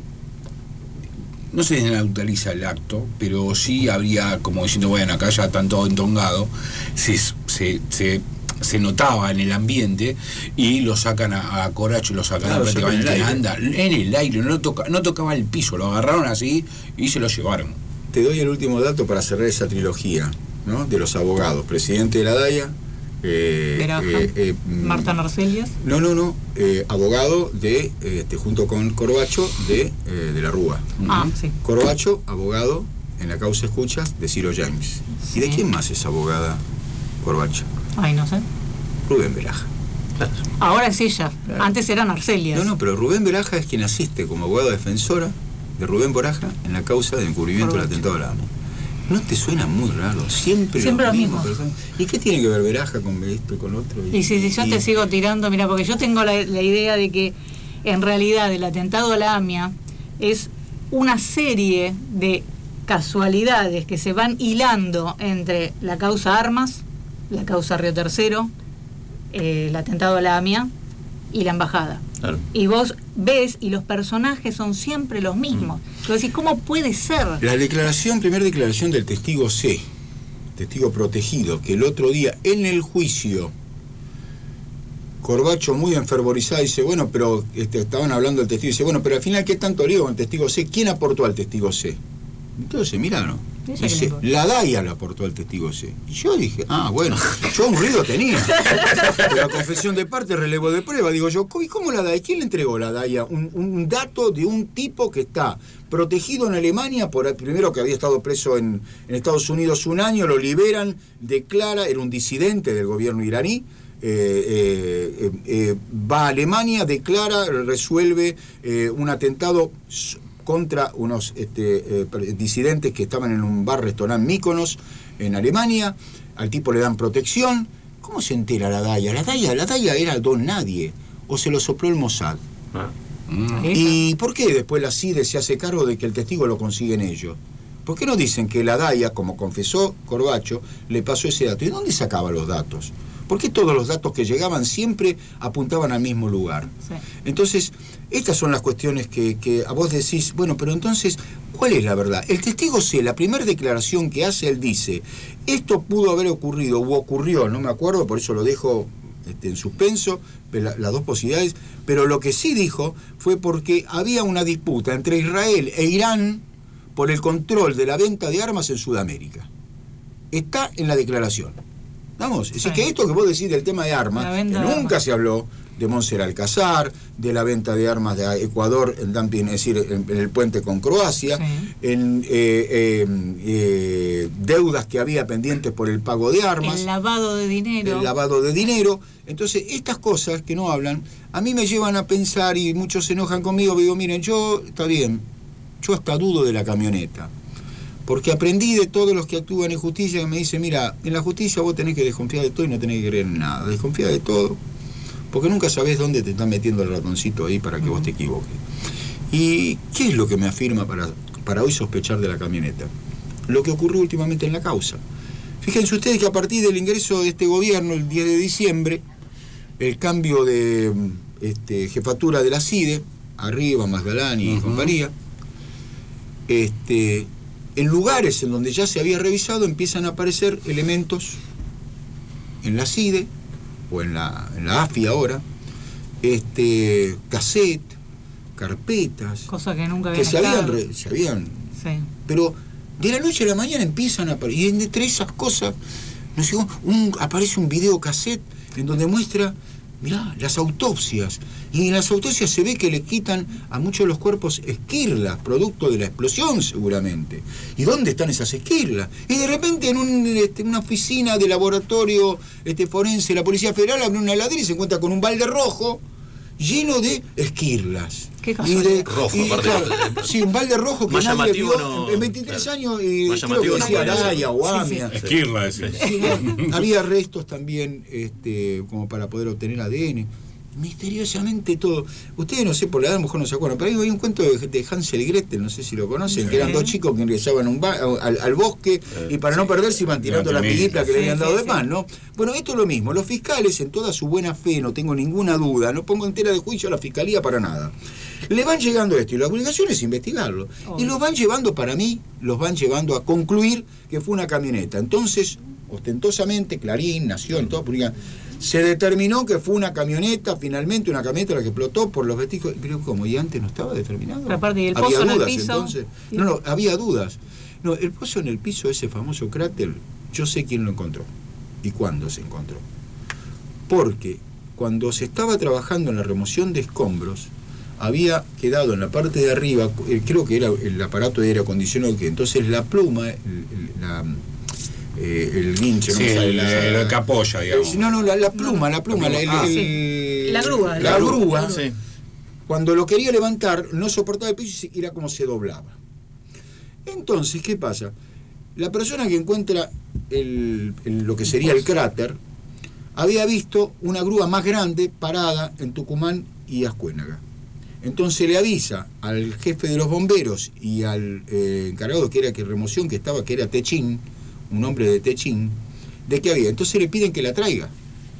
no se neutraliza el acto, pero sí habría, como diciendo, bueno, acá ya están todos entongados, se, se, se, se notaba en el ambiente, y lo sacan a, a Corach, lo sacan claro, prácticamente en anda, en el aire, no, toca, no tocaba el piso, lo agarraron así y se lo llevaron. Te doy el último dato para cerrar esa trilogía, ¿no? De los abogados, presidente de la DAIA, Eh, eh, eh, Marta Narcelias. No, no, no. Eh, abogado de, este, junto con Corbacho, de, eh, de la Rúa. Ah, uh-huh. sí. Corbacho, abogado en la causa Escuchas de Ciro James. Sí. ¿Y de quién más es abogada Corbacho? Ay, no sé. Rubén Belaja. Claro. Ahora es ella. Claro. Antes era Narcelias. No, no, pero Rubén Belaja es quien asiste como abogado defensora de Rubén Beraja en la causa de encubrimiento del atentado a la A M I. ¿No te suena muy raro? Siempre, Siempre lo mismo. mismo. ¿Y qué tiene que ver Beraja con esto y con otro? Y, y si, si yo y... te sigo tirando, mira, porque yo tengo la, la idea de que en realidad el atentado a la A M I A es una serie de casualidades que se van hilando entre la causa Armas, la causa Río Tercero, eh, el atentado a la A M I A y la embajada. Claro. Y vos ves y los personajes son siempre los mismos. Mm. Tú decís, ¿cómo puede ser? La declaración, primera declaración del testigo C, testigo protegido, que el otro día en el juicio, Corbacho muy enfervorizado dice, bueno, pero este, estaban hablando del testigo, dice, bueno, pero al final, ¿qué tanto lío con el testigo C? ¿Quién aportó al testigo C? Entonces, mirá, ¿no? Ella que le Dice, importa. la DAIA la aportó el testigo ese. Y yo dije, ah, bueno, yo un ruido tenía. La confesión de parte, relevo de prueba. Digo yo, ¿y cómo la DAIA? ¿Quién le entregó la DAIA? Un, un dato de un tipo que está protegido en Alemania, por el primero que había estado preso en, en Estados Unidos un año, lo liberan, declara, era un disidente del gobierno iraní. Eh, eh, eh, va a Alemania, declara, resuelve eh, un atentado contra unos este, eh, disidentes que estaban en un bar-restaurante Mykonos en Alemania. Al tipo le dan protección. ¿Cómo se entera la DAIA? La DAIA, la DAIA era don nadie, o se lo sopló el Mossad. Ah. Mm. ¿Y por qué después la C I D E se hace cargo de que el testigo lo consiguen ellos? ¿Por qué no dicen que la DAIA, como confesó Corbacho, le pasó ese dato? ¿Y dónde sacaba los datos? ¿Por qué todos los datos que llegaban siempre apuntaban al mismo lugar? Sí. Entonces, estas son las cuestiones que, que a vos decís, bueno, pero entonces, ¿cuál es la verdad? El testigo C, la primera declaración que hace, él dice, esto pudo haber ocurrido, o ocurrió, no me acuerdo, por eso lo dejo este, en suspenso, la, las dos posibilidades, pero lo que sí dijo fue porque había una disputa entre Israel e Irán por el control de la venta de armas en Sudamérica. Está en la declaración. Vamos, es decir, que esto que vos decís del tema de armas, que de nunca armas. se habló de Monser Alcázar, de la venta de armas de Ecuador, el dumping, es decir, en, en el puente con Croacia, Sí. en eh, eh, eh, deudas que había pendientes por el pago de armas, El lavado de dinero. el lavado de dinero. Entonces, estas cosas que no hablan, a mí me llevan a pensar, y muchos se enojan conmigo, digo, miren, yo, está bien, yo hasta dudo de la camioneta. Porque aprendí de todos los que actúan en justicia que me dicen, mira, en la justicia vos tenés que desconfiar de todo y no tenés que creer en nada. Desconfía de todo, porque nunca sabés dónde te están metiendo el ratoncito ahí para que vos te equivoques. ¿Y qué es lo que me afirma para, para hoy sospechar de la camioneta? Lo que ocurrió últimamente en la causa. Fíjense ustedes que a partir del ingreso de este gobierno, el diez de diciembre, el cambio de este, jefatura de la C I D E, arriba, Masgalani y Uh-huh. compañía, este... en lugares en donde ya se había revisado empiezan a aparecer elementos en la C I D E o en la, en la A F I ahora, este, cassette, carpetas, Cosa que nunca que habían se habían, estado. re- se habían, Sí. pero de la noche a la mañana empiezan a aparecer, y entre esas cosas, no sé, un, aparece un video cassette en donde muestra, mirá, las autopsias, y en las autopsias se ve que le quitan a muchos de los cuerpos esquirlas, producto de la explosión seguramente. ¿Y dónde están esas esquirlas? Y de repente en un, este, una oficina de laboratorio este, forense, la Policía Federal abre una heladera y se encuentra con un balde rojo lleno de esquirlas. Qué Y casualidad. de- Rojo, y, aparte. claro, sí, un balde rojo que Más nadie llamativo vio no- en, en veintitrés claro. años y Más creo llamativo que no decía puede ser. Araya o Sí, sí. Amia. Esquirla, decía. Sí, no, había restos también este, como para poder obtener A D N. Misteriosamente todo. Ustedes no sé, por la edad a lo mejor no se acuerdan, pero hay un cuento de, de Hansel y Gretel, no sé si lo conocen, que eran dos chicos que ingresaban a un ba- al, al bosque y para no perderse iban tirando las miguitas que le Sí, habían sí, dado de sí. pan, ¿no? Bueno, esto es lo mismo. Los fiscales, en toda su buena fe, no tengo ninguna duda, no pongo entera de juicio a la fiscalía para nada. Le van llegando esto y la obligación es investigarlo. Y los van llevando, para mí, los van llevando a concluir que fue una camioneta. Entonces, ostentosamente, Clarín, Nación, todo publican, se determinó que fue una camioneta, finalmente una camioneta la que explotó por los vestigios. Pero ¿cómo? ¿Y antes no estaba determinado? Pero aparte, ¿y el Había pozo en el dudas, piso? entonces. No, no, había dudas. No, el pozo en el piso, ese famoso cráter, yo sé quién lo encontró y cuándo se encontró. Porque cuando se estaba trabajando en la remoción de escombros, había quedado en la parte de arriba, eh, creo que era el aparato de aire acondicionado, que entonces la pluma, el, el- la, eh, el guinche, Sí, me sale el- la- el que apoya, digamos. Eh, No, no, la, la pluma, la pluma, la, el- Ah, el- sí. La grúa, La, la grúa, grúa. Sí. cuando lo quería levantar, no soportaba el piso y era como se doblaba. Entonces, ¿qué pasa? La persona que encuentra el, el- lo que sería el cráter había visto una grúa más grande parada en Tucumán y Ascuénaga. Entonces le avisa al jefe de los bomberos y al eh, encargado que era que remoción que estaba, que era Techín, un hombre de Techín, de que había. Entonces le piden que la traiga.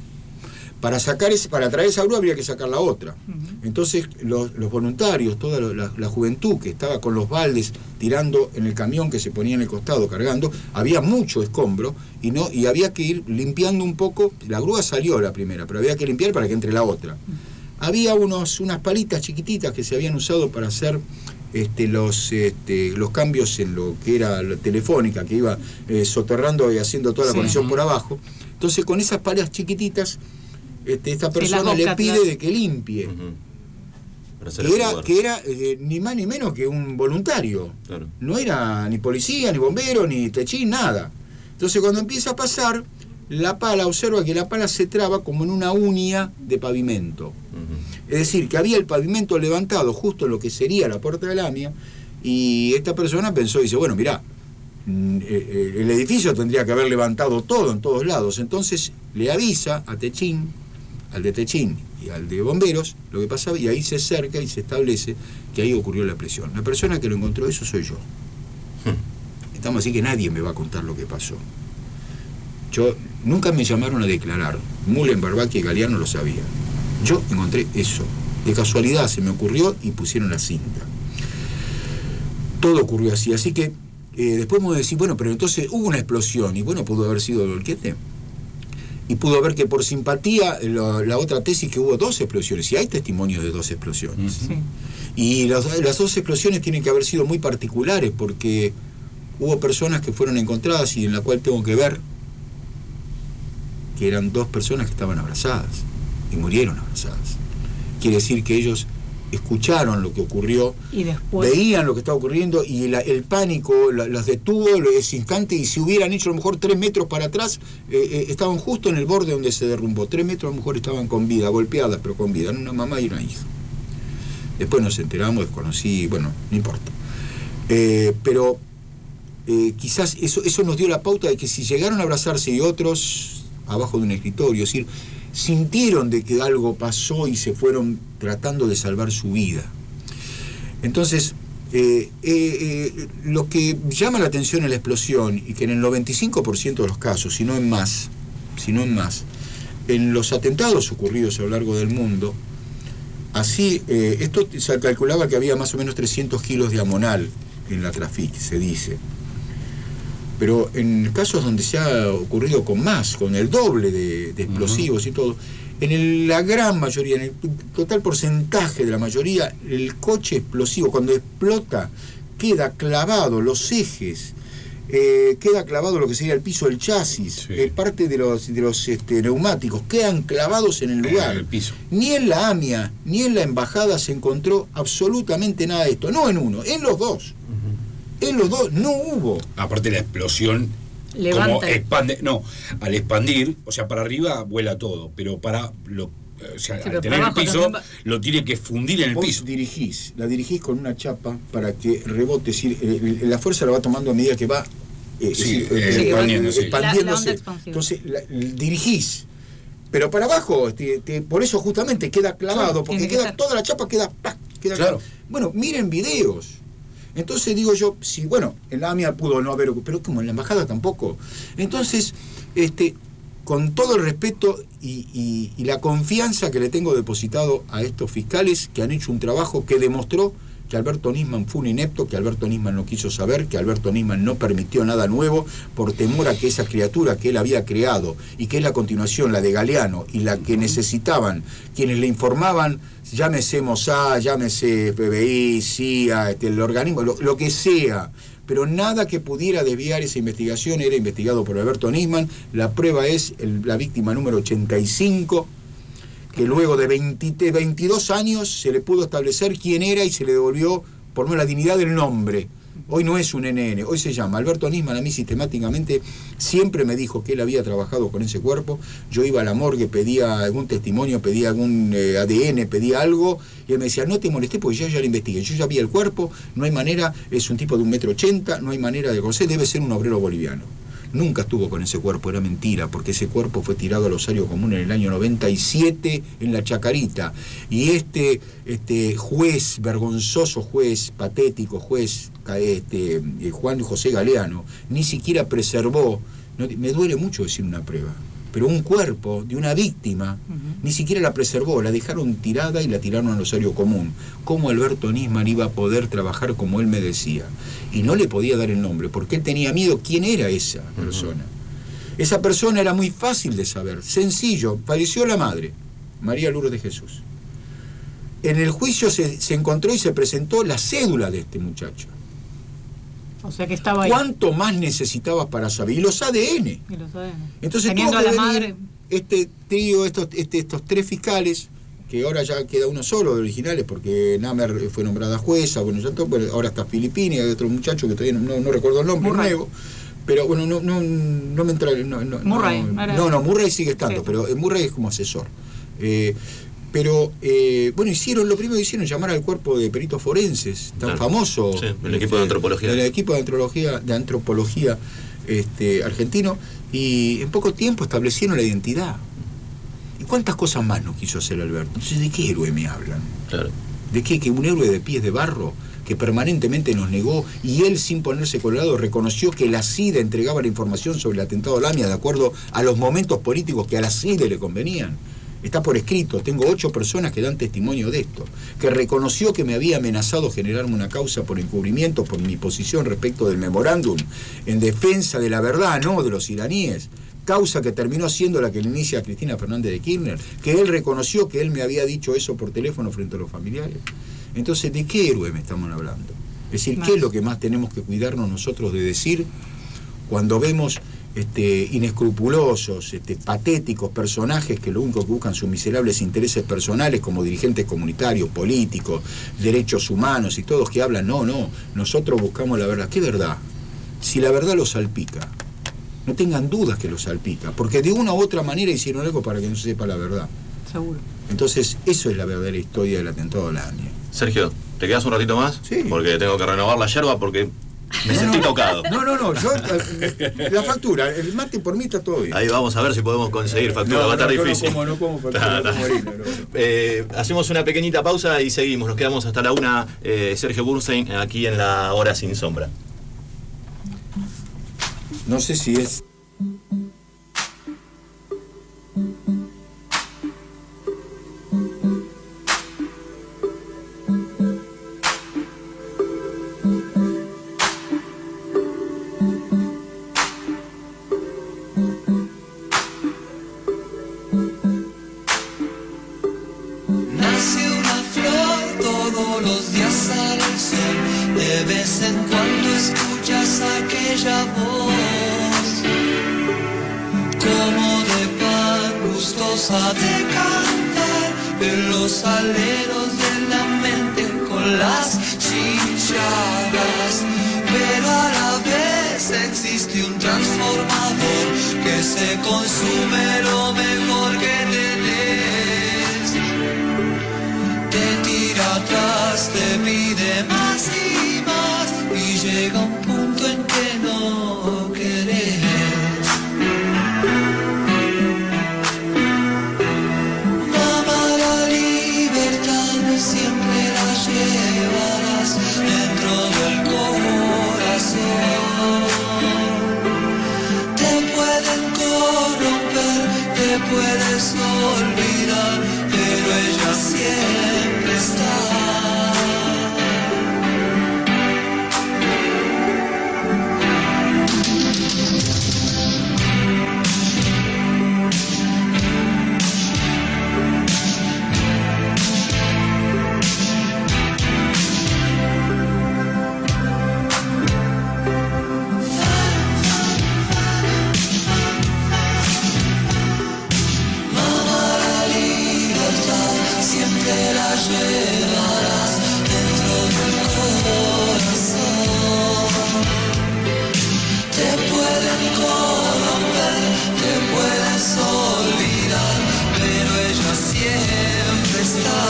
Para sacar ese, para traer esa grúa habría que sacar la otra. Entonces los, los voluntarios, toda la, la juventud que estaba con los baldes tirando en el camión que se ponía en el costado cargando, había mucho escombro y no y había que ir limpiando un poco. La grúa salió la primera, pero había que limpiar para que entre la otra. Había unos, unas palitas chiquititas que se habían usado para hacer este, los, este, los cambios en lo que era la telefónica, que iba eh, soterrando y haciendo toda la Sí. conexión por abajo. Entonces con esas palas chiquititas, este, esta Sí, persona las le bocas, pide las- de que limpie. Para hacer Que el era, lugar. que era eh, ni más ni menos que un voluntario. Claro. No era ni policía, ni bombero, ni techín, nada. Entonces cuando empieza a pasar, la pala, observa que la pala se traba como en una uña de pavimento. Es decir, que había el pavimento levantado justo en lo que sería la puerta de la AMIA, y esta persona pensó y dice, bueno, mirá, mm, eh, eh, el edificio tendría que haber levantado todo en todos lados. Entonces le avisa a Techín, al de Techín y al de bomberos lo que pasaba, y ahí se acerca y se establece que ahí ocurrió la presión. La persona que lo encontró eso soy yo. Estamos así que nadie me va a contar lo que pasó. Yo nunca me llamaron a declarar. Mullen, Barbacchi y Galeano lo sabían. Yo encontré eso. De casualidad se me ocurrió y pusieron la cinta. Todo ocurrió así. Así que eh, después me decís, bueno, pero entonces hubo una explosión. Y bueno, pudo haber sido el volquete. Y pudo haber que por simpatía, la, la otra tesis, que hubo dos explosiones. Y hay testimonios de dos explosiones. Sí. Y las, las dos explosiones tienen que haber sido muy particulares, porque hubo personas que fueron encontradas y en la cual tengo que ver que eran dos personas que estaban abrazadas y murieron abrazadas. Quiere decir que ellos escucharon lo que ocurrió, Y después. veían lo que estaba ocurriendo, y la- el pánico la- las detuvo ese instante, y si hubieran hecho a lo mejor tres metros para atrás, eh, eh, estaban justo en el borde donde se derrumbó. Tres metros a lo mejor estaban con vida, golpeadas, pero con vida. Eran una mamá y una hija. Después nos enteramos, desconocí, bueno, no importa. Eh, pero eh, quizás eso, eso nos dio la pauta de que si llegaron a abrazarse y otros abajo de un escritorio, es decir, sintieron de que algo pasó y se fueron tratando de salvar su vida. Entonces, eh, eh, eh, lo que llama la atención es la explosión, y que en el noventa y cinco por ciento de los casos, si no en más, si no en más, en los atentados ocurridos a lo largo del mundo, así, eh, esto se calculaba que había más o menos trescientos kilos de amonal en la Traffic, se dice. Pero en casos donde se ha ocurrido con más, con el doble de, de explosivos y todo, en el- la gran mayoría, en el total porcentaje de la mayoría, el coche explosivo, cuando explota, queda clavado los ejes, eh, queda clavado lo que sería el piso del chasis, eh, parte de los, de los este, neumáticos, quedan clavados en el lugar. En el piso. Ni en la AMIA, ni en la embajada se encontró absolutamente nada de esto. No en uno, en los dos. En los dos no hubo. Aparte la explosión, Levanta. como expande, no, al expandir, o sea, para arriba vuela todo, pero para lo, o sea, Sí, al pero tener para el abajo piso, también lo tiene que fundir en el Vos piso. dirigís, la dirigís con una chapa para que rebote, es decir, eh, eh, la fuerza la va tomando a medida que va eh, Sí, es decir, eh, eh, expandiendo, sí. expandiéndose. La- la onda expansiva. Entonces la- dirigís, pero para abajo, te- te- por eso justamente queda clavado, Claro, porque tiene que queda ser. toda la chapa queda, ¡pac! queda Claro. clavada. Bueno, miren videos. Entonces digo yo, si bueno, en la AMIA pudo no haber, pero como en la embajada tampoco. Entonces, este, con todo el respeto y, y- y la confianza que le tengo depositado a estos fiscales que han hecho un trabajo que demostró que Alberto Nisman fue un inepto, que Alberto Nisman no quiso saber, que Alberto Nisman no permitió nada nuevo por temor a que esa criatura que él había creado, y que es la continuación, la de Galeano, y la que necesitaban quienes le informaban, llámese Mossad, llámese F B I, C I A, este, el organismo, lo, lo que sea, pero nada que pudiera desviar esa investigación era investigado por Alberto Nisman. La prueba es el- la víctima número ochenta y cinco, que luego de veinte, veintidós años se le pudo establecer quién era y se le devolvió por lo menos la dignidad del nombre. Hoy no es un N N, hoy se llama Alberto Nisman. A mí sistemáticamente siempre me dijo que él había trabajado con ese cuerpo. Yo iba a la morgue, pedía algún testimonio, pedía algún eh, A D N, pedía algo, y él me decía, no te molestes porque yo ya lo investigué, yo ya vi el cuerpo, no hay manera, es un tipo de un metro ochenta, no hay manera de conocer, debe ser un obrero boliviano. Nunca estuvo con ese cuerpo, era mentira, porque ese cuerpo fue tirado al osario común en el año noventa y siete en la Chacarita. Y este, este juez, vergonzoso juez, patético juez, este, Juan José Galeano, ni siquiera preservó, no, me duele mucho decir una prueba, pero un cuerpo de una víctima, uh-huh. ni siquiera la preservó, la dejaron tirada y la tiraron al osario común. ¿Cómo Alberto Nisman iba a poder trabajar como él me decía? Y no le podía dar el nombre, porque él tenía miedo quién era esa persona. Uh-huh. Esa persona era muy fácil de saber, sencillo. Falleció la madre, María Lourdes de Jesús. en el juicio se, se encontró y se presentó la cédula de este muchacho. O sea que estaba ahí. ¿Cuánto más necesitabas para saber? Y los A D N. Y los A D N. Entonces Teniendo tuvo a que la venir madre. este trío, estos, este, estos tres fiscales, que ahora ya queda uno solo de originales, porque Namer fue nombrada jueza, bueno, ya todo, pero ahora está Filipini, hay otro muchacho que todavía no, no, no recuerdo el nombre, Murray. nuevo. Pero bueno, no, no, no me entra. No, no, Murray. No, era- no, no, Murray sigue estando, Sí. pero Murray es como asesor. Eh, pero, eh, bueno, hicieron, lo primero que hicieron, llamar al cuerpo de peritos forenses, tan Claro. famoso. Sí, el equipo de antropología. El equipo de antropología, de antropología este, argentino, y en poco tiempo establecieron la identidad. ¿Y cuántas cosas más no quiso hacer Alberto? Entonces, ¿de qué héroe me hablan? Claro. ¿De qué? ¿Que un héroe de pies de barro que permanentemente nos negó y él, sin ponerse colorado, reconoció que la C I D E entregaba la información sobre el atentado a Lamia de acuerdo a los momentos políticos que a la C I D E le convenían? Está por escrito, tengo ocho personas que dan testimonio de esto, que reconoció que me había amenazado generarme una causa por encubrimiento por mi posición respecto del memorándum en defensa de la verdad, no de los iraníes, causa que terminó siendo la que le inicia a Cristina Fernández de Kirchner, que él reconoció que él me había dicho eso por teléfono frente a los familiares. Entonces, ¿de qué héroe me estamos hablando? Es decir, ¿qué es lo que más tenemos que cuidarnos nosotros de decir cuando vemos este, inescrupulosos, este, patéticos personajes que lo único que buscan sus miserables intereses personales como dirigentes comunitarios, políticos, derechos humanos y todos que hablan? No, no, nosotros buscamos la verdad. ¿Qué verdad? Si la verdad los salpica, no tengan dudas que los salpica, porque de una u otra manera hicieron algo para que no se sepa la verdad. Seguro. Entonces, eso es la verdadera historia del atentado a la ANIA. Sergio, ¿te quedas un ratito más? Sí. Porque tengo que renovar la yerba porque me sentí tocado. No, no, no, yo, eh, la factura, el mate por mí está todo bien. Ahí vamos a ver si podemos conseguir factura, No, va a estar no, yo difícil. No como, no como factura, no como harina, no, no. Eh, hacemos una pequeñita pausa y seguimos. Nos quedamos hasta la una. Eh, Sergio Burnstein aquí en la Hora Sin Sombra. No sé si es... Nace una flor, todos los días sale el sol. De vez en cuando escuchas aquella voz, como de pan gustosa de cantar en los aleros de la mente con las chinchadas. Pero a la vez existe un transformador que se consume lo mejor que tenés. Te tira atrás, te pide más y más y llega un punto en que no querés. Mamá, la libertad siempre la llevarás dentro del corazón. Te pueden corromper, te puedes olvidar, pero ella siempre está. Siempre la llevarás dentro del corazón. Te pueden corromper, te puedes olvidar, pero ella siempre está.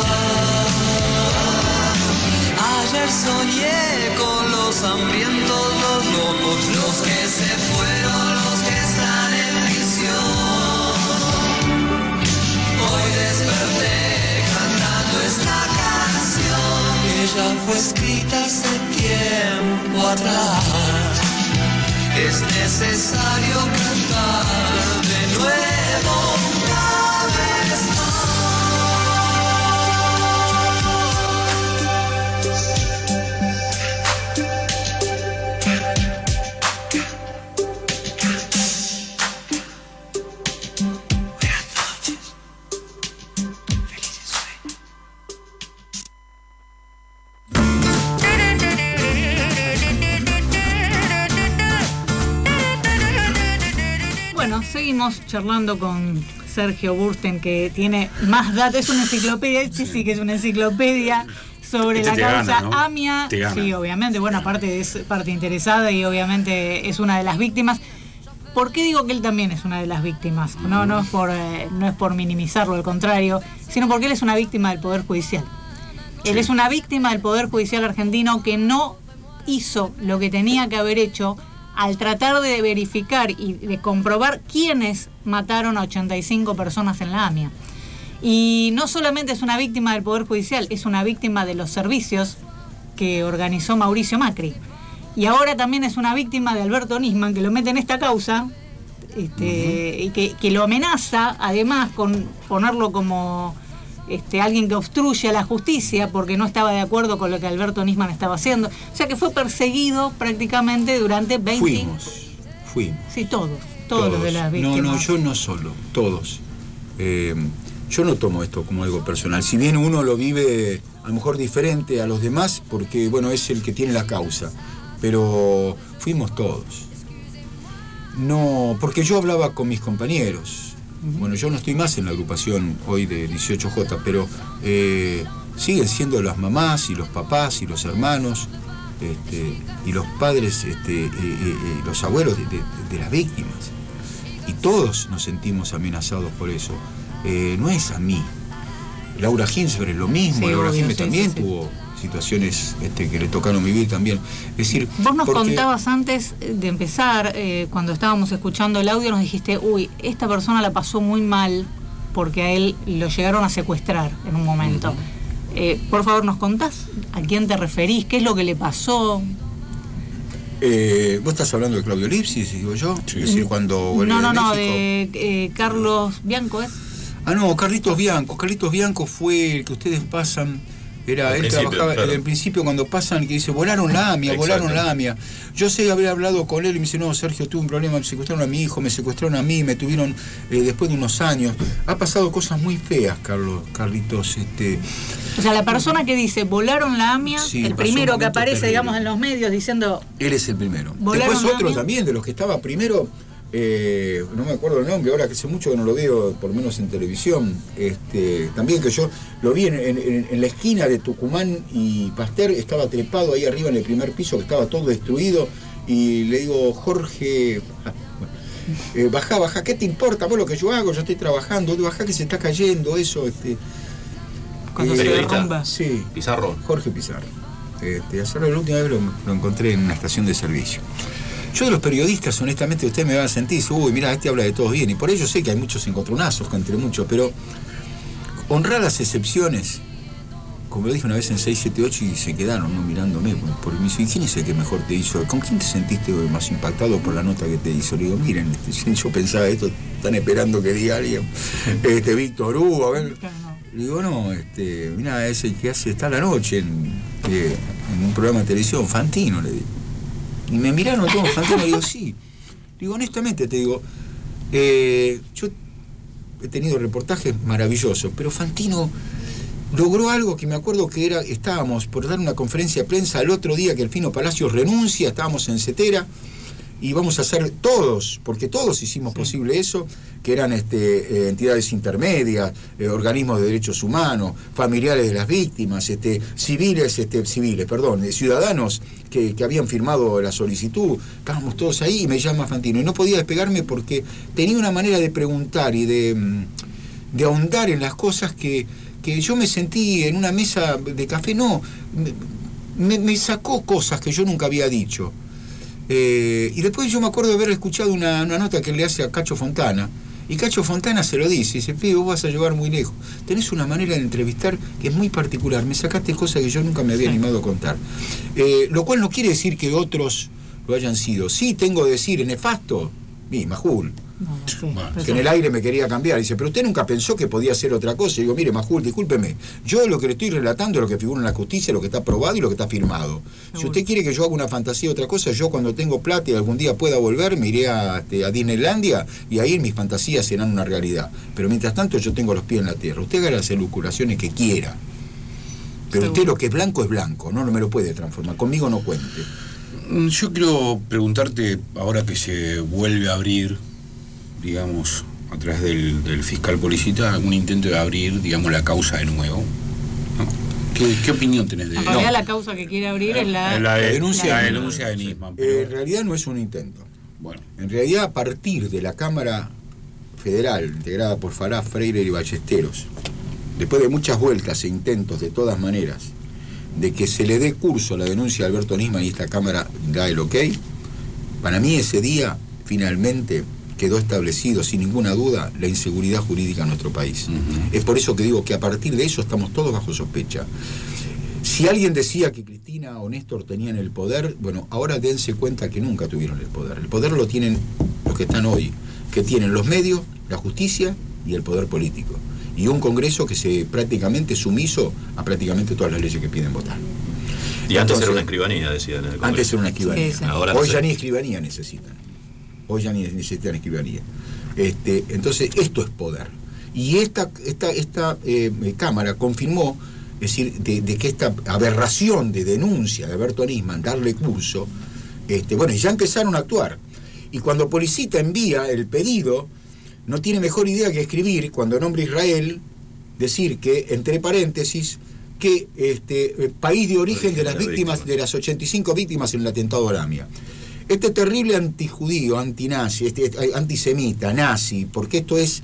Ayer soñé con los hambrientos, los locos, los que se fueron, los que están en prisión. Hoy desperté esta canción que ya fue escrita hace tiempo atrás. Es necesario cantar de nuevo una vez estábamos charlando con Sergio Bursten, que tiene más datos, es una enciclopedia, este sí que es una enciclopedia sobre Este la te causa gana, ¿no? AMIA. Te gana. Sí, obviamente, bueno, aparte es parte interesada y obviamente es una de las víctimas. ¿Por qué digo que él también es una de las víctimas? No, no es por, eh, no es por minimizarlo, al contrario, sino porque él es una víctima del Poder Judicial. Él es una víctima del Poder Judicial argentino que no hizo lo que tenía que haber hecho al tratar de verificar y de comprobar quiénes mataron a ochenta y cinco personas en la AMIA. Y no solamente es una víctima del Poder Judicial, es una víctima de los servicios que organizó Mauricio Macri. Y ahora también es una víctima de Alberto Nisman, que lo mete en esta causa, este, uh-huh. y que, que lo amenaza, además, con ponerlo como este, alguien que obstruye a la justicia porque no estaba de acuerdo con lo que Alberto Nisman estaba haciendo. O sea que fue perseguido prácticamente durante veinte... Fuimos, fuimos. Sí, todos, todos, todos. los de las víctimas. No, no, yo no solo, todos. Eh, yo no tomo esto como algo personal. Si bien uno lo vive a lo mejor diferente a los demás, porque bueno, es el que tiene la causa. Pero fuimos todos. No, porque yo hablaba con mis compañeros. Uh-huh. Bueno, yo no estoy más en la agrupación hoy de dieciocho J, pero eh, siguen siendo las mamás y los papás y los hermanos este, y los padres, este, eh, eh, los abuelos de, de, de las víctimas. Y todos nos sentimos amenazados por eso. Eh, no es a mí. Laura Ginsberg es lo mismo, sí, Laura obvio, Ginsberg sí, también sí, tuvo... Sí. situaciones este, que le tocaron vivir también. Es decir, vos nos porque... contabas antes de empezar, eh, cuando estábamos escuchando el audio, nos dijiste, uy, esta persona la pasó muy mal porque a él lo llegaron a secuestrar en un momento. Uh-huh. eh, por favor, ¿nos contás a quién te referís? ¿Qué es lo que le pasó? Eh, ¿Vos estás hablando de Claudio Lipsis, digo yo? Sí. Es decir, cuando vuelve No, no, de no, México. de eh, Carlos Bianco, ¿es? Ah, no, Carlitos Bianco. Carlitos Bianco fue el que ustedes pasan... Era, él trabajaba claro. En principio cuando pasan que dice, volaron la AMIA, volaron la AMIA. Yo sé haber hablado con él y me dice, no, Sergio, tuve un problema, me secuestraron a mi hijo, me secuestraron a mí, me tuvieron eh, después de unos años. Ha pasado cosas muy feas, Carlos, Carlitos. Este... O sea, la persona que dice, volaron la AMIA, sí, el primero que aparece, terrible. digamos, en los medios diciendo... Él es el primero. Después otro AMIA? También, de los que estaba primero... Eh, no me acuerdo el nombre, ahora que hace mucho que no lo veo, por lo menos en televisión, este, también que yo lo vi en, en, en la esquina de Tucumán y Pasteur, estaba trepado ahí arriba en el primer piso, que estaba todo destruido, y le digo, Jorge, ah, bueno, eh, bajá, bajá, ¿qué te importa vos lo que yo hago? Yo estoy trabajando, bajá que se está cayendo eso, este. Cuando eh, se derrumba. Sí. Pizarro. Jorge Pizarro. Este, hacerlo la última vez lo, lo encontré en una estación de servicio. Yo de los periodistas, honestamente, ustedes me van a sentir, uy, mira, este habla de todos bien, y por ello sé que hay muchos encontronazos entre muchos, pero honrar las excepciones, como lo dije una vez en seis siete ocho y se quedaron ¿no? mirándome, porque me dicen, ¿quién es el que mejor te hizo? ¿Con quién te sentiste más impactado por la nota que te hizo? Le digo, miren, este, yo pensaba esto, están esperando que diga alguien, este, Víctor Hugo, a ver. Le digo, no, este, mira, es el que hace, está a la noche en, eh, en un programa de televisión, Fantino, le digo. Y me miraron todos Fantino y digo, sí. Digo, honestamente te digo, eh, yo he tenido reportajes maravillosos, pero Fantino logró algo que me acuerdo que era, estábamos por dar una conferencia de prensa el otro día que el Fino Palacios renuncia, estábamos en Cetera, y vamos a hacer todos, porque todos hicimos sí. posible eso, que eran este, eh, entidades intermedias, eh, organismos de derechos humanos, familiares de las víctimas, este, civiles, este, civiles, perdón, eh, ciudadanos que, que habían firmado la solicitud, estábamos todos ahí y me llama Fantino. Y no podía despegarme porque tenía una manera de preguntar y de, de ahondar en las cosas que, que yo me sentí en una mesa de café, no, me, me sacó cosas que yo nunca había dicho. Eh, y después yo me acuerdo de haber escuchado una, una nota que él le hace a Cacho Fontana, y Cacho Fontana se lo dice, dice, pibe, vos vas a llegar muy lejos, tenés una manera de entrevistar que es muy particular, me sacaste cosas que yo nunca me había animado a contar, eh, lo cual no quiere decir que otros lo hayan sido. Sí tengo que decir, nefasto, mi Majul, no, okay. que en el aire me quería cambiar, dice, pero usted nunca pensó que podía ser otra cosa. Y digo, mire, Majul, discúlpeme, yo lo que le estoy relatando es lo que figura en la justicia, lo que está probado y lo que está firmado. Si usted quiere que yo haga una fantasía de otra cosa, yo cuando tengo plata y algún día pueda volver, me iré a, a Disneylandia y ahí mis fantasías serán una realidad. Pero mientras tanto yo tengo los pies en la tierra. Usted haga las elucubraciones que quiera, pero usted lo que es blanco es blanco, no, no me lo puede transformar, conmigo no cuente. Yo quiero preguntarte, ahora que se vuelve a abrir digamos, a través del, del fiscal Policita, un intento de abrir, digamos, la causa de nuevo, ¿no? ¿Qué, qué opinión tenés de En eso? realidad la causa que quiere abrir es la, la, de- denuncia la de- denuncia de Nisman. Eh, en realidad no es un intento. Bueno. En realidad, a partir de la Cámara Federal, integrada por Farah, Freire y Ballesteros, después de muchas vueltas e intentos de todas maneras, de que se le dé curso a la denuncia de Alberto Nisman y esta Cámara da el ok, para mí ese día finalmente quedó establecido sin ninguna duda la inseguridad jurídica en nuestro país. Uh-huh. Es por eso que digo que a partir de eso estamos todos bajo sospecha. Si alguien decía que Cristina o Néstor tenían el poder, bueno, ahora dense cuenta que nunca tuvieron el poder. El poder lo tienen los que están hoy, que tienen los medios, la justicia y el poder político. Y un Congreso que se prácticamente sumiso a prácticamente todas las leyes que piden votar. Y antes Entonces, era una escribanía, decían en el Congreso. Antes era una escribanía. Sí, sí. Ahora Hoy no sé. ya ni escribanía necesitan. Hoy ya ni necesitan escribanía. Este, entonces, esto es poder. Y esta, esta, esta eh, Cámara confirmó, es decir, de, de que esta aberración de denuncia de Alberto Nisman, darle curso, este, bueno, ya empezaron a actuar. Y cuando Policita envía el pedido, no tiene mejor idea que escribir, cuando nombra Israel, decir que, entre paréntesis, que este el país de origen de las víctimas, de las ochenta y cinco víctimas en el atentado a Lamia. Este terrible antijudío, antinazi, este, antisemita, nazi, porque esto es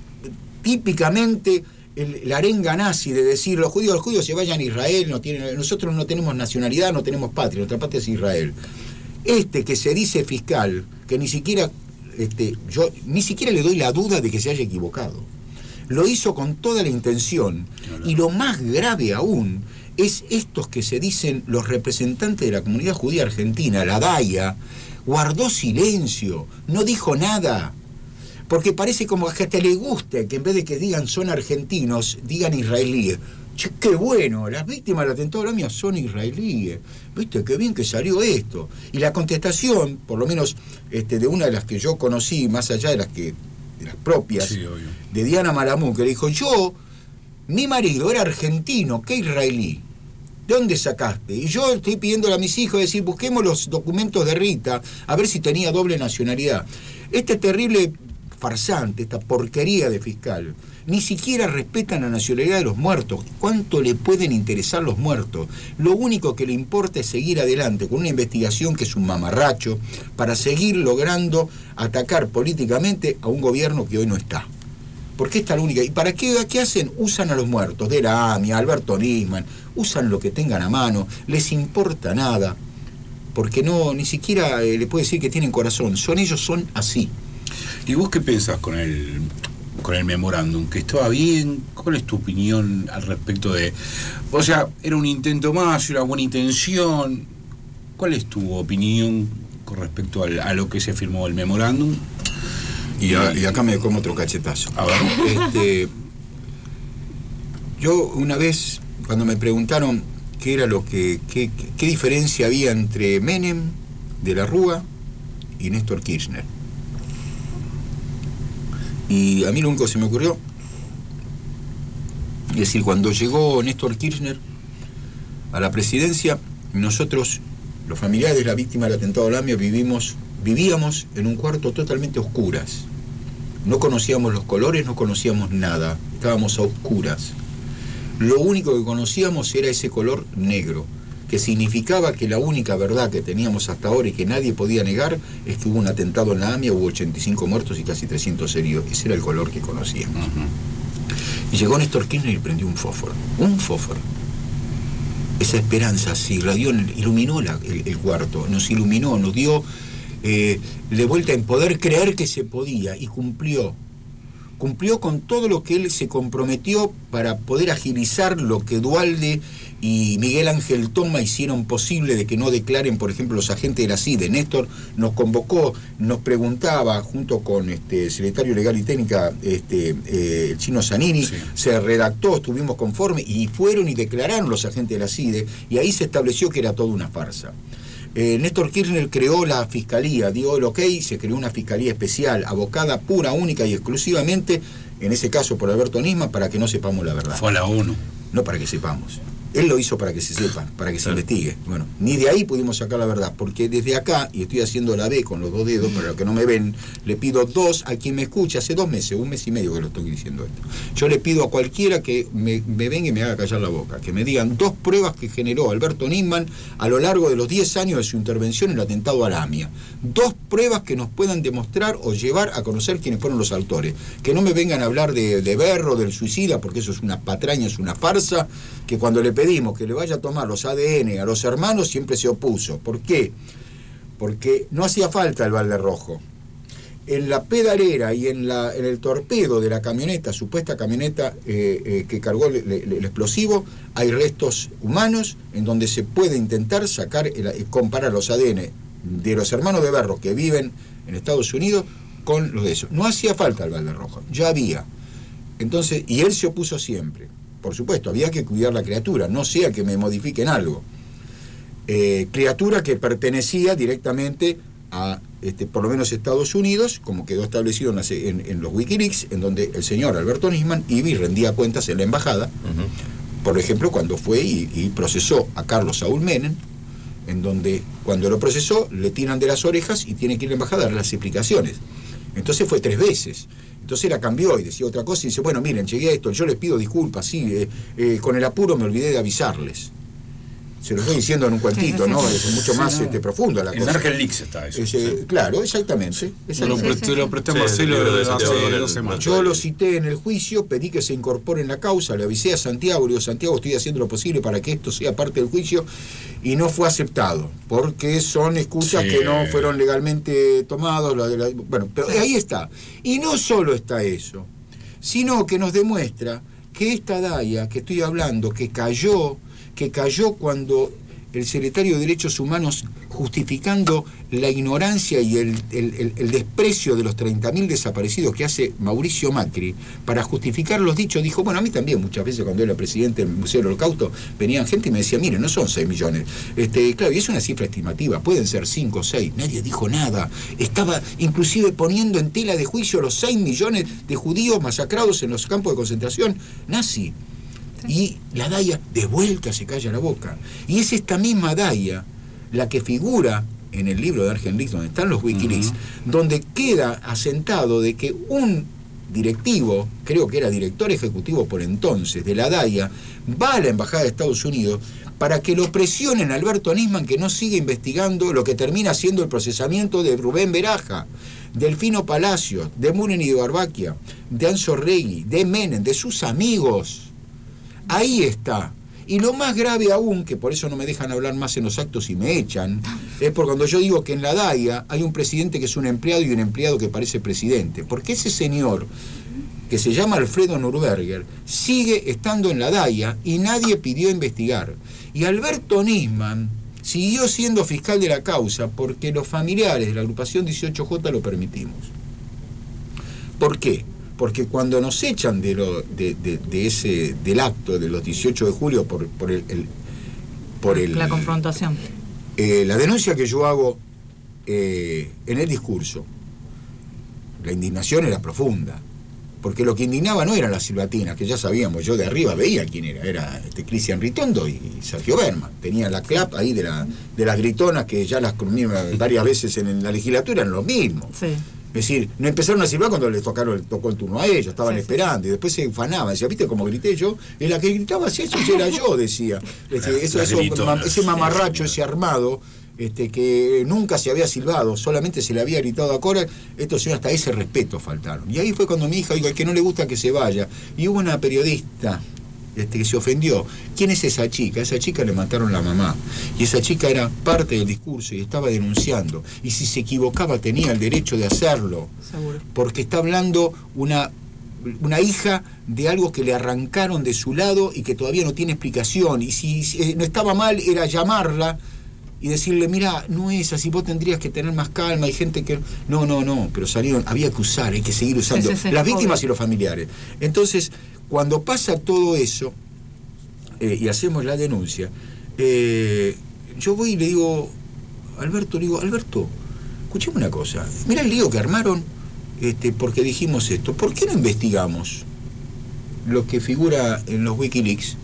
típicamente el, la arenga nazi de decir los judíos, los judíos se vayan a Israel, no tienen, nosotros no tenemos nacionalidad, no tenemos patria, nuestra patria es Israel. Este que se dice fiscal, que ni siquiera, este, yo ni siquiera le doy la duda de que se haya equivocado. Lo hizo con toda la intención. Y lo más grave aún es estos que se dicen los representantes de la comunidad judía argentina, la D A I A, guardó silencio, no dijo nada. Porque parece como que hasta le gusta que en vez de que digan son argentinos, digan israelíes. Che, qué bueno, las víctimas del atentado de Lamia son israelíes. Viste, qué bien que salió esto. Y la contestación, por lo menos este, de una de las que yo conocí, más allá de las que de las propias, Sí, de Diana Malamud, que le dijo, yo, mi marido era argentino, ¿qué israelí? ¿De dónde sacaste? Y yo estoy pidiéndole a mis hijos, decir, busquemos los documentos de Rita, a ver si tenía doble nacionalidad. Este terrible farsante, esta porquería de fiscal, ni siquiera respetan la nacionalidad de los muertos. ¿Cuánto le pueden interesar los muertos? Lo único que le importa es seguir adelante con una investigación que es un mamarracho para seguir logrando atacar políticamente a un gobierno que hoy no está. Porque esta es la única. ¿Y para qué, qué hacen? Usan a los muertos, de la AMIA, Alberto Nisman, usan lo que tengan a mano, les importa nada, porque no, ni siquiera eh, le puede decir que tienen corazón, son ellos, son así. ¿Y vos qué pensás con el con el memorándum? ¿Que estaba bien? ¿Cuál es tu opinión al respecto de...? O sea, era un intento más, una buena intención. ¿Cuál es tu opinión con respecto al, a lo que se firmó el memorándum? Y, a, y acá me como otro cachetazo. A ver. Este, yo una vez, cuando me preguntaron qué era lo que, qué, qué, qué diferencia había entre Menem, de la Rúa, y Néstor Kirchner. Y a mí lo único que se me ocurrió, es decir, cuando llegó Néstor Kirchner a la presidencia, nosotros, los familiares de la víctima del atentado de Lamia, vivimos, vivíamos en un cuarto totalmente a oscuras. No conocíamos los colores, no conocíamos nada, estábamos a oscuras. Lo único que conocíamos era ese color negro, que significaba que la única verdad que teníamos hasta ahora y que nadie podía negar es que hubo un atentado en la AMIA, hubo ochenta y cinco muertos y casi trescientos heridos. Ese era el color que conocíamos. Uh-huh. Y llegó Néstor Kirchner y prendió un fósforo, un fósforo. Esa esperanza se irradió, iluminó la, el, el cuarto, nos iluminó, nos dio eh, de vuelta en poder creer que se podía, y cumplió. Cumplió con todo lo que él se comprometió para poder agilizar lo que Duhalde y Miguel Ángel Toma hicieron posible de que no declaren, por ejemplo, los agentes de la CIDE. Néstor nos convocó, nos preguntaba, junto con este, el secretario legal y técnica, este, eh, el chino Zanini, sí. Se redactó, estuvimos conformes, y fueron y declararon los agentes de la CIDE, y ahí se estableció que era toda una farsa. Eh, Néstor Kirchner creó la fiscalía, dio el ok, se creó una fiscalía especial, abocada pura, única y exclusivamente, en ese caso por Alberto Nisman, para que no sepamos la verdad. Fue a la ONU. No para que sepamos. él lo hizo para que se sepa, para que se investigue. Bueno, ni de ahí pudimos sacar la verdad, porque desde acá, y estoy haciendo la B con los dos dedos, para los que no me ven, le pido dos a quien me escucha, hace dos meses, un mes y medio que lo estoy diciendo esto. Yo le pido a cualquiera que me, me venga y me haga callar la boca, que me digan dos pruebas que generó Alberto Nisman a lo largo de los diez años de su intervención en el atentado a la AMIA. Dos pruebas que nos puedan demostrar o llevar a conocer quiénes fueron los autores. Que no me vengan a hablar de, de Berro, del suicida, porque eso es una patraña, es una farsa, que cuando le pedimos que le vaya a tomar los A D N a los hermanos siempre se opuso. ¿Por qué? Porque no hacía falta el balde rojo. En la pedalera y en, la, en el torpedo de la camioneta, supuesta camioneta eh, eh, que cargó el, el, el explosivo, hay restos humanos en donde se puede intentar sacar, el, comparar los A D N de los hermanos de Berro que viven en Estados Unidos con los de esos. No hacía falta el balde rojo, ya había. Entonces, y él se opuso siempre. Por supuesto, había que cuidar la criatura, no sea que me modifiquen algo. Eh, criatura que pertenecía directamente a, este, por lo menos Estados Unidos, como quedó establecido en, la, en, en los Wikileaks, en donde el señor Alberto Nisman iba y rendía cuentas en la embajada, uh-huh. por ejemplo, cuando fue y, y procesó a Carlos Saúl Menem, en donde cuando lo procesó le tiran de las orejas y tiene que ir a la embajada a dar las explicaciones. Entonces fue tres veces. Entonces la cambió y decía otra cosa y dice, bueno, miren, llegué a esto, yo les pido disculpas, sí, eh, eh, con el apuro me olvidé de avisarles. Se lo estoy diciendo en un cuentito, ¿no? Es mucho más sí, no. este, profundo la en cosa. En Argen Leaks está eso. Es, eh, sí. Claro, exactamente. exactamente. Lo, pre sí, lo presté a Marcelo sí, hace dos semanas. Yo lo cité en el juicio, pedí que se incorpore en la causa, le avisé a Santiago, le digo, Santiago, estoy haciendo lo posible para que esto sea parte del juicio, y no fue aceptado, porque son escuchas sí. que no fueron legalmente tomadas. La de la, bueno, pero ahí está. Y no solo está eso, sino que nos demuestra que esta Daya que estoy hablando, que cayó, que cayó cuando el secretario de Derechos Humanos, justificando la ignorancia y el, el, el, el desprecio de los treinta mil desaparecidos que hace Mauricio Macri, para justificar los dichos, dijo, bueno, a mí también muchas veces cuando era presidente del Museo del Holocausto, venían gente y me decía, miren, no son seis millones. Este, claro, y es una cifra estimativa, pueden ser cinco o seis, nadie dijo nada. Estaba inclusive poniendo en tela de juicio los seis millones de judíos masacrados en los campos de concentración nazi. Y la Daya de vuelta se calla la boca. Y es esta misma Daya la que figura en el libro de Argen Leaks, donde están los Wikileaks, uh-huh. donde queda asentado de que un directivo, creo que era director ejecutivo por entonces, de la Daya, va a la Embajada de Estados Unidos para que lo presionen a Alberto Nisman que no siga investigando lo que termina siendo el procesamiento de Rubén Beraja, Delfino Palacios, de Muren y de Barbaquia, de Anzo Regui, de Menem, de sus amigos. Ahí está. Y lo más grave aún, que por eso no me dejan hablar más en los actos y me echan, es por cuando yo digo que en la Daya hay un presidente que es un empleado y un empleado que parece presidente. Porque ese señor, que se llama Alfredo Nürberger, sigue estando en la Daya y nadie pidió investigar. Y Alberto Nisman siguió siendo fiscal de la causa porque los familiares de la agrupación dieciocho J lo permitimos. ¿Por qué? Porque cuando nos echan de, lo, de, de, de ese, del acto de los dieciocho de julio por, por, el, el, por el... La confrontación. Eh, la denuncia que yo hago eh, en el discurso, la indignación era profunda, porque lo que indignaba no eran las silbatinas, que ya sabíamos, yo de arriba veía quién era, era este Cristian Ritondo y Sergio Berman. Tenía la clap ahí de, la, de las gritonas que ya las comí varias veces en, en la legislatura, eran los mismos. Sí. Es decir, no empezaron a silbar cuando les tocaron, tocó el turno a ellos, estaban sí, esperando, sí. y después se ufanaban, decía, ¿viste cómo grité yo? En la que gritaba así, eso era yo, decía. Este, eso, eso, ma, ese mamarracho, ese armado, este, que nunca se había silbado, solamente se le había gritado a Cora, estos señores hasta ese respeto faltaron. Y ahí fue cuando mi hija dijo, es que no le gusta que se vaya. Y hubo una periodista este, que se ofendió. ¿Quién es esa chica? A esa chica le mataron la mamá. Y esa chica era parte del discurso y estaba denunciando. Y si se equivocaba tenía el derecho de hacerlo. Seguro. Porque está hablando una, una hija de algo que le arrancaron de su lado y que todavía no tiene explicación. Y si, si no estaba mal era llamarla y decirle, mira, no es así, vos tendrías que tener más calma, hay gente que... No, no, no, pero salieron, había que usar, hay que seguir usando. Sí, sí, sí, las víctimas obvio. Y los familiares. Entonces, cuando pasa todo eso, eh, y hacemos la denuncia, eh, yo voy y le digo, Alberto, le digo, Alberto, escuchame una cosa, mira el lío que armaron, este, porque dijimos esto, ¿por qué no investigamos lo que figura en los Wikileaks?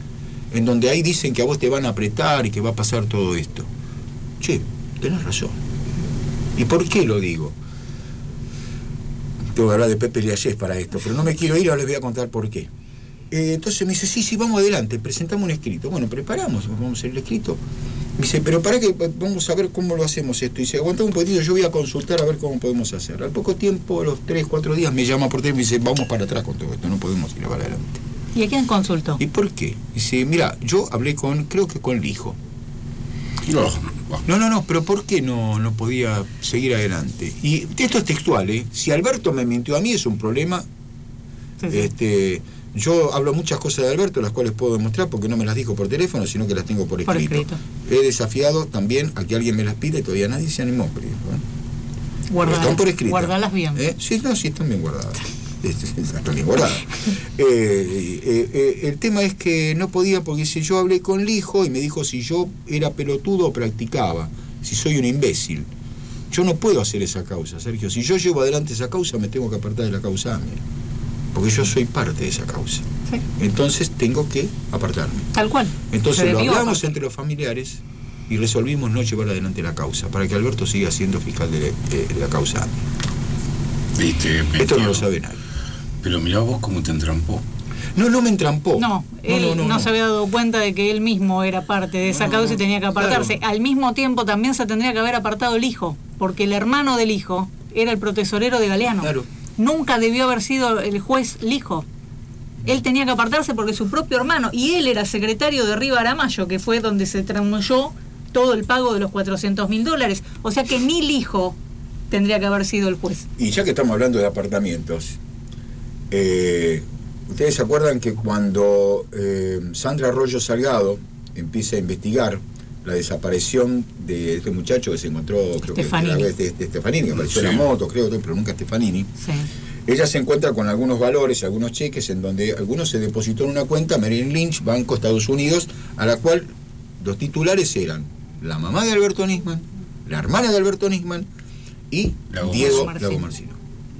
en donde ahí dicen que a vos te van a apretar y que va a pasar todo esto. Che, tenés razón. ¿Y por qué lo digo? Tengo que hablar de Pepe Liayés para esto, pero no me quiero ir, ahora les voy a contar por qué. Eh, entonces me dice, sí, sí, vamos adelante, presentamos un escrito. Bueno, preparamos, vamos a hacer el escrito. Me dice, pero para que vamos a ver cómo lo hacemos esto. Y dice, aguanta un poquitito, yo voy a consultar a ver cómo podemos hacer. Al poco tiempo, a los tres, cuatro días, me llama por teléfono y me dice, vamos para atrás con todo esto, no podemos ir para adelante. ¿Y a quién consultó? ¿Y por qué? Dice, mira, yo hablé con, creo que con el hijo. No, no, no, no, pero ¿por qué no, no podía seguir adelante? Y esto es textual, ¿eh? Si Alberto me mintió a mí es un problema. Sí, sí. Este, yo hablo muchas cosas de Alberto, las cuales puedo demostrar porque no me las dijo por teléfono, sino que las tengo por escrito. Por escrito. He desafiado también a que alguien me las pida y todavía nadie se animó. Pero, ¿eh? Guardalas, están por escrito. Guardalas bien. ¿Eh? Sí, no, sí, están bien guardadas. Están bien guardadas. eh, eh, eh, el tema es que no podía porque si yo hablé con el hijo y me dijo si yo era pelotudo o practicaba, si soy un imbécil. Yo no puedo hacer esa causa, Sergio. Si yo llevo adelante esa causa, me tengo que apartar de la causa A M I A, porque yo soy parte de esa causa. Sí. Entonces tengo que apartarme. Tal cual. Entonces lo hablamos entre los familiares y resolvimos no llevar adelante la causa, para que Alberto siga siendo fiscal de, de, de la causa A M I A. ¿Viste? Esto no lo sabe nadie. Pero mirá vos cómo te entrampó. No, no me entrampó. No, él no, no, no, no se había dado cuenta de que él mismo era parte de esa no, causa y tenía que apartarse. Claro. Al mismo tiempo también se tendría que haber apartado el hijo, porque el hermano del hijo era el protesorero de Galeano. Claro. Nunca debió haber sido el juez Lijo. Él tenía que apartarse porque su propio hermano, y él era secretario de Riva Aramayo, que fue donde se tramuyó todo el pago de los cuatrocientos mil dólares. O sea que ni Lijo tendría que haber sido el juez. Y ya que estamos hablando de apartamentos, eh, ustedes se acuerdan que cuando eh, Sandra Arroyo Salgado empieza a investigar la desaparición de este muchacho que se encontró, creo Stefanini. que de, de Stefanini, que apareció sí. en la moto, creo, pero nunca Stefanini. Sí. Ella se encuentra con algunos valores, algunos cheques, en donde algunos se depositó en una cuenta, Merrill Lynch, Banco Estados Unidos, a la cual los titulares eran la mamá de Alberto Nisman, la hermana de Alberto Nisman y Lago Diego Marcino. Lago Marcino.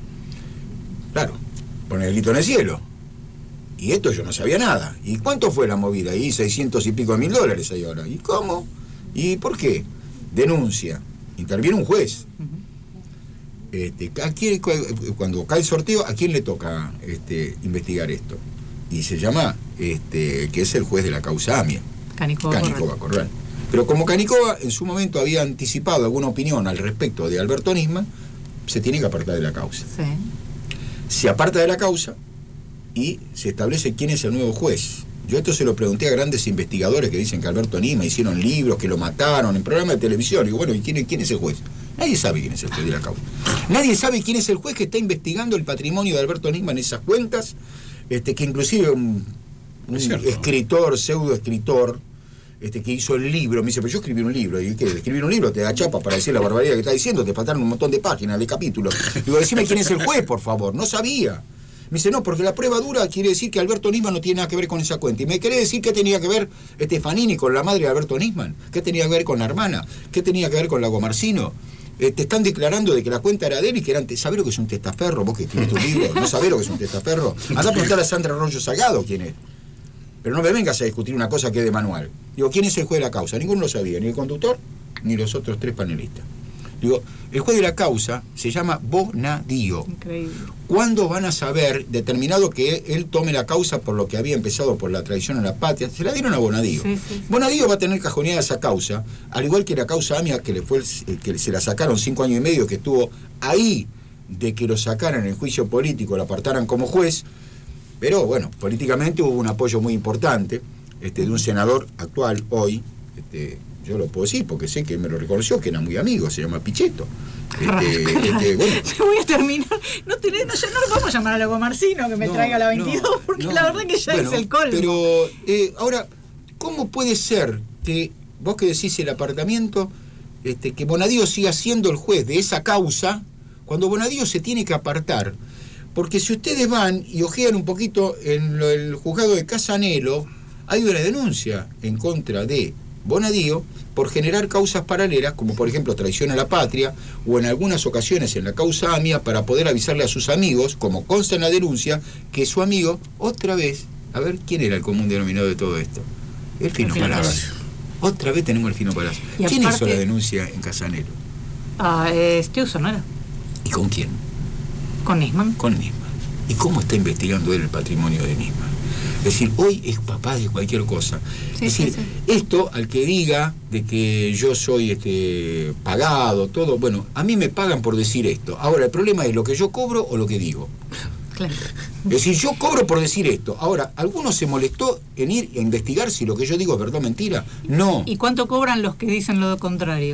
Claro, pone el grito en el cielo. Y esto yo no sabía nada. ¿Y cuánto fue la movida? Y seiscientos y pico de mil dólares ahí ahora. ¿Y cómo? ¿Y por qué? Denuncia. Interviene un juez. Uh-huh. este, ¿a quién, cuando cae el sorteo, ¿a quién le toca este, investigar esto? Y se llama, este, que es el juez de la causa A M I A. Canicova, Canicova Corral. Pero como Canicova en su momento había anticipado alguna opinión al respecto de Alberto Nisman, se tiene que apartar de la causa. Sí. Se aparta de la causa y se establece quién es el nuevo juez. Yo esto se lo pregunté a grandes investigadores que dicen que Alberto Nisman hicieron libros, que lo mataron en programas de televisión. Y digo, bueno, ¿y quién, quién es el juez? Nadie sabe quién es el juez de la causa. Nadie sabe quién es el juez que está investigando el patrimonio de Alberto Nisman en esas cuentas, este, que inclusive un, un escritor, pseudo escritor, este, que hizo el libro, me dice, pero yo escribí un libro. ¿Y qué? Escribir un libro te da chapa para decir la barbaridad que está diciendo, te faltaron un montón de páginas, de capítulos. Digo, decime quién es el juez, por favor. No sabía. Me dice, no, porque la prueba dura quiere decir que Alberto Nisman no tiene nada que ver con esa cuenta. Y me quiere decir qué tenía que ver Stefanini con la madre de Alberto Nisman, qué tenía que ver con la hermana, qué tenía que ver con Lago Marcino. Eh, te están declarando de que la cuenta era de él y que eran... ¿Sabés lo que es un testaferro? Vos que escribiste un libro, ¿no sabés lo que es un testaferro? Andá a preguntar a Sandra Arroyo Salgado quién es. Pero no me vengas a discutir una cosa que es de manual. Digo, ¿quién es el juez de la causa? Ninguno lo sabía, ni el conductor, ni los otros tres panelistas. Digo, el juez de la causa se llama Bonadío. Increíble. ¿Cuándo van a saber, determinado que él tome la causa por lo que había empezado por la traición a la patria? Se la dieron a Bonadío. Sí, sí. Bonadío va a tener cajoneada esa causa, al igual que la causa A M I A, que le fue el, que se la sacaron cinco años y medio, que estuvo ahí de que lo sacaran en el juicio político, lo apartaran como juez. Pero bueno, políticamente hubo un apoyo muy importante este, de un senador actual hoy, este, yo lo puedo decir porque sé que me lo reconoció, que era muy amigo, se llama Pichetto. Este, este, bueno. Me voy a terminar. No, tenés, no, ya no lo podemos llamar a Lago Marcino que me no, traiga la veintidós, no, porque no, la verdad que ya bueno, es el colmo. Pero eh, ahora, ¿cómo puede ser que vos que decís el apartamiento, este, que Bonadío siga siendo el juez de esa causa, cuando Bonadío se tiene que apartar? Porque si ustedes van y ojean un poquito en lo, el juzgado de Casanelo, hay una denuncia en contra de Bonadío por generar causas paralelas, como por ejemplo traición a la patria, o en algunas ocasiones en la causa A M I A, para poder avisarle a sus amigos, como consta en la denuncia, que su amigo, otra vez, a ver quién era el común denominador de todo esto, El Fino, el Fino Palacio. Palacio. Otra vez tenemos el Fino Palacio. ¿Quién aparte... hizo la denuncia en Casanelo? Ah, eh, Stiuso, ¿no era? ¿Y con quién? Con Nisman. Con Nisman. ¿Y cómo está investigando él el patrimonio de Nisman? Es decir, hoy es papá de cualquier cosa. Sí, es decir, sí, sí. Esto al que diga de que yo soy este pagado, todo, bueno, a mí me pagan por decir esto. Ahora, el problema es lo que yo cobro o lo que digo. Claro. Es decir, yo cobro por decir esto. Ahora, ¿alguno se molestó en ir a investigar si lo que yo digo es verdad o mentira? No. ¿Y cuánto cobran los que dicen lo contrario?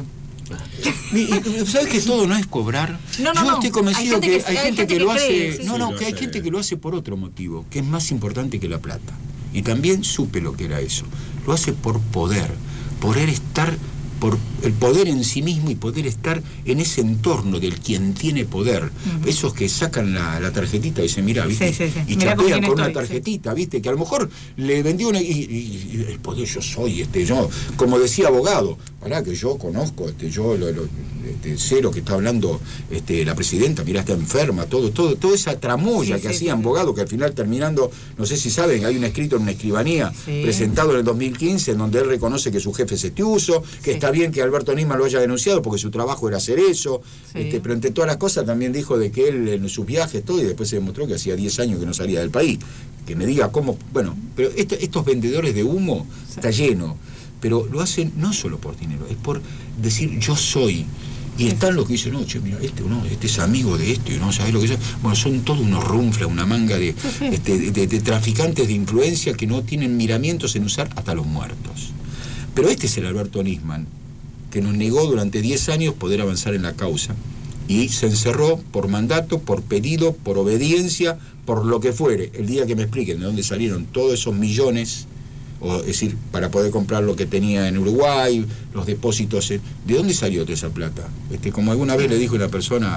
¿Sabes que todo no es cobrar? No, no, Yo no. estoy convencido hay que, que hay gente, gente que, que lo cree, hace. Sí, no, no, sí, que hay sé. gente que lo hace por otro motivo, que es más importante que la plata. Y también supe lo que era eso. Lo hace por poder, poder estar, por el poder en sí mismo y poder estar en ese entorno del quien tiene poder. Uh-huh. Esos que sacan la, la tarjetita y dicen, mira, ¿viste? Sí, sí, sí. Y mirá chapean con, con una tarjetita, sí. ¿Viste? Que a lo mejor le vendió una... Y, y, y el poder yo soy, este, yo, como decía abogado, pará que yo conozco, este, yo lo, lo, este, sé lo que está hablando este, la presidenta, mirá, está enferma, todo, todo, toda esa tramoya sí, que sí, hacían sí. abogado, que al final terminando, no sé si saben, hay un escrito en una escribanía sí. presentado en el dos mil quince, en donde él reconoce que su jefe es Stiuso, que sí. está bien que Alberto Nisman lo haya denunciado porque su trabajo era hacer eso, sí. este, pero entre todas las cosas también dijo de que él en sus viajes, todo, y después se demostró que hacía diez años que no salía del país. Que me diga cómo, bueno, pero esto, estos vendedores de humo sí. está lleno, pero lo hacen no solo por dinero, es por decir yo soy. Y están los que dicen, no, che, mira, este, no, este es amigo de este, ¿no? ¿Sabés lo que es? Bueno, son todos unos runflas, una manga de, sí, sí. Este, de, de, de traficantes de influencia que no tienen miramientos en usar hasta los muertos. Pero este es el Alberto Nisman, que nos negó durante diez años poder avanzar en la causa. Y se encerró por mandato, por pedido, por obediencia, por lo que fuere. El día que me expliquen de dónde salieron todos esos millones, o, es decir, para poder comprar lo que tenía en Uruguay, los depósitos, ¿de dónde salió toda esa plata? Este, como alguna vez le dijo una persona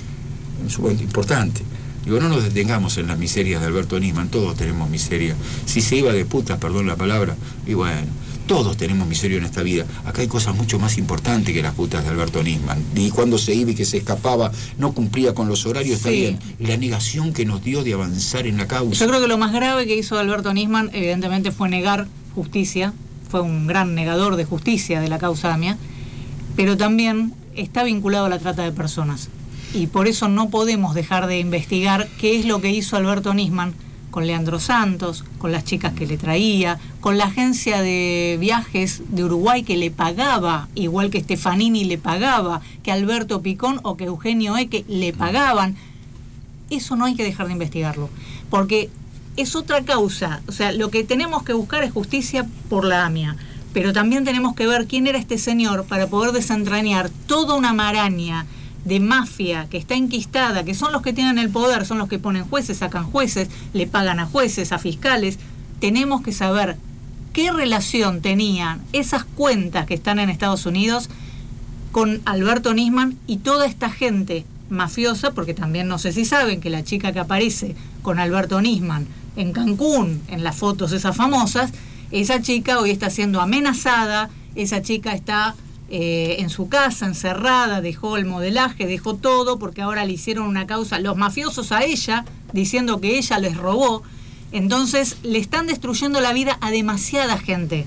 importante, digo, no nos detengamos en las miserias de Alberto Nisman, todos tenemos miseria. Si se iba de puta, perdón la palabra, y bueno, todos tenemos miseria en esta vida. Acá hay cosas mucho más importantes que las putas de Alberto Nisman. Y cuando se iba y que se escapaba, no cumplía con los horarios, sí. está bien. Y la negación que nos dio de avanzar en la causa. Yo creo que lo más grave que hizo Alberto Nisman, evidentemente, fue negar justicia. Fue un gran negador de justicia de la causa AMIA. Pero también está vinculado a la trata de personas. Y por eso no podemos dejar de investigar qué es lo que hizo Alberto Nisman con Leandro Santos, con las chicas que le traía, con la agencia de viajes de Uruguay que le pagaba, igual que Stefanini le pagaba, que Alberto Picón o que Eugenio Eque le pagaban. Eso no hay que dejar de investigarlo, porque es otra causa. O sea, lo que tenemos que buscar es justicia por la AMIA, pero también tenemos que ver quién era este señor para poder desentrañar toda una maraña de mafia que está enquistada, que son los que tienen el poder, son los que ponen jueces, sacan jueces, le pagan a jueces, a fiscales. Tenemos que saber qué relación tenían esas cuentas que están en Estados Unidos con Alberto Nisman y toda esta gente mafiosa, porque también no sé si saben que la chica que aparece con Alberto Nisman en Cancún, en las fotos esas famosas, esa chica hoy está siendo amenazada, esa chica está Eh, en su casa, encerrada, dejó el modelaje, dejó todo, porque ahora le hicieron una causa, los mafiosos a ella, diciendo que ella les robó. Entonces le están destruyendo la vida a demasiada gente.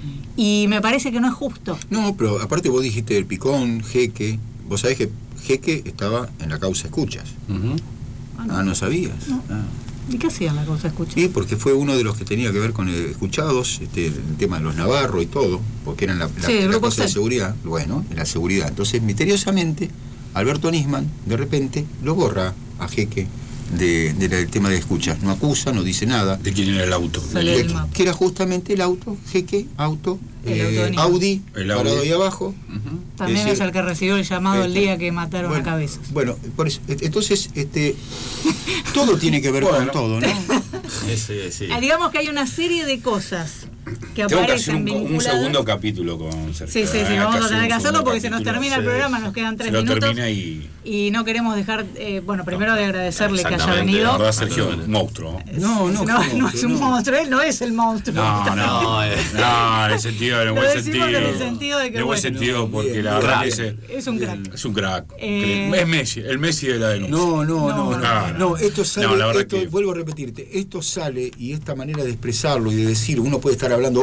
Y me parece que no es justo. No, pero aparte vos dijiste el Picón, Jeque, vos sabés que Jeque estaba en la causa Escuchas. Uh-huh. Ah, no, ah, ¿no sabías? No. Ah. ¿Y qué hacían la causa Escuchas? Sí, porque fue uno de los que tenía que ver con el escuchados, este, el tema de los Navarro y todo, porque eran la, la, sí, la cosa de seguridad, bueno, la seguridad. Entonces, misteriosamente, Alberto Nisman, de repente, lo borra a Jeque de, de la, del tema de escuchas. No acusa, no dice nada. ¿De quién era el auto? De, que era justamente el auto, Jeque, auto, eh, auto Audi, el parado Audi ahí abajo. Uh-huh. También es, decir, es el que recibió el llamado este, el día que mataron bueno, a Cabezas. Bueno, por eso, entonces, este, todo tiene que ver bueno. con todo, ¿no? Sí, sí. Ah, digamos que hay una serie de cosas que Tengo aparecen que hacer un, vinculadas. un segundo capítulo con Sergio. Sí, sí, sí, vamos a tener que hacerlo porque se nos termina el programa, nos quedan tres se minutos. Termina y... y no queremos dejar, eh, bueno, primero de agradecerle que haya venido. La verdad, Sergio, un monstruo. No, no, no, no es un monstruo, él no es el monstruo. No, no, no, en el sentido, en el buen sentido. En el sentido de que en el buen bueno, sentido, porque la verdad que es un crack. Es un crack. Eh, es Messi, el Messi de la denuncia. No, no, no, no. No, no esto sale, no, la verdad esto, que... vuelvo a repetirte, esto sale y esta manera de expresarlo y de decir, uno puede estar hablando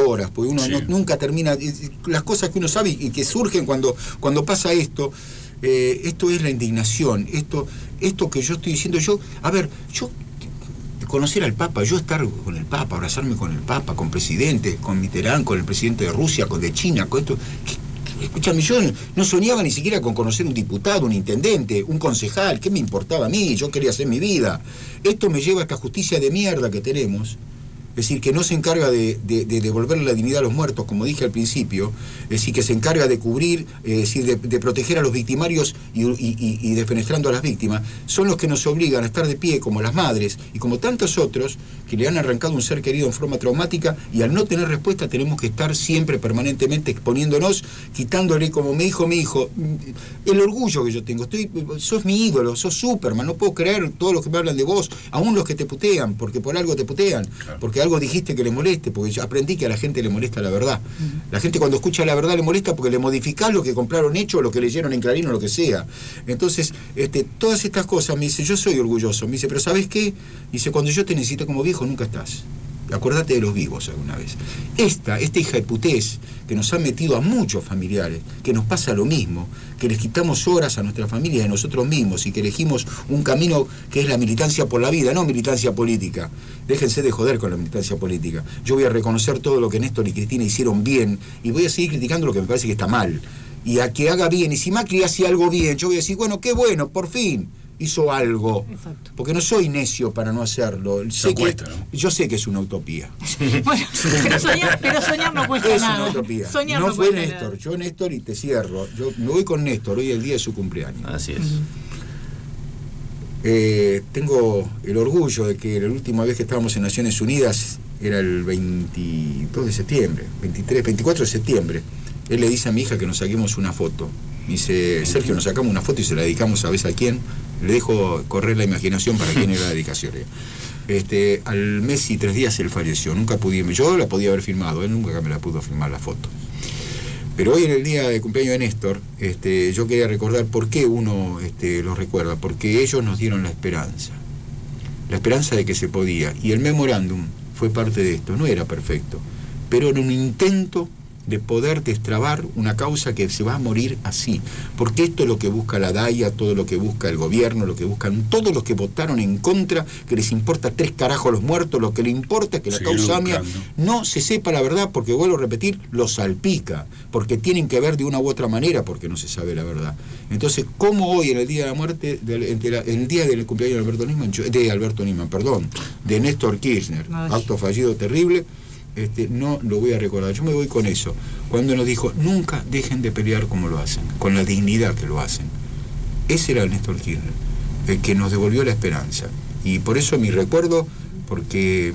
horas, porque uno Sí. no- nunca termina. Las cosas que uno sabe y que surgen cuando, cuando pasa esto, eh, esto es la indignación, esto, esto que yo estoy diciendo, yo, a ver, yo conocer al Papa, yo estar con el Papa, abrazarme con el Papa, con presidentes, con Mitterrand, con el presidente de Rusia, con de China, con esto. Escúchame, yo no soñaba ni siquiera con conocer un diputado, un intendente, un concejal. ¿Qué me importaba a mí? Yo quería hacer mi vida. Esto me lleva a esta justicia de mierda que tenemos. Es decir, que no se encarga de, de, de devolverle la dignidad a los muertos, como dije al principio. Es decir, que se encarga de cubrir, es decir, de, de proteger a los victimarios y, y, y defenestrando a las víctimas. Son los que nos obligan a estar de pie, como las madres y como tantos otros que le han arrancado un ser querido en forma traumática, y al no tener respuesta tenemos que estar siempre, permanentemente exponiéndonos, quitándole, como me dijo mi hijo, el orgullo que yo tengo. Estoy, sos mi ídolo, sos Superman, no puedo creer todos los que me hablan de vos, aún los que te putean, porque por algo te putean, porque algo dijiste que le moleste, porque yo aprendí que a la gente le molesta la verdad. La gente cuando escucha la verdad le molesta porque le modificás lo que compraron hecho, o lo que leyeron en Clarín o lo que sea. Entonces, este, todas estas cosas, me dice, yo soy orgulloso. Me dice, pero ¿sabes qué? Dice, cuando yo te necesito como viejo, nunca estás. Acordate de los vivos alguna vez. Esta, esta hija de putés que nos ha metido a muchos familiares, que nos pasa lo mismo, que les quitamos horas a nuestra familia y a nosotros mismos, y que elegimos un camino que es la militancia por la vida, no militancia política. Déjense de joder con la militancia política. Yo voy a reconocer todo lo que Néstor y Cristina hicieron bien, y voy a seguir criticando lo que me parece que está mal. Y a que haga bien, y si Macri hace algo bien, yo voy a decir, bueno, qué bueno, por fin hizo algo. Exacto. Porque no soy necio para no hacerlo. Sé que, cuesta, ¿no? Yo sé que es una utopía. Bueno, pero soñar, pero soñar no cuesta Es nada. una utopía. Soñar no no fue cuesta Néstor. nada. Yo Néstor y te cierro. Yo me voy con Néstor. Hoy es el día de su cumpleaños. Así es. Eh, tengo el orgullo de que la última vez que estábamos en Naciones Unidas era el veintidós de septiembre, veintitrés, veinticuatro de septiembre. Él le dice a mi hija que nos saquemos una foto. Dice, Sergio, nos sacamos una foto y se la dedicamos a ver a quién. Le dejo correr la imaginación para quién era la dedicación. Este, al mes y tres días él falleció. Nunca pude, yo la podía haber filmado, él nunca me la pudo filmar la foto. Pero hoy en el día de cumpleaños de Néstor, este, yo quería recordar por qué uno este, los recuerda, porque ellos nos dieron la esperanza, la esperanza de que se podía, y el memorándum fue parte de esto. No era perfecto, pero era un intento de poder destrabar una causa que se va a morir así, porque esto es lo que busca la D A I A, todo lo que busca el gobierno, lo que buscan todos los que votaron en contra, que les importa tres carajos los muertos, lo que le importa es que la Seguir causa AMIA buscando. no se sepa la verdad, porque vuelvo a repetir, lo salpica, porque tienen que ver de una u otra manera, porque no se sabe la verdad. Entonces, ¿cómo hoy en el día de la muerte, de, de la- en el día del cumpleaños de Alberto Nisman, yo- de Alberto Nisman, perdón, de Néstor Kirchner, Ay. acto fallido terrible, este, no lo voy a recordar? Yo me voy con eso, cuando nos dijo, nunca dejen de pelear como lo hacen, con la dignidad que lo hacen. Ese era el Néstor Kirchner, el que nos devolvió la esperanza. Y por eso mi recuerdo, porque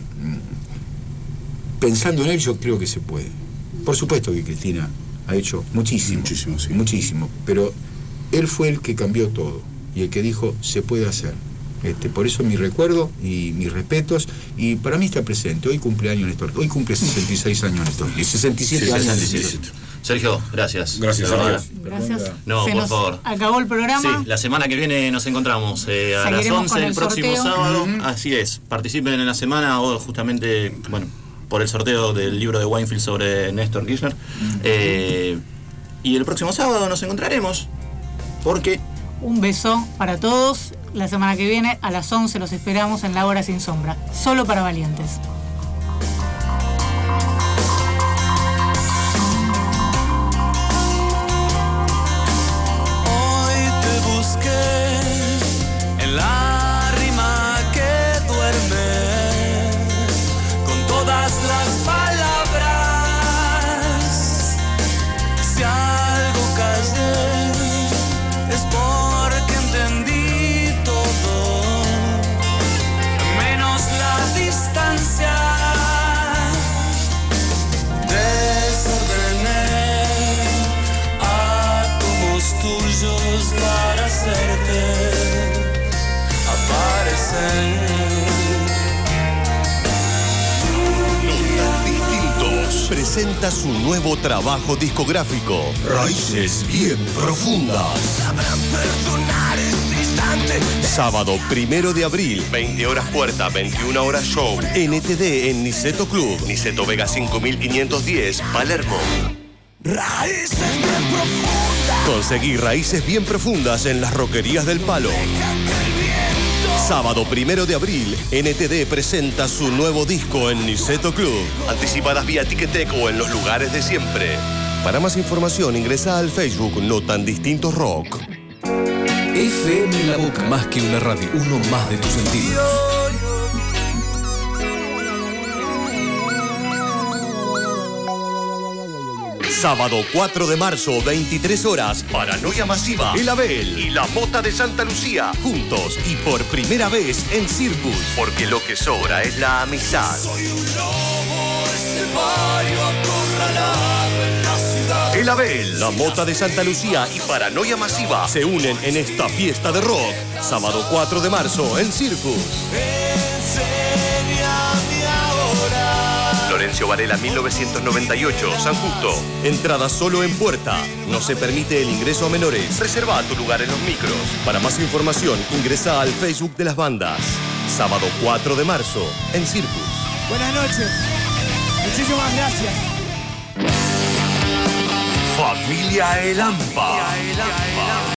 mm, pensando en él yo creo que se puede. Por supuesto que Cristina ha hecho muchísimo, Muchísimo, sí. muchísimo, pero él fue el que cambió todo y el que dijo, se puede hacer. Este, por eso mi recuerdo y mis respetos, y para mí está presente. Hoy cumpleaños Néstor, hoy cumple sesenta y seis años Néstor, y sesenta y siete Sí, años sesenta y Néstor. siete. Sergio, gracias. Gracias, De verdad. Sergio. Gracias. No, Se por nos favor. acabó el programa. Sí, la semana que viene nos encontramos eh, a las Seguiremos once con el el próximo sorteo. sábado. Así es. Participen en la semana o justamente, bueno, por el sorteo del libro de Weinfeld sobre Néstor Kirchner. Eh, y el próximo sábado nos encontraremos. Porque Un beso para todos. La semana que viene a las once los esperamos en La Hora Sin Sombra. Solo para valientes. Hoy te busqué en la rima que duerme con todas las palabras. Si algo callé es porque entendí todo, menos la distancia. presenta su nuevo trabajo discográfico, Raíces Bien Profundas. Sabrán perdonar este instante. Sábado primero de abril, veinte horas puerta, veintiuna horas show. N T D en Niceto Club, Niceto Vega cinco mil quinientos diez, Palermo. Raíces bien profundas. Conseguí Raíces Bien Profundas en las roquerías del Palo. Sábado primero de abril, N T D presenta su nuevo disco en Niceto Club. Anticipadas vía Ticketek o en los lugares de siempre. Para más información ingresa al Facebook No Tan Distintos Rock. F M en la boca. Más que una radio, uno más de tus sentidos. Sábado cuatro de marzo, veintitrés horas, Paranoia Masiva, El Abel y La Mota de Santa Lucía, juntos y por primera vez en Circus, porque lo que sobra es la amistad. Soy un lobo, este barrio acorralado en la ciudad. El Abel, La Mota de Santa Lucía y Paranoia Masiva se unen en esta fiesta de rock. Sábado cuatro de marzo en Circus. Enséñame ahora. Florencio Varela mil novecientos noventa y ocho, San Justo. Entrada solo en puerta. No se permite el ingreso a menores. Reserva tu lugar en los micros. Para más información, ingresa al Facebook de las bandas. Sábado cuatro de marzo, en Circus. Buenas noches. Muchísimas gracias. Familia El Hampa.